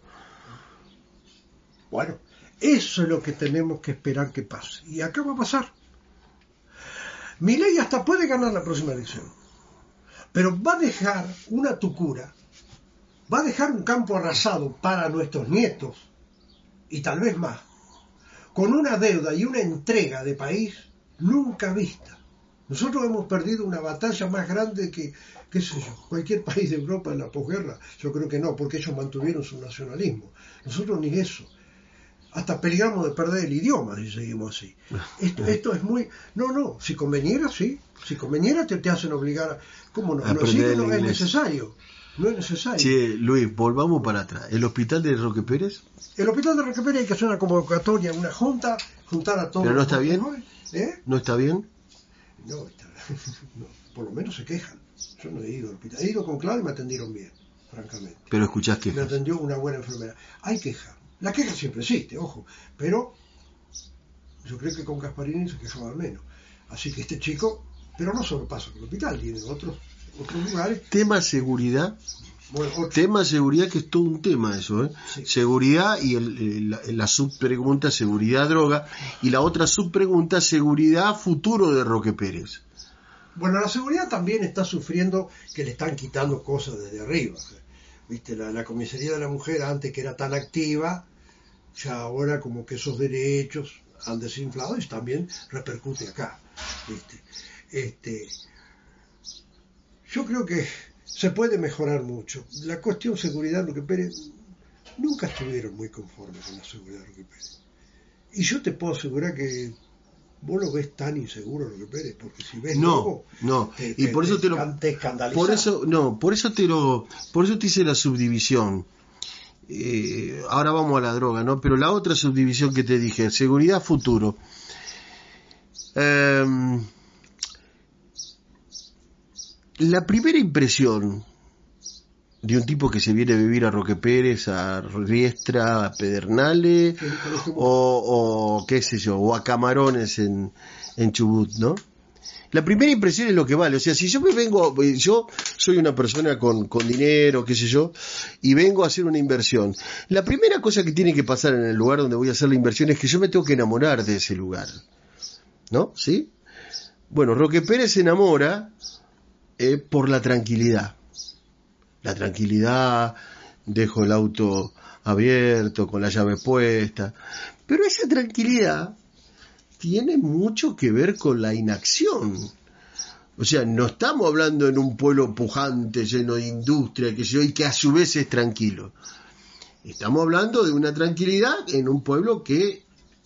Bueno, eso es lo que tenemos que esperar que pase. Y acá va a pasar. Milei hasta puede ganar la próxima elección, pero va a dejar una tucura, va a dejar un campo arrasado para nuestros nietos, y tal vez más, con una deuda y una entrega de país nunca vista. Nosotros hemos perdido una batalla más grande que, qué sé yo, cualquier país de Europa en la posguerra. Yo creo que no, porque ellos mantuvieron su nacionalismo. Nosotros ni eso. Hasta peligramos de perder el idioma si seguimos así. Esto, esto es muy... No, no, si conveniera, sí. Si conveniera te, te hacen obligar a... ¿Cómo no? No, sí, no es necesario. No es necesario. Che, Luis, volvamos para atrás. ¿El hospital de Roque Pérez? El hospital de Roque Pérez hay que hacer una convocatoria, una junta, juntar a todos. ¿Pero no está bien? ¿Eh? ¿No está bien? No, está, no, por lo menos se quejan. Yo no he ido al hospital. He ido con Claudio y me atendieron bien, francamente. Pero escuchás Me quejas. atendió una buena enfermera. Hay queja. La queja siempre existe, ojo. Pero yo creo que con Gasparini se quejaba menos. Así que este chico, pero no solo pasa con el hospital, tiene otros, otros lugares. Tema seguridad. Bueno, otro- Tema seguridad, que es todo un tema eso, ¿eh? Sí. Seguridad y el, el- la, la subpregunta seguridad droga, y la otra subpregunta seguridad futuro de Roque Pérez. Bueno, la seguridad también está sufriendo que le están quitando cosas desde arriba. Viste, la, la comisaría de la mujer antes que era tan activa, ya ahora como que esos derechos han desinflado y también repercute acá. Viste, este, yo creo que se puede mejorar mucho. La cuestión seguridad, Roque Pérez, nunca estuvieron muy conformes con la seguridad de Roque Pérez. Y yo te puedo asegurar que vos lo ves tan inseguro, Roque Pérez, porque si ves No, lobo, no, te, y te- por eso te te lo, escan- te escandalizás. por eso, no, por eso te lo, por eso te hice la subdivisión. Eh, ahora vamos a la droga, ¿no? Pero la otra subdivisión que te dije, seguridad futuro. Em, la primera impresión de un tipo que se viene a vivir a Roque Pérez, a Riestra, a Pedernales, o, o qué sé yo, o a Camarones en, en Chubut, ¿no? La primera impresión es lo que vale. O sea, si yo me vengo, yo soy una persona con, con dinero, qué sé yo, y vengo a hacer una inversión, la primera cosa que tiene que pasar en el lugar donde voy a hacer la inversión es que yo me tengo que enamorar de ese lugar, ¿no? ¿Sí? Bueno, Roque Pérez se enamora eh, por la tranquilidad. La tranquilidad, dejo el auto abierto, con la llave puesta, pero esa tranquilidad tiene mucho que ver con la inacción. O sea, no estamos hablando en un pueblo pujante, lleno de industria, que sé yo, y que a su vez es tranquilo. Estamos hablando de una tranquilidad en un pueblo que,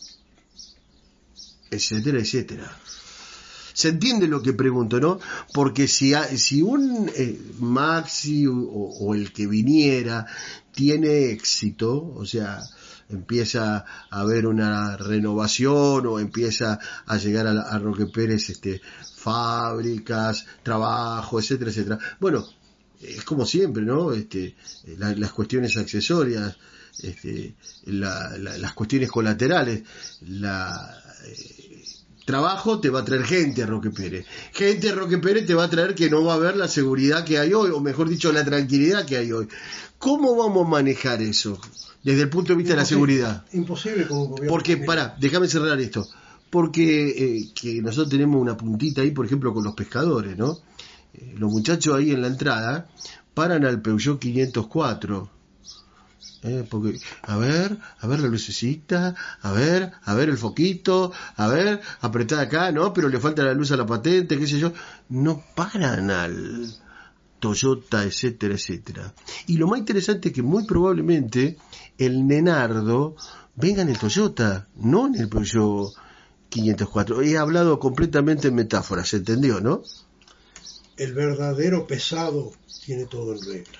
etcétera, etcétera. Se entiende lo que pregunto, ¿no? Porque si, ha, si un eh, Maxi o, o el que viniera tiene éxito, o sea, empieza a haber una renovación o empieza a llegar a, a Roque Pérez este, fábricas, trabajo, etcétera, etcétera. Bueno, es como siempre, ¿no? Este, la, las cuestiones accesorias, este, la, la, las cuestiones colaterales, la... Eh, trabajo te va a traer gente a Roque Pérez. Gente a Roque Pérez te va a traer que no va a haber la seguridad que hay hoy, o mejor dicho, la tranquilidad que hay hoy. ¿Cómo vamos a manejar eso desde el punto de vista imposible, de la seguridad? Imposible con un gobierno. Porque, pará, déjame cerrar esto. Porque eh, que nosotros tenemos una puntita ahí, por ejemplo, con los pescadores, ¿no? Eh, los muchachos ahí en la entrada paran al Peugeot quinientos cuatro. Eh, porque, a ver, a ver la lucecita, a ver, a ver el foquito, a ver, apretar acá, no, pero le falta la luz a la patente, qué sé yo. No paran al Toyota, etcétera, etcétera. Y lo más interesante es que muy probablemente el Nenardo venga en el Toyota, no en el Peugeot quinientos cuatro. He hablado completamente en metáforas, ¿se entendió, no? El verdadero pesado tiene todo en regla.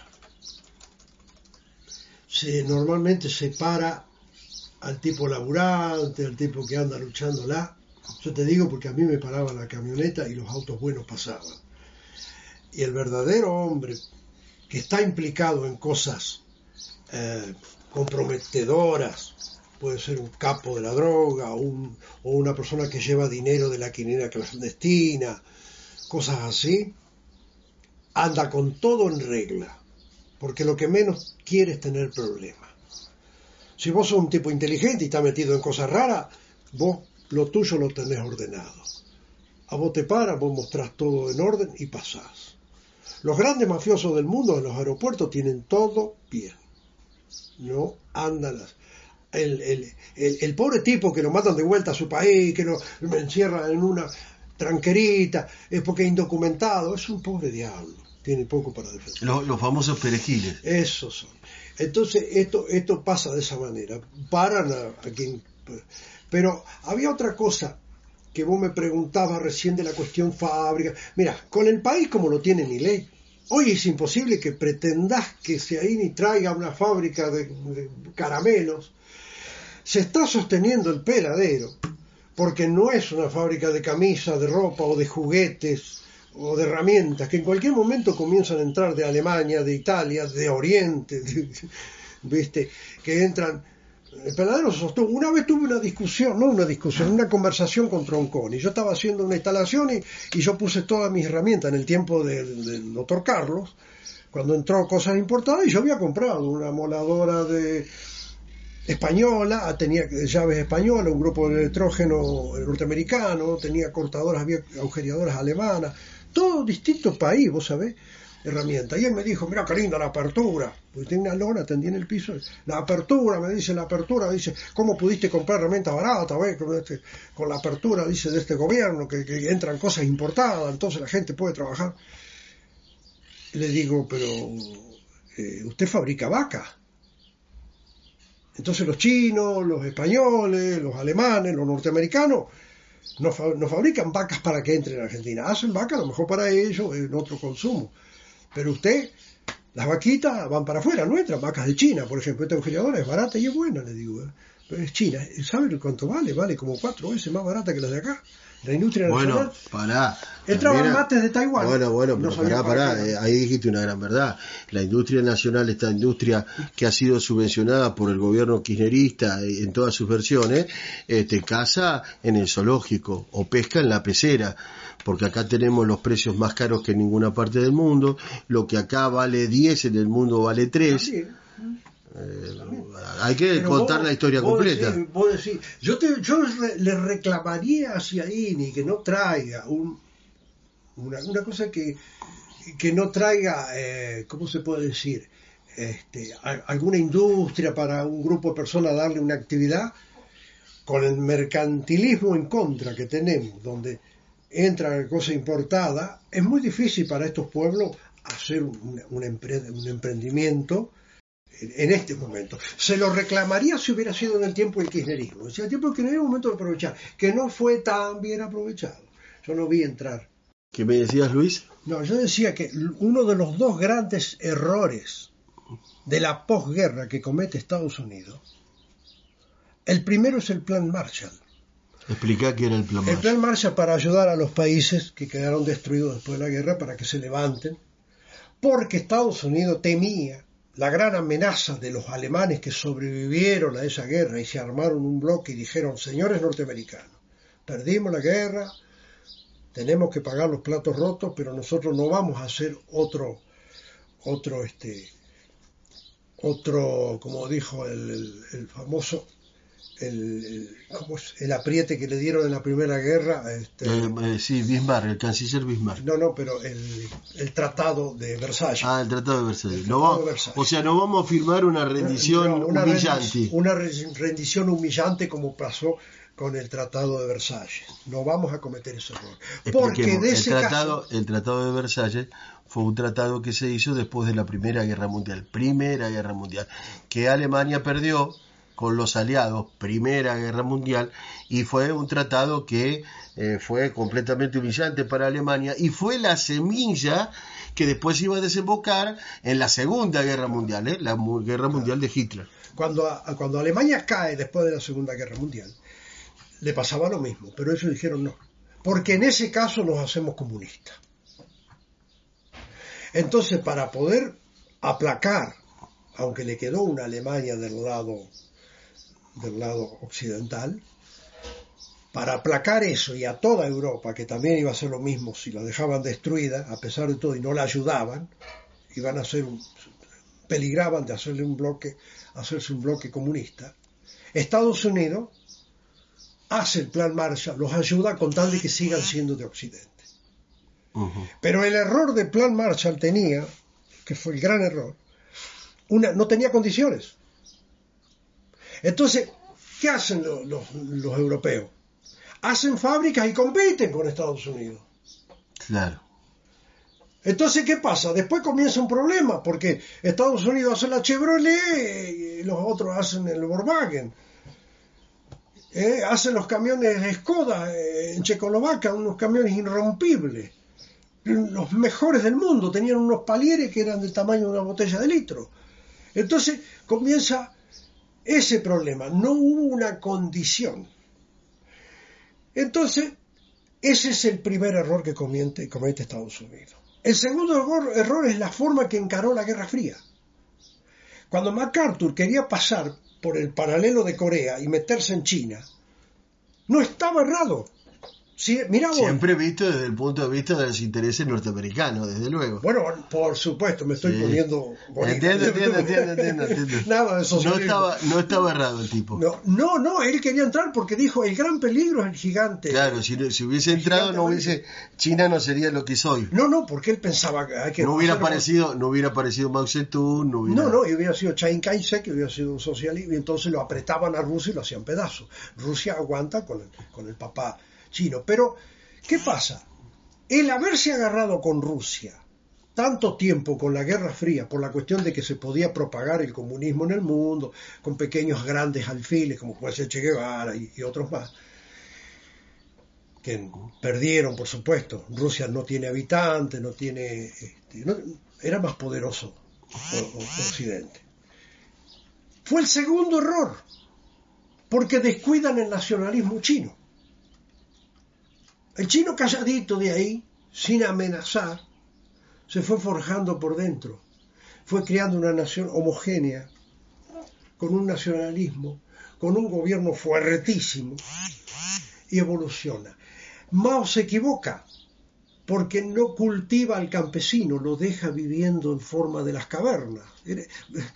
Se, normalmente se para al tipo laburante, al tipo que anda luchándola. Yo te digo porque a mí me paraba la camioneta y los autos buenos pasaban. Y el verdadero hombre que está implicado en cosas eh, comprometedoras, puede ser un capo de la droga, un, o una persona que lleva dinero de la quinera clandestina, cosas así, anda con todo en regla. Porque lo que menos quiere es tener problemas. Si vos sos un tipo inteligente y estás metido en cosas raras, vos lo tuyo lo tenés ordenado. A vos te paran, vos mostrás todo en orden y pasás. Los grandes mafiosos del mundo en los aeropuertos tienen todo bien. No andan las... El, el, el, el pobre tipo que lo matan de vuelta a su país, que lo, lo encierran en una tranquerita, es porque es indocumentado, es un pobre diablo. Tiene poco para defender. Los, los famosos perejiles. Esos son. Entonces, esto, esto pasa de esa manera. Paran a, a quien... Pero había otra cosa que vos me preguntabas recién de la cuestión fábrica. Mira, con el país como lo tiene Milei, hoy es imposible que pretendas que Seaini traiga una fábrica de, de caramelos. Se está sosteniendo el peladero, porque no es una fábrica de camisas, de ropa o de juguetes o de herramientas, que en cualquier momento comienzan a entrar de Alemania, de Italia, de Oriente, de, ¿viste? Que entran... El peladero se sostuvo. Una vez tuve una discusión, no una discusión, una conversación con Tronconi. Yo estaba haciendo una instalación y, y yo puse todas mis herramientas en el tiempo del, del doctor Carlos, cuando entró cosas importadas, y yo había comprado una moladora de española, tenía llaves españolas, un grupo de electrógeno norteamericano, tenía cortadoras, había agujereadoras alemanas, todo distinto país, vos sabés, herramientas. Y él me dijo, mira qué linda la apertura, porque tenía una lona, tendía en el piso, la apertura, me dice, la apertura, dice, ¿cómo pudiste comprar herramientas baratas, ves? Con, este, con la apertura, dice, de este gobierno, que, que entran cosas importadas, entonces la gente puede trabajar. Y le digo, pero eh, usted fabrica vacas. Entonces los chinos, los españoles, los alemanes, los norteamericanos no, fa- no fabrican vacas para que entren en Argentina. Hacen vacas a lo mejor para ellos, en otro consumo. Pero usted, las vaquitas van para afuera, nuestras vacas de China, por ejemplo. Esta agujereadora es barata y es buena, le digo. ¿eh? Pero es China. ¿Sabe cuánto vale? Vale como cuatro veces más barata que las de acá. La industria nacional. Bueno, pará. Entraban mates de Taiwán. Bueno, bueno, pero no pará, pará. Eh, ahí dijiste una gran verdad. La industria nacional, esta industria que ha sido subvencionada por el gobierno kirchnerista en todas sus versiones, este, caza en el zoológico o pesca en la pecera. Porque acá tenemos los precios más caros que en ninguna parte del mundo. Lo que acá vale diez, en el mundo vale tres. Eh, hay que Pero contar vos, la historia vos completa. Decís, vos decís, yo te, yo re, le reclamaría hacia INI que no traiga un, una, una cosa que, que no traiga, eh, ¿cómo se puede decir? Este, a, alguna industria para un grupo de personas darle una actividad, con el mercantilismo en contra que tenemos, donde entra cosa importada. Es muy difícil para estos pueblos hacer un, un, empre, un emprendimiento en este momento. Se lo reclamaría si hubiera sido en el tiempo del kirchnerismo. O sea, el tiempo del kirchnerismo es un momento de aprovechar, que no fue tan bien aprovechado. Yo no vi entrar. ¿Qué me decías, Luis? No, yo decía que uno de los dos grandes errores de la posguerra que comete Estados Unidos, el primero es el Plan Marshall. Explica qué era el Plan Marshall. El Plan Marshall para ayudar a los países que quedaron destruidos después de la guerra para que se levanten, porque Estados Unidos temía la gran amenaza de los alemanes que sobrevivieron a esa guerra y se armaron un bloque y dijeron: señores norteamericanos, perdimos la guerra, tenemos que pagar los platos rotos, pero nosotros no vamos a hacer otro, otro, este, otro, como dijo el, el, el famoso, el, el, ¿cómo es? el apriete que le dieron en la Primera Guerra. Este, eh, eh, sí, Bismarck, el canciller Bismarck. No, no, pero el, el Tratado de Versalles. Ah, el Tratado de Versalles. El no tratado vamos, de Versalles. O sea, no vamos a firmar una rendición no, una humillante. Rendición, una rendición humillante como pasó con el Tratado de Versalles. No vamos a cometer ese error. Porque de ese el tratado, caso... el Tratado de Versalles fue un tratado que se hizo después de la Primera Guerra Mundial. Primera Guerra Mundial. Que Alemania perdió con los aliados, Primera Guerra Mundial, y fue un tratado que eh, fue completamente humillante para Alemania y fue la semilla que después iba a desembocar en la Segunda Guerra Mundial, ¿eh? la Guerra Mundial de Hitler. Cuando, cuando Alemania cae después de la Segunda Guerra Mundial, le pasaba lo mismo, pero ellos dijeron no, porque en ese caso nos hacemos comunistas. Entonces, para poder aplacar, aunque le quedó una Alemania del lado del lado occidental, para aplacar eso y a toda Europa, que también iba a ser lo mismo si la dejaban destruida, a pesar de todo, y no la ayudaban, iban a hacer un, peligraban de hacerle un bloque, hacerse un bloque comunista. Estados Unidos hace el Plan Marshall, los ayuda con tal de que sigan siendo de Occidente. Uh-huh. Pero el error del Plan Marshall tenía, que fue el gran error, una, no tenía condiciones. Entonces, ¿qué hacen los, los, los europeos? Hacen fábricas y compiten con Estados Unidos. Claro. Entonces, ¿qué pasa? Después comienza un problema, porque Estados Unidos hace la Chevrolet y los otros hacen el Volkswagen. Eh, hacen los camiones Skoda eh, en Checoslovaquia, unos camiones irrompibles. Los mejores del mundo, tenían unos palieres que eran del tamaño de una botella de litro. Entonces, comienza ese problema, no hubo una condición. Entonces, ese es el primer error que comete, comete Estados Unidos. El segundo error, error es la forma que encaró la Guerra Fría. Cuando MacArthur quería pasar por el paralelo de Corea y meterse en China, no estaba errado. Sí, mirá vos. Siempre visto desde el punto de vista de los intereses norteamericanos, desde luego. Bueno, por supuesto, me estoy sí. poniendo bonito. Entiendo, entiendo, entiendo, entiendo, entiendo. Nada de eso. No estaba, no estaba errado el tipo. No, no, no, él quería entrar porque dijo, el gran peligro es el gigante. Claro, si, si hubiese entrado, no hubiese, China no sería lo que soy. No, no, porque él pensaba que... Hay que no hubiera aparecido, no hubiera aparecido Mao Zedong, no hubiera... No, no, y hubiera sido Chiang Kai-shek, que hubiera sido un socialista, y entonces lo apretaban a Rusia y lo hacían pedazos. Rusia aguanta con el, con el papá chino, pero... ¿Qué pasa? El haberse agarrado con Rusia tanto tiempo con la Guerra Fría por la cuestión de que se podía propagar el comunismo en el mundo con pequeños grandes alfiles como puede ser Che Guevara y, y otros más que perdieron, por supuesto. Rusia no tiene habitantes, no tiene este, no, era más poderoso o, o, Occidente. Fue el segundo error porque descuidan el nacionalismo chino. El chino calladito de ahí, sin amenazar, se fue forjando por dentro, fue creando una nación homogénea, con un nacionalismo, con un gobierno fuertísimo, y evoluciona. Mao se equivoca, porque no cultiva al campesino, lo deja viviendo en forma de las cavernas. Era,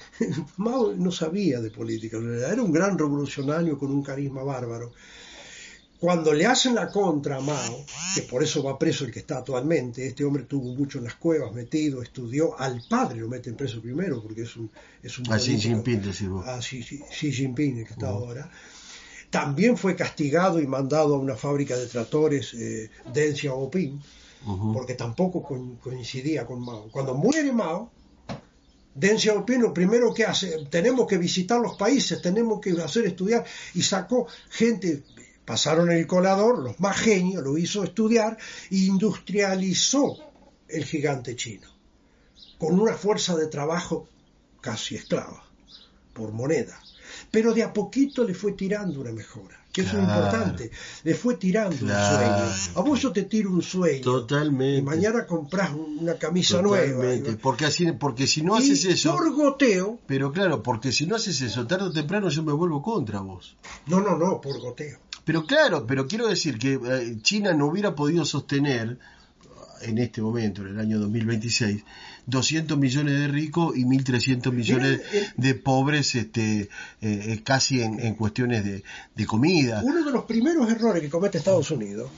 Mao no sabía de política, era un gran revolucionario con un carisma bárbaro. Cuando le hacen la contra a Mao, que por eso va preso el que está actualmente, este hombre tuvo mucho en las cuevas metido, estudió, al padre lo meten preso primero, porque es un, es un a Xi político, Jinping, decís vos. a Xi, Xi Jinping, que está uh-huh. ahora. También fue castigado y mandado a una fábrica de tractores, eh, Deng Xiaoping, uh-huh. porque tampoco co- coincidía con Mao. Cuando muere Mao, Deng Xiaoping lo primero que hace, tenemos que visitar los países, tenemos que hacer estudiar, y sacó gente. Pasaron el colador, los más genios, lo hizo estudiar, e industrializó el gigante chino, con una fuerza de trabajo casi esclava, por moneda. Pero de a poquito le fue tirando una mejora, que claro. es lo importante, le fue tirando claro. un sueño. A vos yo te tiro un sueño. Totalmente. Y mañana compras una camisa Totalmente. nueva. Porque así, porque si no haces y eso. Por goteo. Pero claro, porque si no haces eso, tarde o temprano yo me vuelvo contra vos. No, no, no, por goteo. Pero claro, pero quiero decir que eh, China no hubiera podido sostener en este momento, en el año dos mil veintiséis, doscientos millones de ricos y mil trescientos millones Mira, de pobres, este, eh, casi en, en cuestiones de, de comida. Uno de los primeros errores que comete Estados Unidos,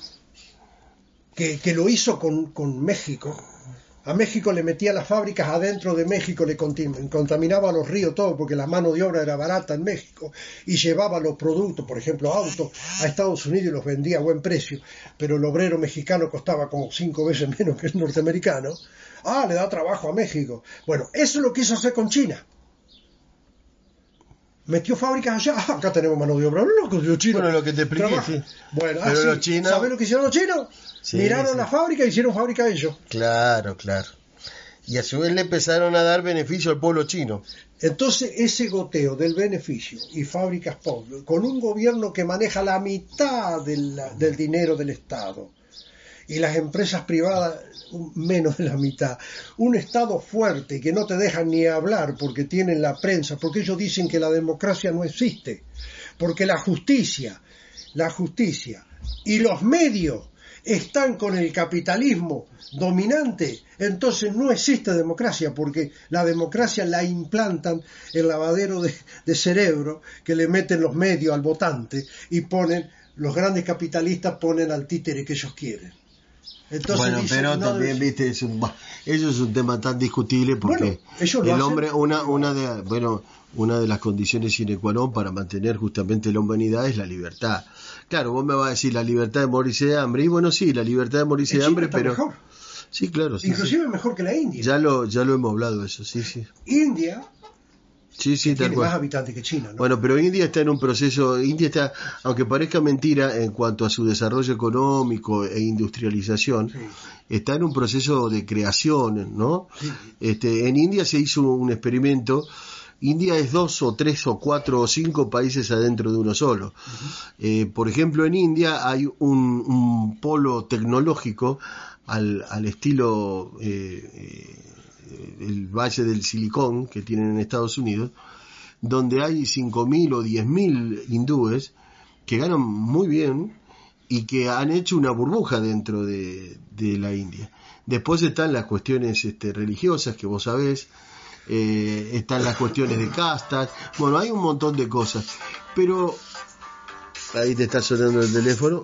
que, que lo hizo con, con México. A México le metía las fábricas adentro de México, le contaminaba los ríos, todo, porque la mano de obra era barata en México, y llevaba los productos, por ejemplo autos, a Estados Unidos y los vendía a buen precio, pero el obrero mexicano costaba como cinco veces menos que el norteamericano. Ah, le da trabajo a México. Bueno, eso lo quiso hacer con China. Metió fábricas allá, ah, acá tenemos mano de obra, locos, los chinos. Bueno, lo que te expliqué, sí. Bueno, pero ah, los sí. chinos... ¿Sabés lo que hicieron los chinos? Sí, miraron sí. la fábrica y hicieron fábrica ellos. Claro, claro. Y a su vez le empezaron a dar beneficio al pueblo chino. Entonces ese goteo del beneficio y fábricas pobres, con un gobierno que maneja la mitad del, del dinero del Estado y las empresas privadas menos de la mitad, un Estado fuerte que no te dejan ni hablar porque tienen la prensa, porque ellos dicen que la democracia no existe, porque la justicia, la justicia y los medios están con el capitalismo dominante, entonces no existe democracia, porque la democracia la implantan el lavadero de, de cerebro que le meten los medios al votante y ponen, los grandes capitalistas ponen al títere que ellos quieren. Entonces bueno, dicen, pero no, también, es... viste, es un, eso es un tema tan discutible porque bueno, el hombre, hacen... una, una de, bueno, una de las condiciones sine qua non para mantener justamente la humanidad es la libertad. Claro, vos me vas a decir la libertad de morirse de hambre, y bueno, sí, la libertad de morirse de hambre, pero... Mejor. Sí, claro. Sí, Inclusive sí. mejor que la India. Ya lo, ya lo hemos hablado eso, sí, sí. India... Sí, sí, tiene más habitantes que China, ¿no? Bueno, pero India está en un proceso, India está, aunque parezca mentira en cuanto a su desarrollo económico e industrialización, sí. está en un proceso de creación, ¿no? Sí. Este, en India se hizo un experimento. India es dos o tres o cuatro o cinco países adentro de uno solo. Uh-huh. Eh, por ejemplo, en India hay un, un polo tecnológico al, al estilo eh, eh, el Valle del Silicón que tienen en Estados Unidos, donde hay cinco mil o diez mil hindúes que ganan muy bien y que han hecho una burbuja dentro de, de la India. Después están las cuestiones este, religiosas que vos sabés, eh, están las cuestiones de castas, bueno, hay un montón de cosas, pero ahí te está sonando el teléfono,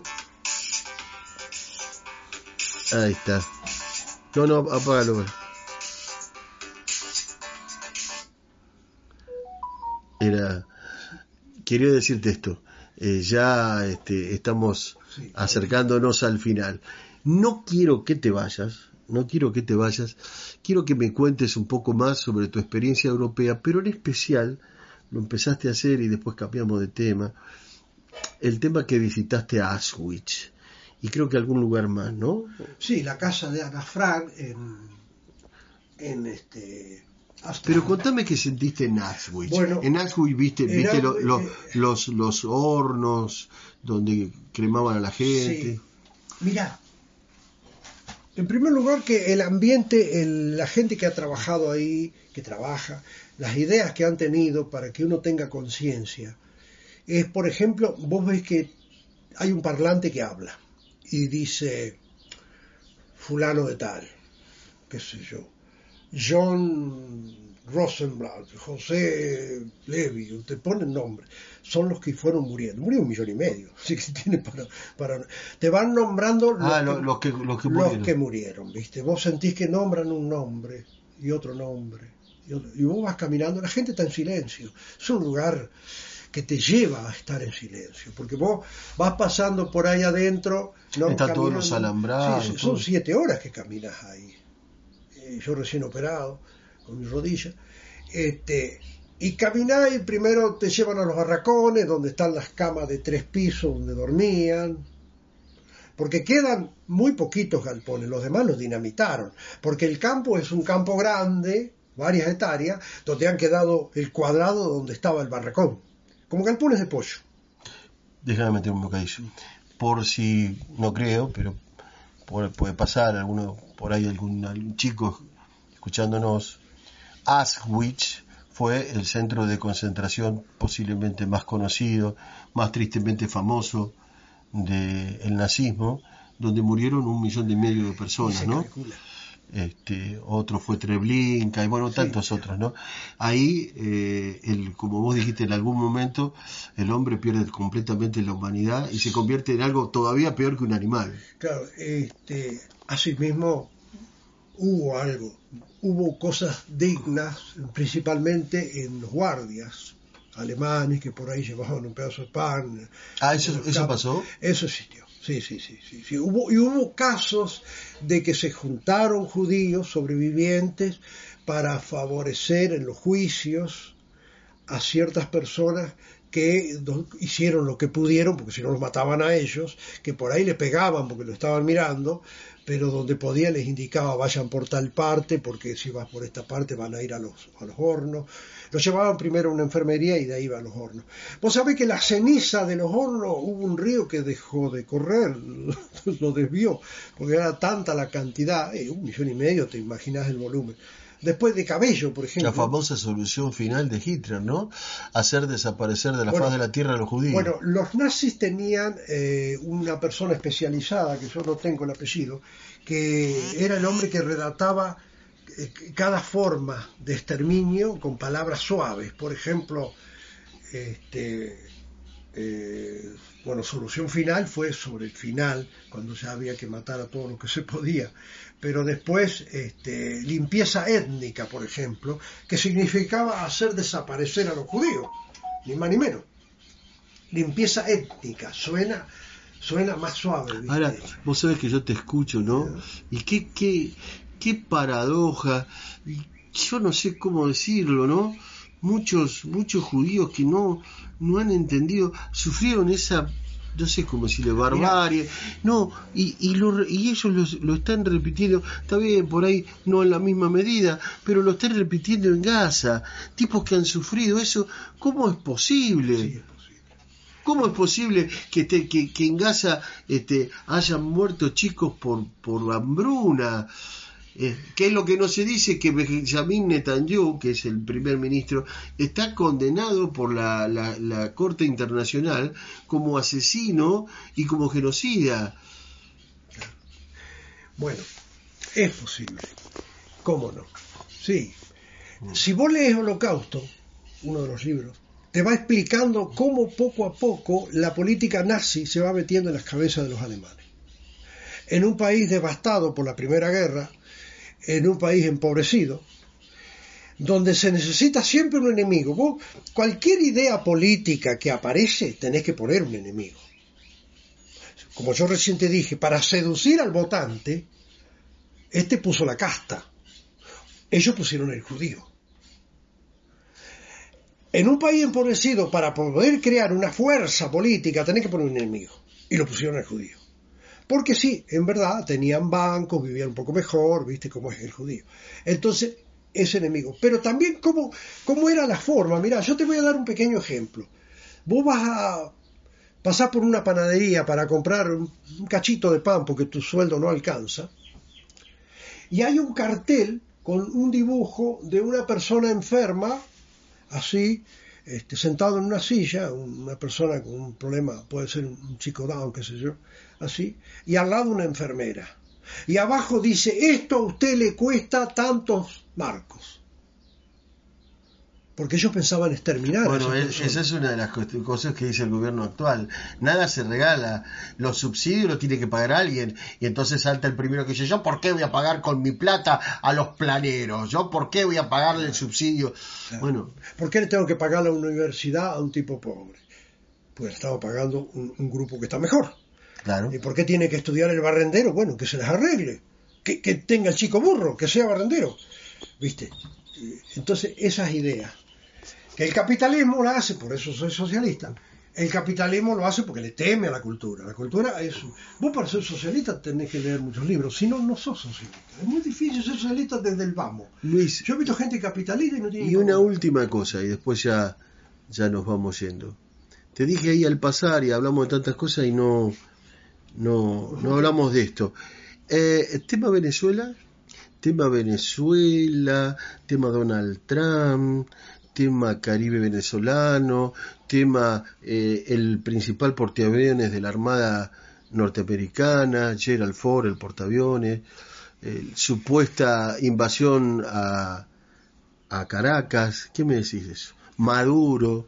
ahí está, no, no, apágalo. Era, quería decirte esto, eh, ya este, estamos sí, acercándonos al final. No quiero que te vayas, no quiero que te vayas, quiero que me cuentes un poco más sobre tu experiencia europea, pero en especial, lo empezaste a hacer y después cambiamos de tema, el tema que visitaste a Auschwitz, y creo que algún lugar más, ¿no? Sí, la casa de Ana Frank en, en este... Pero contame qué sentiste en Auschwitz. Bueno, en Auschwitz viste, viste lo, lo, los, los hornos donde cremaban a la gente. Sí. Mirá, en primer lugar que el ambiente, el, la gente que ha trabajado ahí, que trabaja, las ideas que han tenido para que uno tenga conciencia, es, por ejemplo, vos ves que hay un parlante que habla y dice fulano de tal, qué sé yo, John Rosenblatt, José Levi, te ponen nombre, son los que fueron muriendo, murió un millón y medio, así que tiene para, para te van nombrando los, ah, que, lo, los, que, los, que, los murieron. que murieron, ¿viste? Vos sentís que nombran un nombre y otro nombre, y, otro, y vos vas caminando, la gente está en silencio, es un lugar que te lleva a estar en silencio, porque vos vas pasando por ahí adentro, no está todos los alambrados, sí, son siete horas que caminas ahí, eh, yo recién operado con mi rodilla, este, y caminás y primero te llevan a los barracones donde están las camas de tres pisos donde dormían, porque quedan muy poquitos galpones, los demás los dinamitaron, porque el campo es un campo grande, varias hectáreas, donde han quedado el cuadrado donde estaba el barracón, como galpones de pollo. Déjame meter un bocadillo, por si, no creo, pero puede pasar, alguno por ahí, algún, algún chico escuchándonos. Auschwitz fue el centro de concentración posiblemente más conocido, más tristemente famoso del nazismo, donde murieron un millón y medio de personas, ¿no? Este, otro fue Treblinka y bueno, tantos sí. otros, ¿no? Ahí, eh, el, como vos dijiste, en algún momento el hombre pierde completamente la humanidad y se convierte en algo todavía peor que un animal. Claro, este, asimismo hubo algo, hubo cosas dignas, principalmente en los guardias alemanes que por ahí llevaban un pedazo de pan. Ah, ¿eso, eso pasó? Eso existió. Sí, sí, sí, sí, sí. Hubo, y hubo casos de que se juntaron judíos sobrevivientes para favorecer en los juicios a ciertas personas que hicieron lo que pudieron, porque si no los mataban a ellos, que por ahí le pegaban porque lo estaban mirando, pero donde podía les indicaba vayan por tal parte, porque si vas por esta parte van a ir a los, a los hornos. Los llevaban primero a una enfermería y de ahí iban a los hornos. Vos sabés que la ceniza de los hornos, hubo un río que dejó de correr, lo desvió, porque era tanta la cantidad, eh, un millón y medio, te imaginás el volumen. Después de Cabello, por ejemplo. La famosa solución final de Hitler, ¿no? Hacer desaparecer de la bueno, faz de la tierra a los judíos. Bueno, los nazis tenían eh, una persona especializada, que yo no tengo el apellido, que era el hombre que redactaba eh, cada forma de exterminio con palabras suaves. Por ejemplo, este, eh, bueno, solución final fue sobre el final, cuando ya había que matar a todo lo que se podía. Pero después, este, limpieza étnica, por ejemplo, que significaba hacer desaparecer a los judíos, ni más ni menos. Limpieza étnica, suena, suena más suave, ¿viste? Ahora, vos sabés que yo te escucho, ¿no? Y qué, qué, qué paradoja, yo no sé cómo decirlo, ¿no? Muchos, muchos judíos que no, no han entendido, sufrieron esa, no sé cómo decirle, barbarie, no, y, y, lo, y ellos lo, lo están repitiendo, está bien, por ahí no en la misma medida, pero lo están repitiendo en Gaza, tipos que han sufrido eso, ¿cómo es posible? Sí, es posible. ¿Cómo es posible que, te, que, que en Gaza este, hayan muerto chicos por, por hambruna? Eh, ¿Qué es lo que no se dice? Que Benjamin Netanyahu, que es el primer ministro, está condenado por la, la, la Corte Internacional como asesino y como genocida. Bueno, es posible. ¿Cómo no? Sí. Si vos lees Holocausto, uno de los libros, te va explicando cómo poco a poco la política nazi se va metiendo en las cabezas de los alemanes. En un país devastado por la Primera Guerra, en un país empobrecido, donde se necesita siempre un enemigo. Vos, cualquier idea política que aparece, tenés que poner un enemigo. Como yo recién te dije, para seducir al votante, este puso la casta. Ellos pusieron el judío. En un país empobrecido, para poder crear una fuerza política, tenés que poner un enemigo. Y lo pusieron el judío. Porque sí, en verdad, tenían bancos, vivían un poco mejor, viste cómo es el judío. Entonces, ese enemigo. Pero también, ¿cómo, cómo era la forma? Mirá, yo te voy a dar un pequeño ejemplo. Vos vas a, pasás por una panadería para comprar un, un cachito de pan porque tu sueldo no alcanza, y hay un cartel con un dibujo de una persona enferma, así, este, sentado en una silla, una persona con un problema, puede ser un chico down, qué sé yo, así, y al lado una enfermera. Y abajo dice, esto a usted le cuesta tantos marcos. Porque ellos pensaban exterminar. Bueno, a es, esa es una de las cosas que dice el gobierno actual. Nada se regala. Los subsidios los tiene que pagar alguien. Y entonces salta el primero que dice, ¿yo por qué voy a pagar con mi plata a los planeros? ¿Yo por qué voy a pagarle el subsidio? Claro. Bueno, ¿Por qué le tengo que pagar la universidad a un tipo pobre? Pues estaba pagando un, un grupo que está mejor. claro. ¿Y por qué tiene que estudiar el barrendero? Bueno, que se les arregle. Que, que tenga el chico burro, que sea barrendero. ¿Viste? Entonces, esas ideas. Que el capitalismo lo hace, por eso soy socialista. El capitalismo lo hace porque le teme a la cultura. La cultura es... Vos para ser socialista tenés que leer muchos libros, si no, no sos socialista. Es muy difícil ser socialista desde el vamos. Luis, Yo he visto gente capitalista y no tiene... y una última cosa, y después ya, ya nos vamos yendo. Te dije ahí al pasar y hablamos de tantas cosas y no, no, no hablamos de esto. Eh, tema Venezuela, tema Venezuela, tema Donald Trump, tema Caribe venezolano, tema eh, el principal portaaviones de la Armada norteamericana, Gerald Ford, el portaaviones, eh, supuesta invasión a, a Caracas. ¿Qué me decís de eso? Maduro.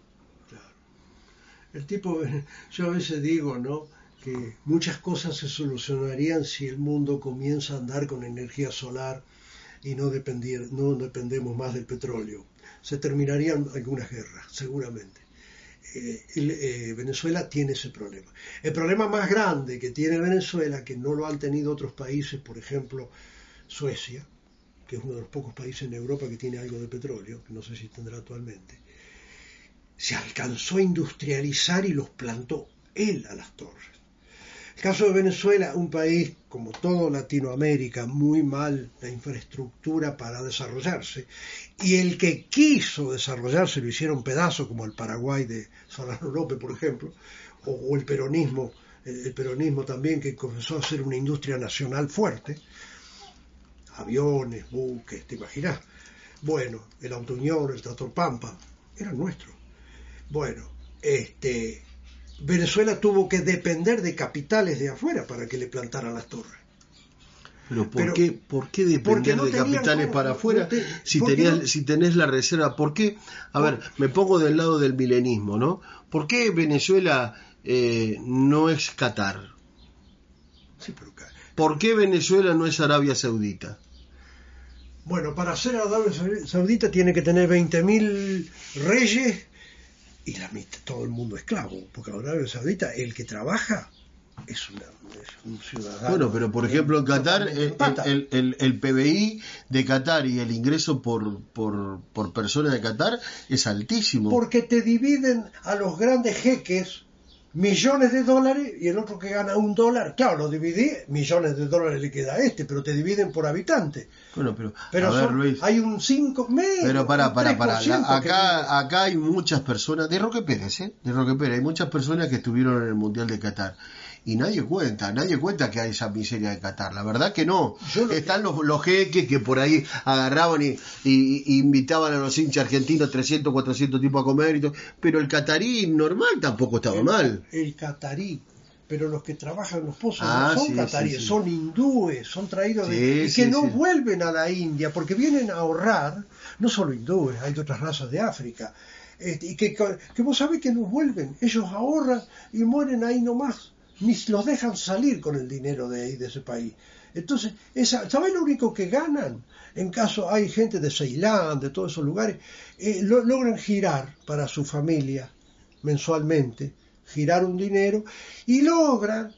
El tipo, yo a veces digo, ¿no?, que muchas cosas se solucionarían si el mundo comienza a andar con energía solar y no, dependier, no dependemos más del petróleo. Se terminarían algunas guerras, seguramente. Eh, el, eh, Venezuela tiene ese problema. El problema más grande que tiene Venezuela, que no lo han tenido otros países, por ejemplo, Suecia, que es uno de los pocos países en Europa que tiene algo de petróleo, que no sé si tendrá actualmente, se alcanzó a industrializar y los plantó él a las torres. El caso de Venezuela, un país como todo Latinoamérica, muy mal la infraestructura para desarrollarse, y el que quiso desarrollarse lo hicieron pedazo, como el Paraguay de Solano López, por ejemplo, o, o el peronismo, el, el peronismo también, que comenzó a ser una industria nacional fuerte, aviones, buques, te imaginas. Bueno, el Autoñón, el Tractor Pampa, eran nuestros. Bueno, este... Venezuela tuvo que depender de capitales de afuera para que le plantaran las torres. Pero ¿por Pero, qué, por qué depender no de capitales cómo, para afuera no te, si, tenías, no? si tenés la reserva? ¿Por qué? A ver, me pongo del lado del milenismo, ¿no? ¿Por qué Venezuela eh, no es Qatar? Sí, pero, ¿Por qué Venezuela no es Arabia Saudita? Bueno, para ser Arabia Saudita tiene que tener veinte mil reyes y la mitad, todo el mundo esclavo, porque en Arabia Saudita el que trabaja es, una, es un ciudadano. Bueno, pero por ejemplo en Qatar el, el, el, el P B I de Qatar y el ingreso por, por, por persona de Qatar es altísimo. Porque te dividen a los grandes jeques millones de dólares y el otro que gana un dólar, claro, lo dividí, millones de dólares le queda a este, pero te dividen por habitante. Bueno, pero, pero a ver, son, Luis, hay un cinco, medio, pero para, para, para, acá, que... acá hay muchas personas, de Roque Pérez, ¿eh? de Roque Pérez, hay muchas personas que estuvieron en el Mundial de Qatar. Y nadie cuenta, nadie cuenta que hay esa miseria de Qatar. La verdad que no. Lo Están que... los, los jeques que por ahí agarraban y, y, y invitaban a los hinchas argentinos trescientos, cuatrocientos tipos a comer y todo. Pero el catarí normal tampoco estaba el, mal. El catarí, pero los que trabajan en los pozos ah, no son sí, cataríes, sí, sí. son hindúes, son traídos sí, de... y sí, que no sí. vuelven a la India, porque vienen a ahorrar, no solo hindúes, hay de otras razas de África, este, y que, que vos sabés que no vuelven, ellos ahorran y mueren ahí nomás. Ni los dejan salir con el dinero de ahí, de ese país. Entonces, esa, ¿sabes lo único que ganan? En caso hay gente de Ceilán, de todos esos lugares, eh, lo, logran girar para su familia mensualmente, girar un dinero, y logran,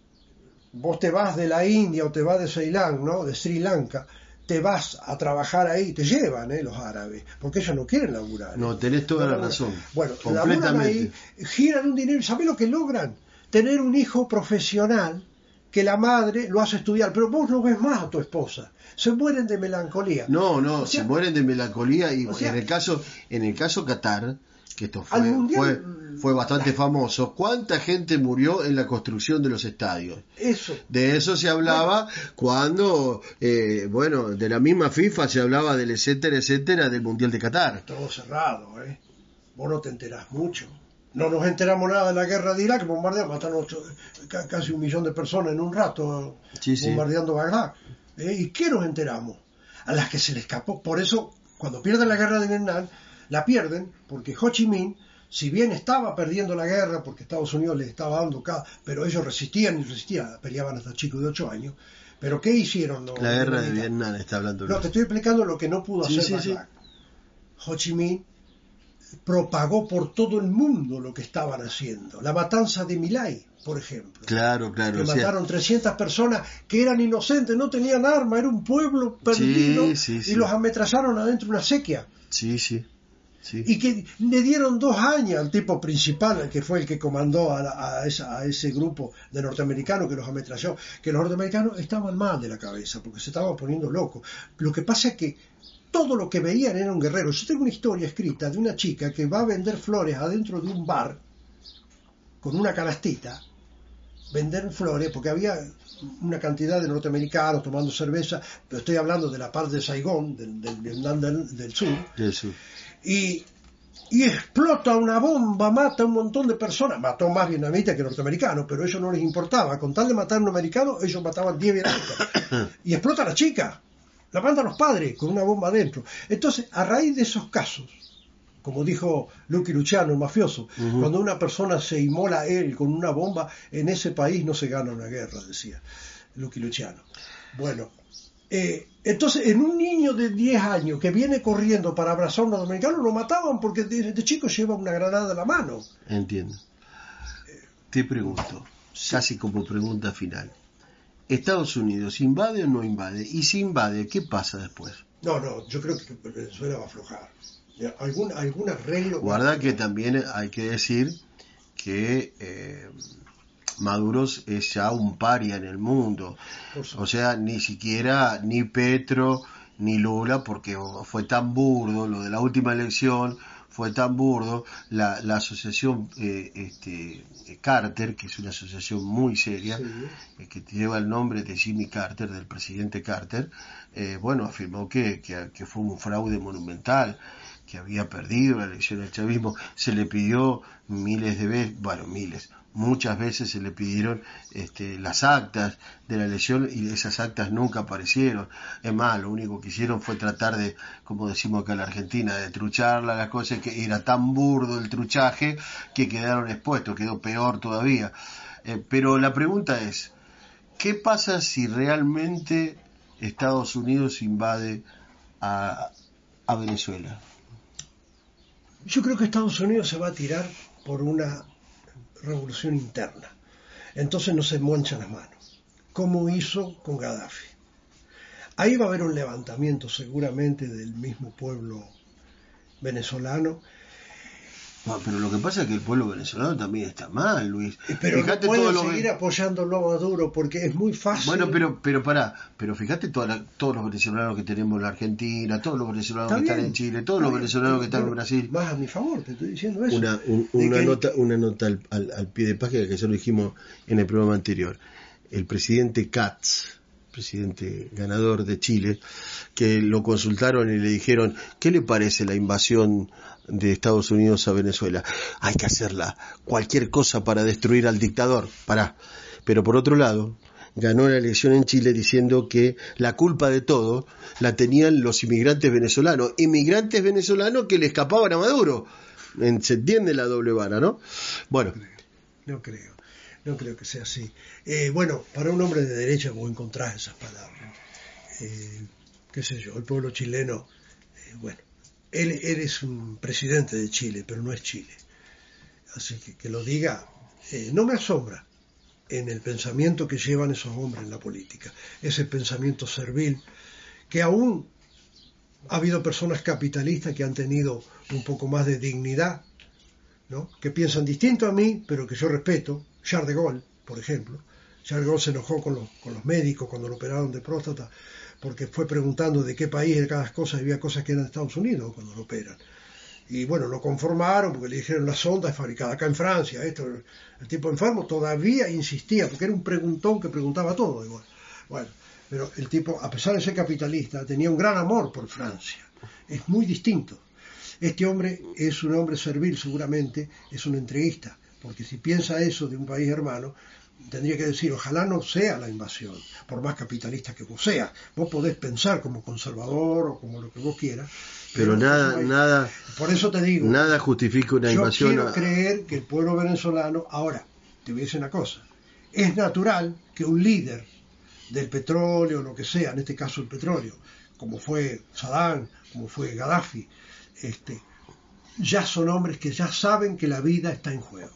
vos te vas de la India o te vas de Ceilán, ¿no?, de Sri Lanka, te vas a trabajar ahí, te llevan eh, los árabes, porque ellos no quieren laburar. No, tenés toda no, la no, razón. Bueno, laburan ahí, giran un dinero, ¿sabés lo que logran? Tener un hijo profesional que la madre lo hace estudiar, pero vos no ves más a tu esposa, se mueren de melancolía. No, no, o sea, se mueren de melancolía y o sea, en el caso en el caso Qatar que esto fue, fue, fue bastante la... famoso. ¿Cuánta gente murió en la construcción de los estadios? Eso. De eso se hablaba bueno. cuando, eh, bueno, de la misma FIFA se hablaba del etcétera, etcétera, del Mundial de Qatar. Todo cerrado, ¿eh? Vos no te enterás mucho. No nos enteramos nada de la guerra de Irak, bombardeamos, mataron ocho, casi un millón de personas en un rato, sí, bombardeando sí. Bagdad. ¿Eh? ¿Y qué nos enteramos? A las que se le escapó. Por eso, cuando pierden la guerra de Vietnam, la pierden porque Ho Chi Minh, si bien estaba perdiendo la guerra porque Estados Unidos les estaba dando cada, pero ellos resistían y resistían, peleaban hasta chicos de ocho años. Pero ¿qué hicieron? No, la guerra de Vietnam está hablando. No, te estoy explicando lo que no pudo sí, hacer sí, sí. Ho Chi Minh propagó por todo el mundo lo que estaban haciendo. La matanza de My Lai, por ejemplo. Claro, claro. Que o sea, mataron trescientas personas que eran inocentes, no tenían arma, era un pueblo perdido sí, sí, sí. y los ametrallaron adentro de una sequía. Sí, sí. Sí. Y que le dieron dos años al tipo principal, que fue el que comandó a, a, esa, a ese grupo de norteamericanos que los ametralló, que los norteamericanos estaban mal de la cabeza, porque se estaban poniendo locos. Lo que pasa es que todo lo que veían era un guerrero. Yo tengo una historia escrita de una chica que va a vender flores adentro de un bar, con una canastita, vender flores, porque había una cantidad de norteamericanos tomando cerveza, pero estoy hablando de la parte de Saigón, del, del Vietnam del, del sur. Del sur. Y, y explota una bomba, mata a un montón de personas, mató más vietnamitas que norteamericanos, pero eso no les importaba, con tal de matar a un americano, ellos mataban diez vietnamitas, y explota a la chica, la mandan los padres con una bomba adentro. Entonces, a raíz de esos casos, como dijo Lucky Luciano, el mafioso, uh-huh. cuando una persona se inmola a él con una bomba, en ese país no se gana una guerra, decía Lucky Luciano. Bueno, Eh, entonces, en un niño de diez años que viene corriendo para abrazar a un norteamericano, lo mataban porque de, de chico lleva una granada en la mano. Entiendo. Te pregunto, casi como pregunta final. ¿Estados Unidos invade o no invade? Y si invade, ¿qué pasa después? No, no, yo creo que Venezuela va a aflojar. Algún, algún arreglo... Guarda que también hay que decir que... Eh, Maduro es ya un paria en el mundo, o sea, ni siquiera ni Petro ni Lula, porque fue tan burdo, lo de la última elección fue tan burdo, la, la asociación eh, este, Carter, que es una asociación muy seria, sí. eh, que lleva el nombre de Jimmy Carter, del presidente Carter, eh, bueno, afirmó que, que, que fue un fraude monumental, que había perdido la elección del chavismo, se le pidió miles de veces, bueno, miles, muchas veces se le pidieron este, las actas de la elección y esas actas nunca aparecieron. Es más, lo único que hicieron fue tratar de, como decimos acá en la Argentina, de trucharla, las cosas, que era tan burdo el truchaje que quedaron expuestos, quedó peor todavía. Eh, pero la pregunta es, ¿qué pasa si realmente Estados Unidos invade a, a Venezuela? Yo creo que Estados Unidos se va a tirar por una revolución interna. Entonces no se monchan las manos, como hizo con Gaddafi. Ahí va a haber un levantamiento seguramente del mismo pueblo venezolano. No, pero lo que pasa es que el pueblo venezolano también está mal, Luis. Pero fíjate, no pueden todo seguir lo... apoyándolo a Maduro porque es muy fácil. Bueno, pero pero pará, pero fíjate toda la, todos los venezolanos que tenemos en la Argentina, todos los venezolanos está que bien, están en Chile, todos los bien, venezolanos que están bueno, en Brasil. Más a mi favor, te estoy diciendo eso. Una, un, una que... nota, una nota al, al, al pie de página que ya lo dijimos en el programa anterior. El presidente Katz, presidente ganador de Chile, que lo consultaron y le dijeron, ¿qué le parece la invasión de Estados Unidos a Venezuela? Hay que hacerla, cualquier cosa para destruir al dictador, pará. Pero por otro lado, ganó la elección en Chile diciendo que la culpa de todo la tenían los inmigrantes venezolanos, inmigrantes venezolanos que le escapaban a Maduro. Se entiende la doble vara, ¿no? Bueno. No creo, no creo que sea así. Eh, bueno, para un hombre de derecha vos encontrás esas palabras. Eh, qué sé yo, el pueblo chileno, eh, bueno, él, él es un presidente de Chile, pero no es Chile. Así que que lo diga, eh, no me asombra en el pensamiento que llevan esos hombres en la política. Ese pensamiento servil, que aún ha habido personas capitalistas que han tenido un poco más de dignidad, ¿no? Que piensan distinto a mí, pero que yo respeto. Charles de Gaulle, por ejemplo. Charles de Gaulle se enojó con los, con los médicos cuando lo operaron de próstata, porque fue preguntando de qué país de cada cosa, y había cosas que eran de Estados Unidos cuando lo operan. Y bueno, lo conformaron porque le dijeron la sonda es fabricada acá en Francia. Esto, el tipo enfermo todavía insistía, porque era un preguntón que preguntaba todo igual. Bueno, pero el tipo, a pesar de ser capitalista, tenía un gran amor por Francia. Es muy distinto. Este hombre es un hombre servil seguramente, es un entreguista, porque si piensa eso de un país hermano, tendría que decir, ojalá no sea la invasión, por más capitalista que vos seas. Vos podés pensar como conservador o como lo que vos quieras. Pero, pero nada, hay, nada, por eso te digo, nada justifica una yo invasión. Yo quiero a... creer que el pueblo venezolano, ahora, te voy a decir una cosa, es natural que un líder del petróleo, lo que sea, en este caso el petróleo, como fue Saddam, como fue Gaddafi, este, ya son hombres que ya saben que la vida está en juego.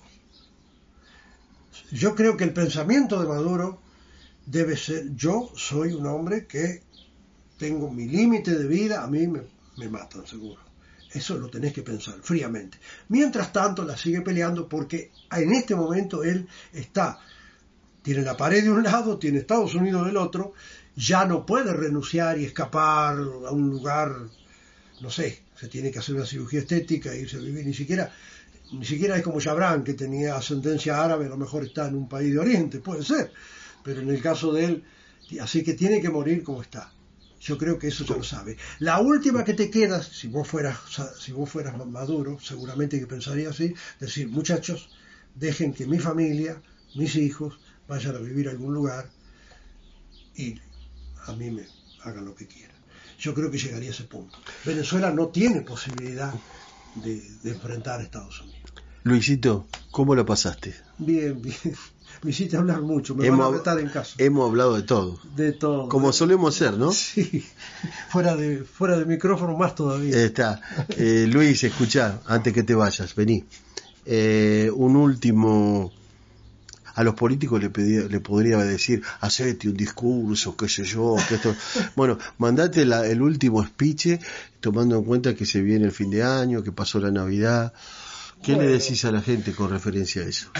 Yo creo que el pensamiento de Maduro debe ser, yo soy un hombre que tengo mi límite de vida, a mí me, me matan seguro. Eso lo tenés que pensar fríamente. Mientras tanto la sigue peleando porque en este momento él está, tiene la pared de un lado, tiene Estados Unidos del otro, ya no puede renunciar y escapar a un lugar, no sé, se tiene que hacer una cirugía estética e irse a vivir, ni siquiera... Ni siquiera es como Chabran, que tenía ascendencia árabe, a lo mejor está en un país de Oriente, puede ser, pero en el caso de él, así que tiene que morir como está. Yo creo que eso ya lo sabe. La última que te queda, si vos fueras, si vos fueras Maduro, seguramente que pensaría así, decir, muchachos, dejen que mi familia, mis hijos, vayan a vivir a algún lugar y a mí me hagan lo que quieran. Yo creo que llegaría a ese punto. Venezuela no tiene posibilidad de, de enfrentar a Estados Unidos. Luisito, ¿cómo lo pasaste? Bien, bien. Me hiciste hablar mucho, me hemos, van a retar en casa. Hemos hablado de todo. De todo. Como solemos hacer, ¿no? Sí, fuera de, fuera de micrófono más todavía. Está. Eh, Luis, escuchá, antes que te vayas, vení. Eh, un último... A los políticos le, pedía, le podría decir, hacete un discurso, qué sé yo, que esto... Bueno, mandate la, el último speech, tomando en cuenta que se viene el fin de año, que pasó la Navidad. ¿Qué bueno, le decís a la gente con referencia a eso?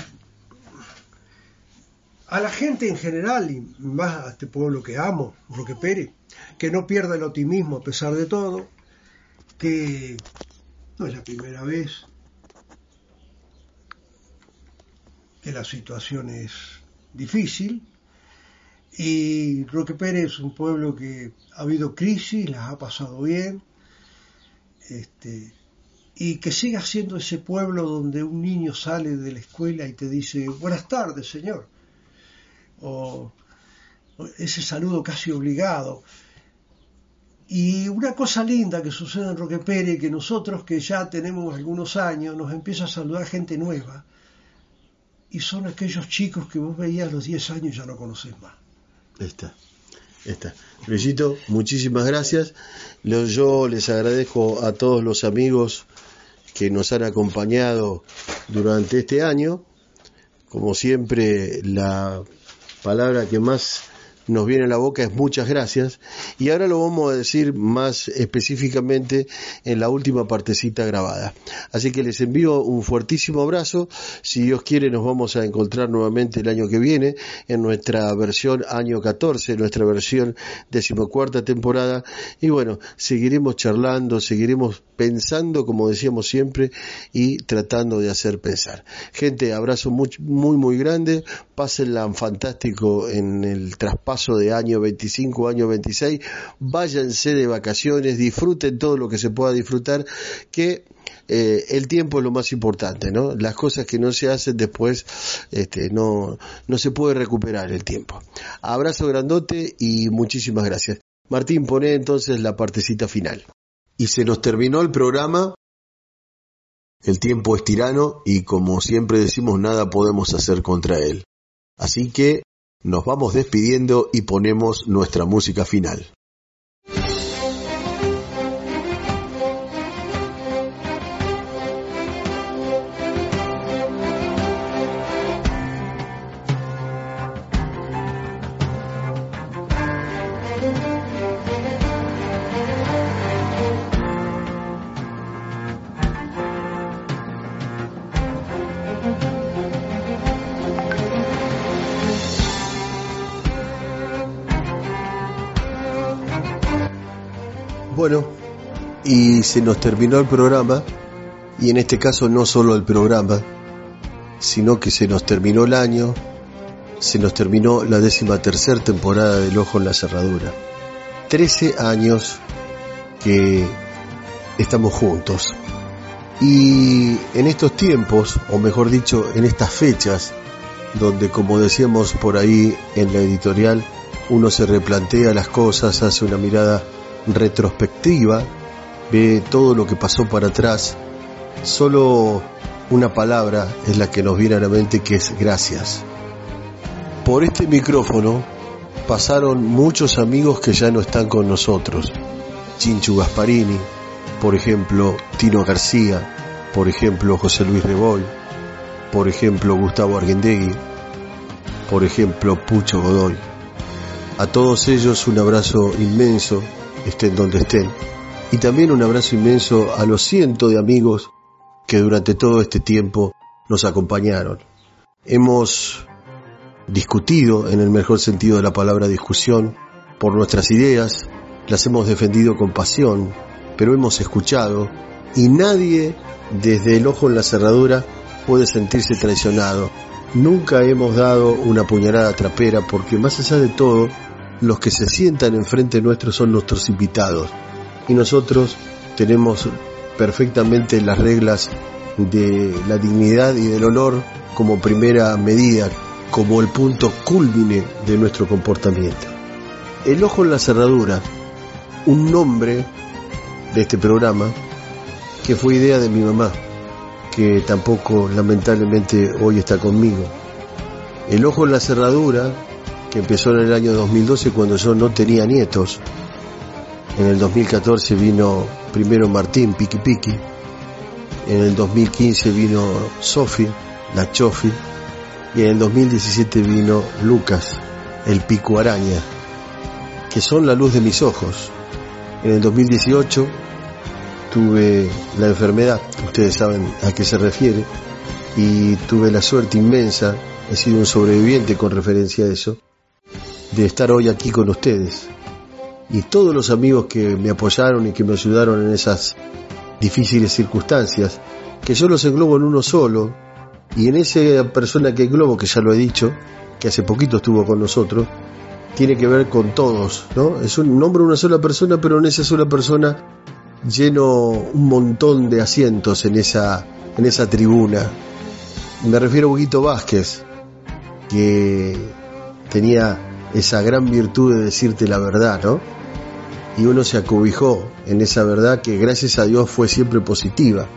A la gente en general, y más a este pueblo que amo, Roque Pérez, que no pierda el optimismo a pesar de todo, que no es la primera vez que la situación es difícil, y Roque Pérez es un pueblo que ha habido crisis, las ha pasado bien, este, y que siga siendo ese pueblo donde un niño sale de la escuela y te dice, buenas tardes, señor, o, o ese saludo casi obligado. Y una cosa linda que sucede en Roque Pérez, que nosotros que ya tenemos algunos años, nos empieza a saludar gente nueva, y son aquellos chicos que vos veías a los diez años y ya no conocés más. Está, está. Luisito, muchísimas gracias. Yo les agradezco a todos los amigos que nos han acompañado durante este año. Como siempre, la palabra que más nos viene a la boca es muchas gracias, y ahora lo vamos a decir más específicamente en la última partecita grabada. Así que les envío un fuertísimo abrazo. Si Dios quiere, nos vamos a encontrar nuevamente el año que viene en nuestra versión año catorce, nuestra versión decimocuarta temporada, y bueno, seguiremos charlando, seguiremos pensando, como decíamos siempre, y tratando de hacer pensar. Gente, abrazo muy muy, muy grande, pásenla fantástico en el traspaso de año veinticinco, año veintiséis, váyanse de vacaciones, disfruten todo lo que se pueda disfrutar, que eh, el tiempo es lo más importante, ¿no? Las cosas que no se hacen después, este, no, no se puede recuperar el tiempo. Abrazo grandote y muchísimas gracias. Martín, poné entonces la partecita final. Y se nos terminó el programa. El tiempo es tirano y, como siempre decimos, nada podemos hacer contra él. Así que nos vamos despidiendo y ponemos nuestra música final. Bueno, y se nos terminó el programa, y en este caso no solo el programa, sino que se nos terminó el año, se nos terminó la décima tercera temporada del Ojo en la Cerradura. Trece años que estamos juntos. Y en estos tiempos, o mejor dicho, en estas fechas, donde, como decíamos por ahí en la editorial, uno se replantea las cosas, hace una mirada retrospectiva, ve todo lo que pasó para atrás, solo una palabra es la que nos viene a la mente, que es gracias. Por este micrófono pasaron muchos amigos que ya no están con nosotros. Chinchu Gasparini, por ejemplo Tino García, por ejemplo José Luis Reboy, por ejemplo Gustavo Arguindegui, por ejemplo Pucho Godoy. A todos ellos un abrazo inmenso, estén donde estén, y también un abrazo inmenso a los cientos de amigos que durante todo este tiempo nos acompañaron. Hemos discutido, en el mejor sentido de la palabra discusión, por nuestras ideas, las hemos defendido con pasión, pero hemos escuchado, y nadie desde el Ojo en la Cerradura puede sentirse traicionado. Nunca hemos dado una puñalada trapera, porque más allá de todo, los que se sientan enfrente nuestro son nuestros invitados, y nosotros tenemos perfectamente las reglas de la dignidad y del honor como primera medida, como el punto cúlmine de nuestro comportamiento. El Ojo en la Cerradura, un nombre de este programa que fue idea de mi mamá, que tampoco lamentablemente hoy está conmigo. El Ojo en la Cerradura, que empezó en el año dos mil doce cuando yo no tenía nietos. En el dos mil catorce vino primero Martín Piqui Piqui, en el dos mil quince vino Sofi, la Chofi, y en el dos mil diecisiete vino Lucas, el Pico Araña, que son la luz de mis ojos. En el dos mil dieciocho tuve la enfermedad, ustedes saben a qué se refiere, y tuve la suerte inmensa, he sido un sobreviviente con referencia a eso, de estar hoy aquí con ustedes. Y todos los amigos que me apoyaron y que me ayudaron en esas difíciles circunstancias, que yo los englobo en uno solo, y en esa persona que englobo, que ya lo he dicho, que hace poquito estuvo con nosotros, tiene que ver con todos, ¿no? Es un nombre de una sola persona, pero en esa sola persona lleno un montón de asientos en esa, en esa tribuna. Me refiero a Huguito Vázquez, que tenía esa gran virtud de decirte la verdad, ¿no? Y uno se acobijó en esa verdad que gracias a Dios fue siempre positiva.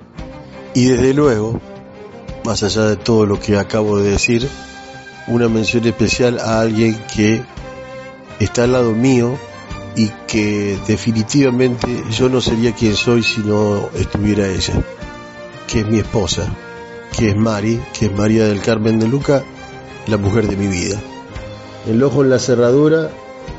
Y desde luego, más allá de todo lo que acabo de decir, una mención especial a alguien que está al lado mío y que definitivamente yo no sería quien soy si no estuviera ella, que es mi esposa, que es Mari, que es María del Carmen de Luca, la mujer de mi vida. El Ojo en la Cerradura,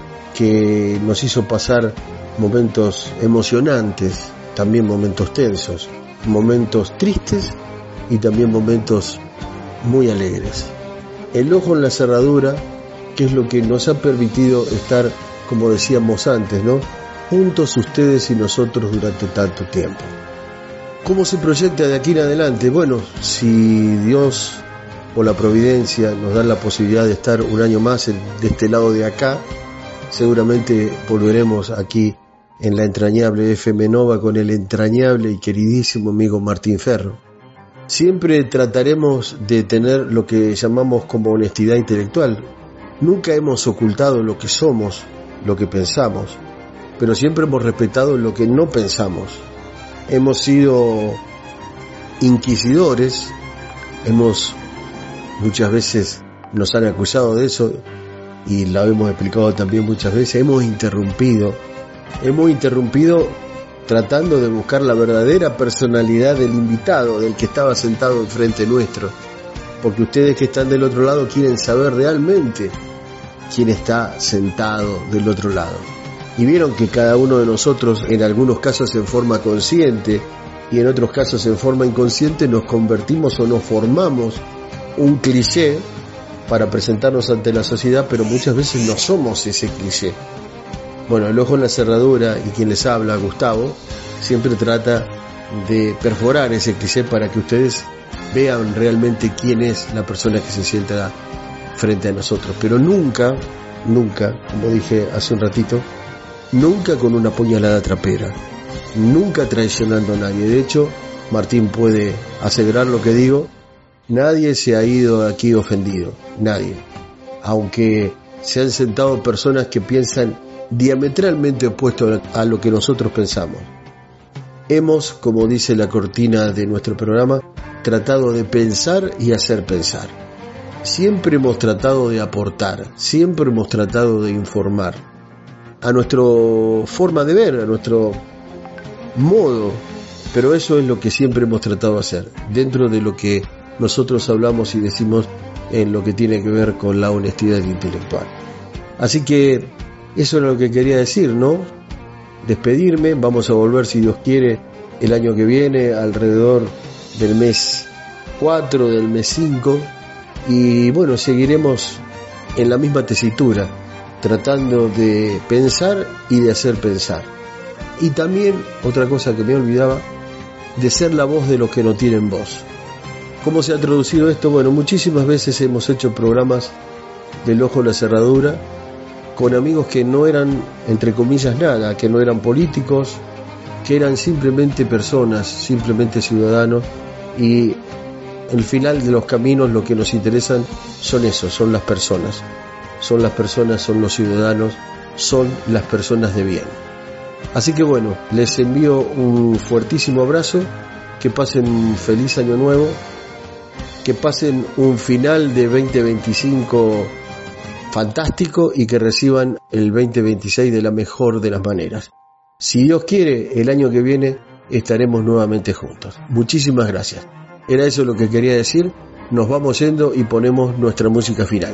que nos hizo pasar momentos emocionantes, también momentos tensos, momentos tristes y también momentos muy alegres. El Ojo en la Cerradura, que es lo que nos ha permitido estar, como decíamos antes, ¿no?, juntos ustedes y nosotros durante tanto tiempo. ¿Cómo se proyecta de aquí en adelante? Bueno, si Dios o la providencia nos da la posibilidad de estar un año más de este lado de acá, seguramente volveremos aquí en la entrañable F M Nova con el entrañable y queridísimo amigo Martín Ferro. Siempre trataremos de tener lo que llamamos como honestidad intelectual. Nunca hemos ocultado lo que somos, lo que pensamos, pero siempre hemos respetado lo que no pensamos. Hemos sido inquisidores, hemos muchas veces nos han acusado de eso y lo hemos explicado también muchas veces. Hemos interrumpido, hemos interrumpido tratando de buscar la verdadera personalidad del invitado, del que estaba sentado enfrente nuestro, porque ustedes que están del otro lado quieren saber realmente quién está sentado del otro lado. Y vieron que cada uno de nosotros, en algunos casos en forma consciente y en otros casos en forma inconsciente, nos convertimos o nos formamos un cliché para presentarnos ante la sociedad, pero muchas veces no somos ese cliché. Bueno, el Ojo en la Cerradura y quien les habla, Gustavo, siempre trata de perforar ese cliché para que ustedes vean realmente quién es la persona que se sienta frente a nosotros, pero nunca, nunca, como dije hace un ratito, nunca con una puñalada trapera, nunca traicionando a nadie. De hecho, Martín puede aseverar lo que digo, nadie se ha ido aquí ofendido, nadie, aunque se han sentado personas que piensan diametralmente opuesto a lo que nosotros pensamos. Hemos, como dice la cortina de nuestro programa, tratado de pensar y hacer pensar. Siempre hemos tratado de aportar, siempre hemos tratado de informar a nuestra forma de ver, a nuestro modo, pero eso es lo que siempre hemos tratado de hacer, dentro de lo que nosotros hablamos y decimos en lo que tiene que ver con la honestidad intelectual. Así que eso era lo que quería decir, ¿no? Despedirme, vamos a volver si Dios quiere el año que viene, alrededor del mes cuatro, del mes cinco, y bueno, seguiremos en la misma tesitura, tratando de pensar y de hacer pensar. Y también, otra cosa que me olvidaba, de ser la voz de los que no tienen voz. ¿Cómo se ha traducido esto? Bueno, muchísimas veces hemos hecho programas del Ojo en la Cerradura con amigos que no eran, entre comillas, nada, que no eran políticos, que eran simplemente personas, simplemente ciudadanos, y el final de los caminos lo que nos interesan son esos, son las personas, son las personas, son los ciudadanos, son las personas de bien. Así que bueno, les envío un fuertísimo abrazo, que pasen un feliz año nuevo, que pasen un final de veinte veinticinco fantástico y que reciban el veinte veintiséis de la mejor de las maneras. Si Dios quiere, el año que viene estaremos nuevamente juntos. Muchísimas gracias. Era eso lo que quería decir. Nos vamos yendo y ponemos nuestra música final.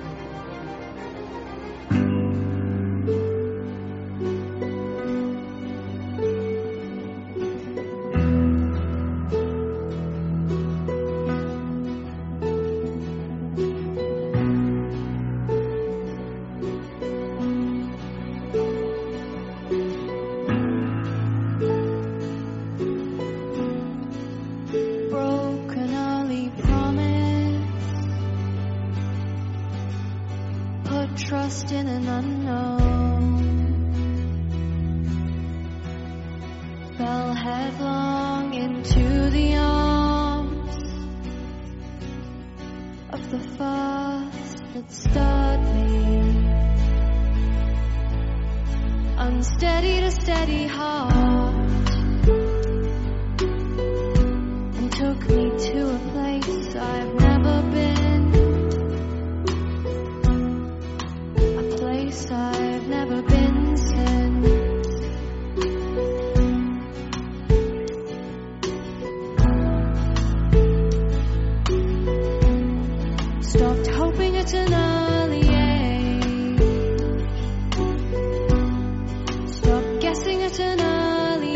Trust in an unknown, fell headlong into the arms of the force that stirred me, unsteady to steady heart, and took me to a place I've never been. I've never been since. Stopped hoping at an early age. Stopped guessing at an early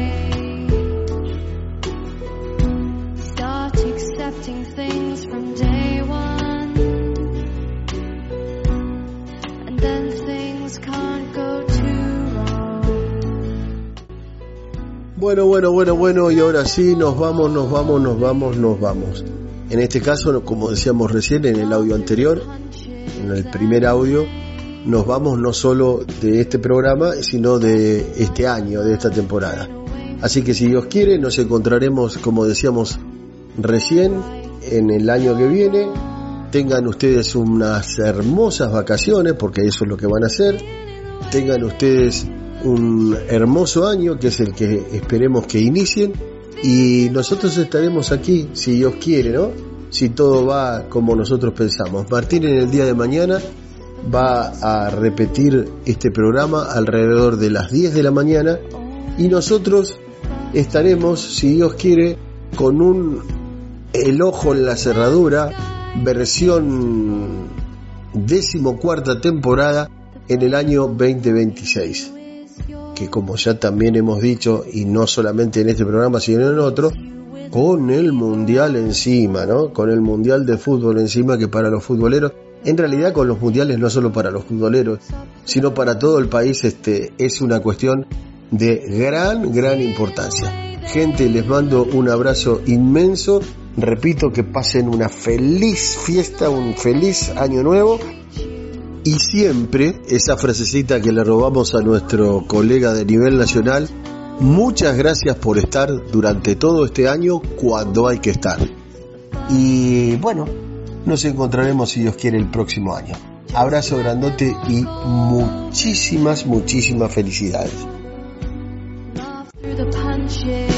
age. Start accepting things from day one. Bueno, bueno, bueno, bueno, y ahora sí, nos vamos, nos vamos, nos vamos, nos vamos. En este caso, como decíamos recién en el audio anterior, en el primer audio, nos vamos no solo de este programa, sino de este año, de esta temporada. Así que si Dios quiere, nos encontraremos, como decíamos recién, en el año que viene. Tengan ustedes unas hermosas vacaciones, porque eso es lo que van a hacer. Tengan ustedes un hermoso año, que es el que esperemos que inicien, y nosotros estaremos aquí, si Dios quiere, ¿no? Si todo va como nosotros pensamos. Martín en el día de mañana va a repetir este programa alrededor de las diez de la mañana, y nosotros estaremos, si Dios quiere, con un El Ojo en la Cerradura, versión decimocuarta temporada en el año veinte veintiséis. Que como ya también hemos dicho, y no solamente en este programa sino en otro, con el mundial encima, ¿no? Con el mundial de fútbol encima, que para los futboleros, en realidad con los mundiales no solo para los futboleros, sino para todo el país, este es una cuestión de gran, gran importancia. Gente, les mando un abrazo inmenso. Repito, que pasen una feliz fiesta, un feliz año nuevo. Y siempre esa frasecita que le robamos a nuestro colega de nivel nacional: muchas gracias por estar durante todo este año cuando hay que estar. Y bueno, nos encontraremos, si Dios quiere, el próximo año. Abrazo grandote y muchísimas, muchísimas felicidades.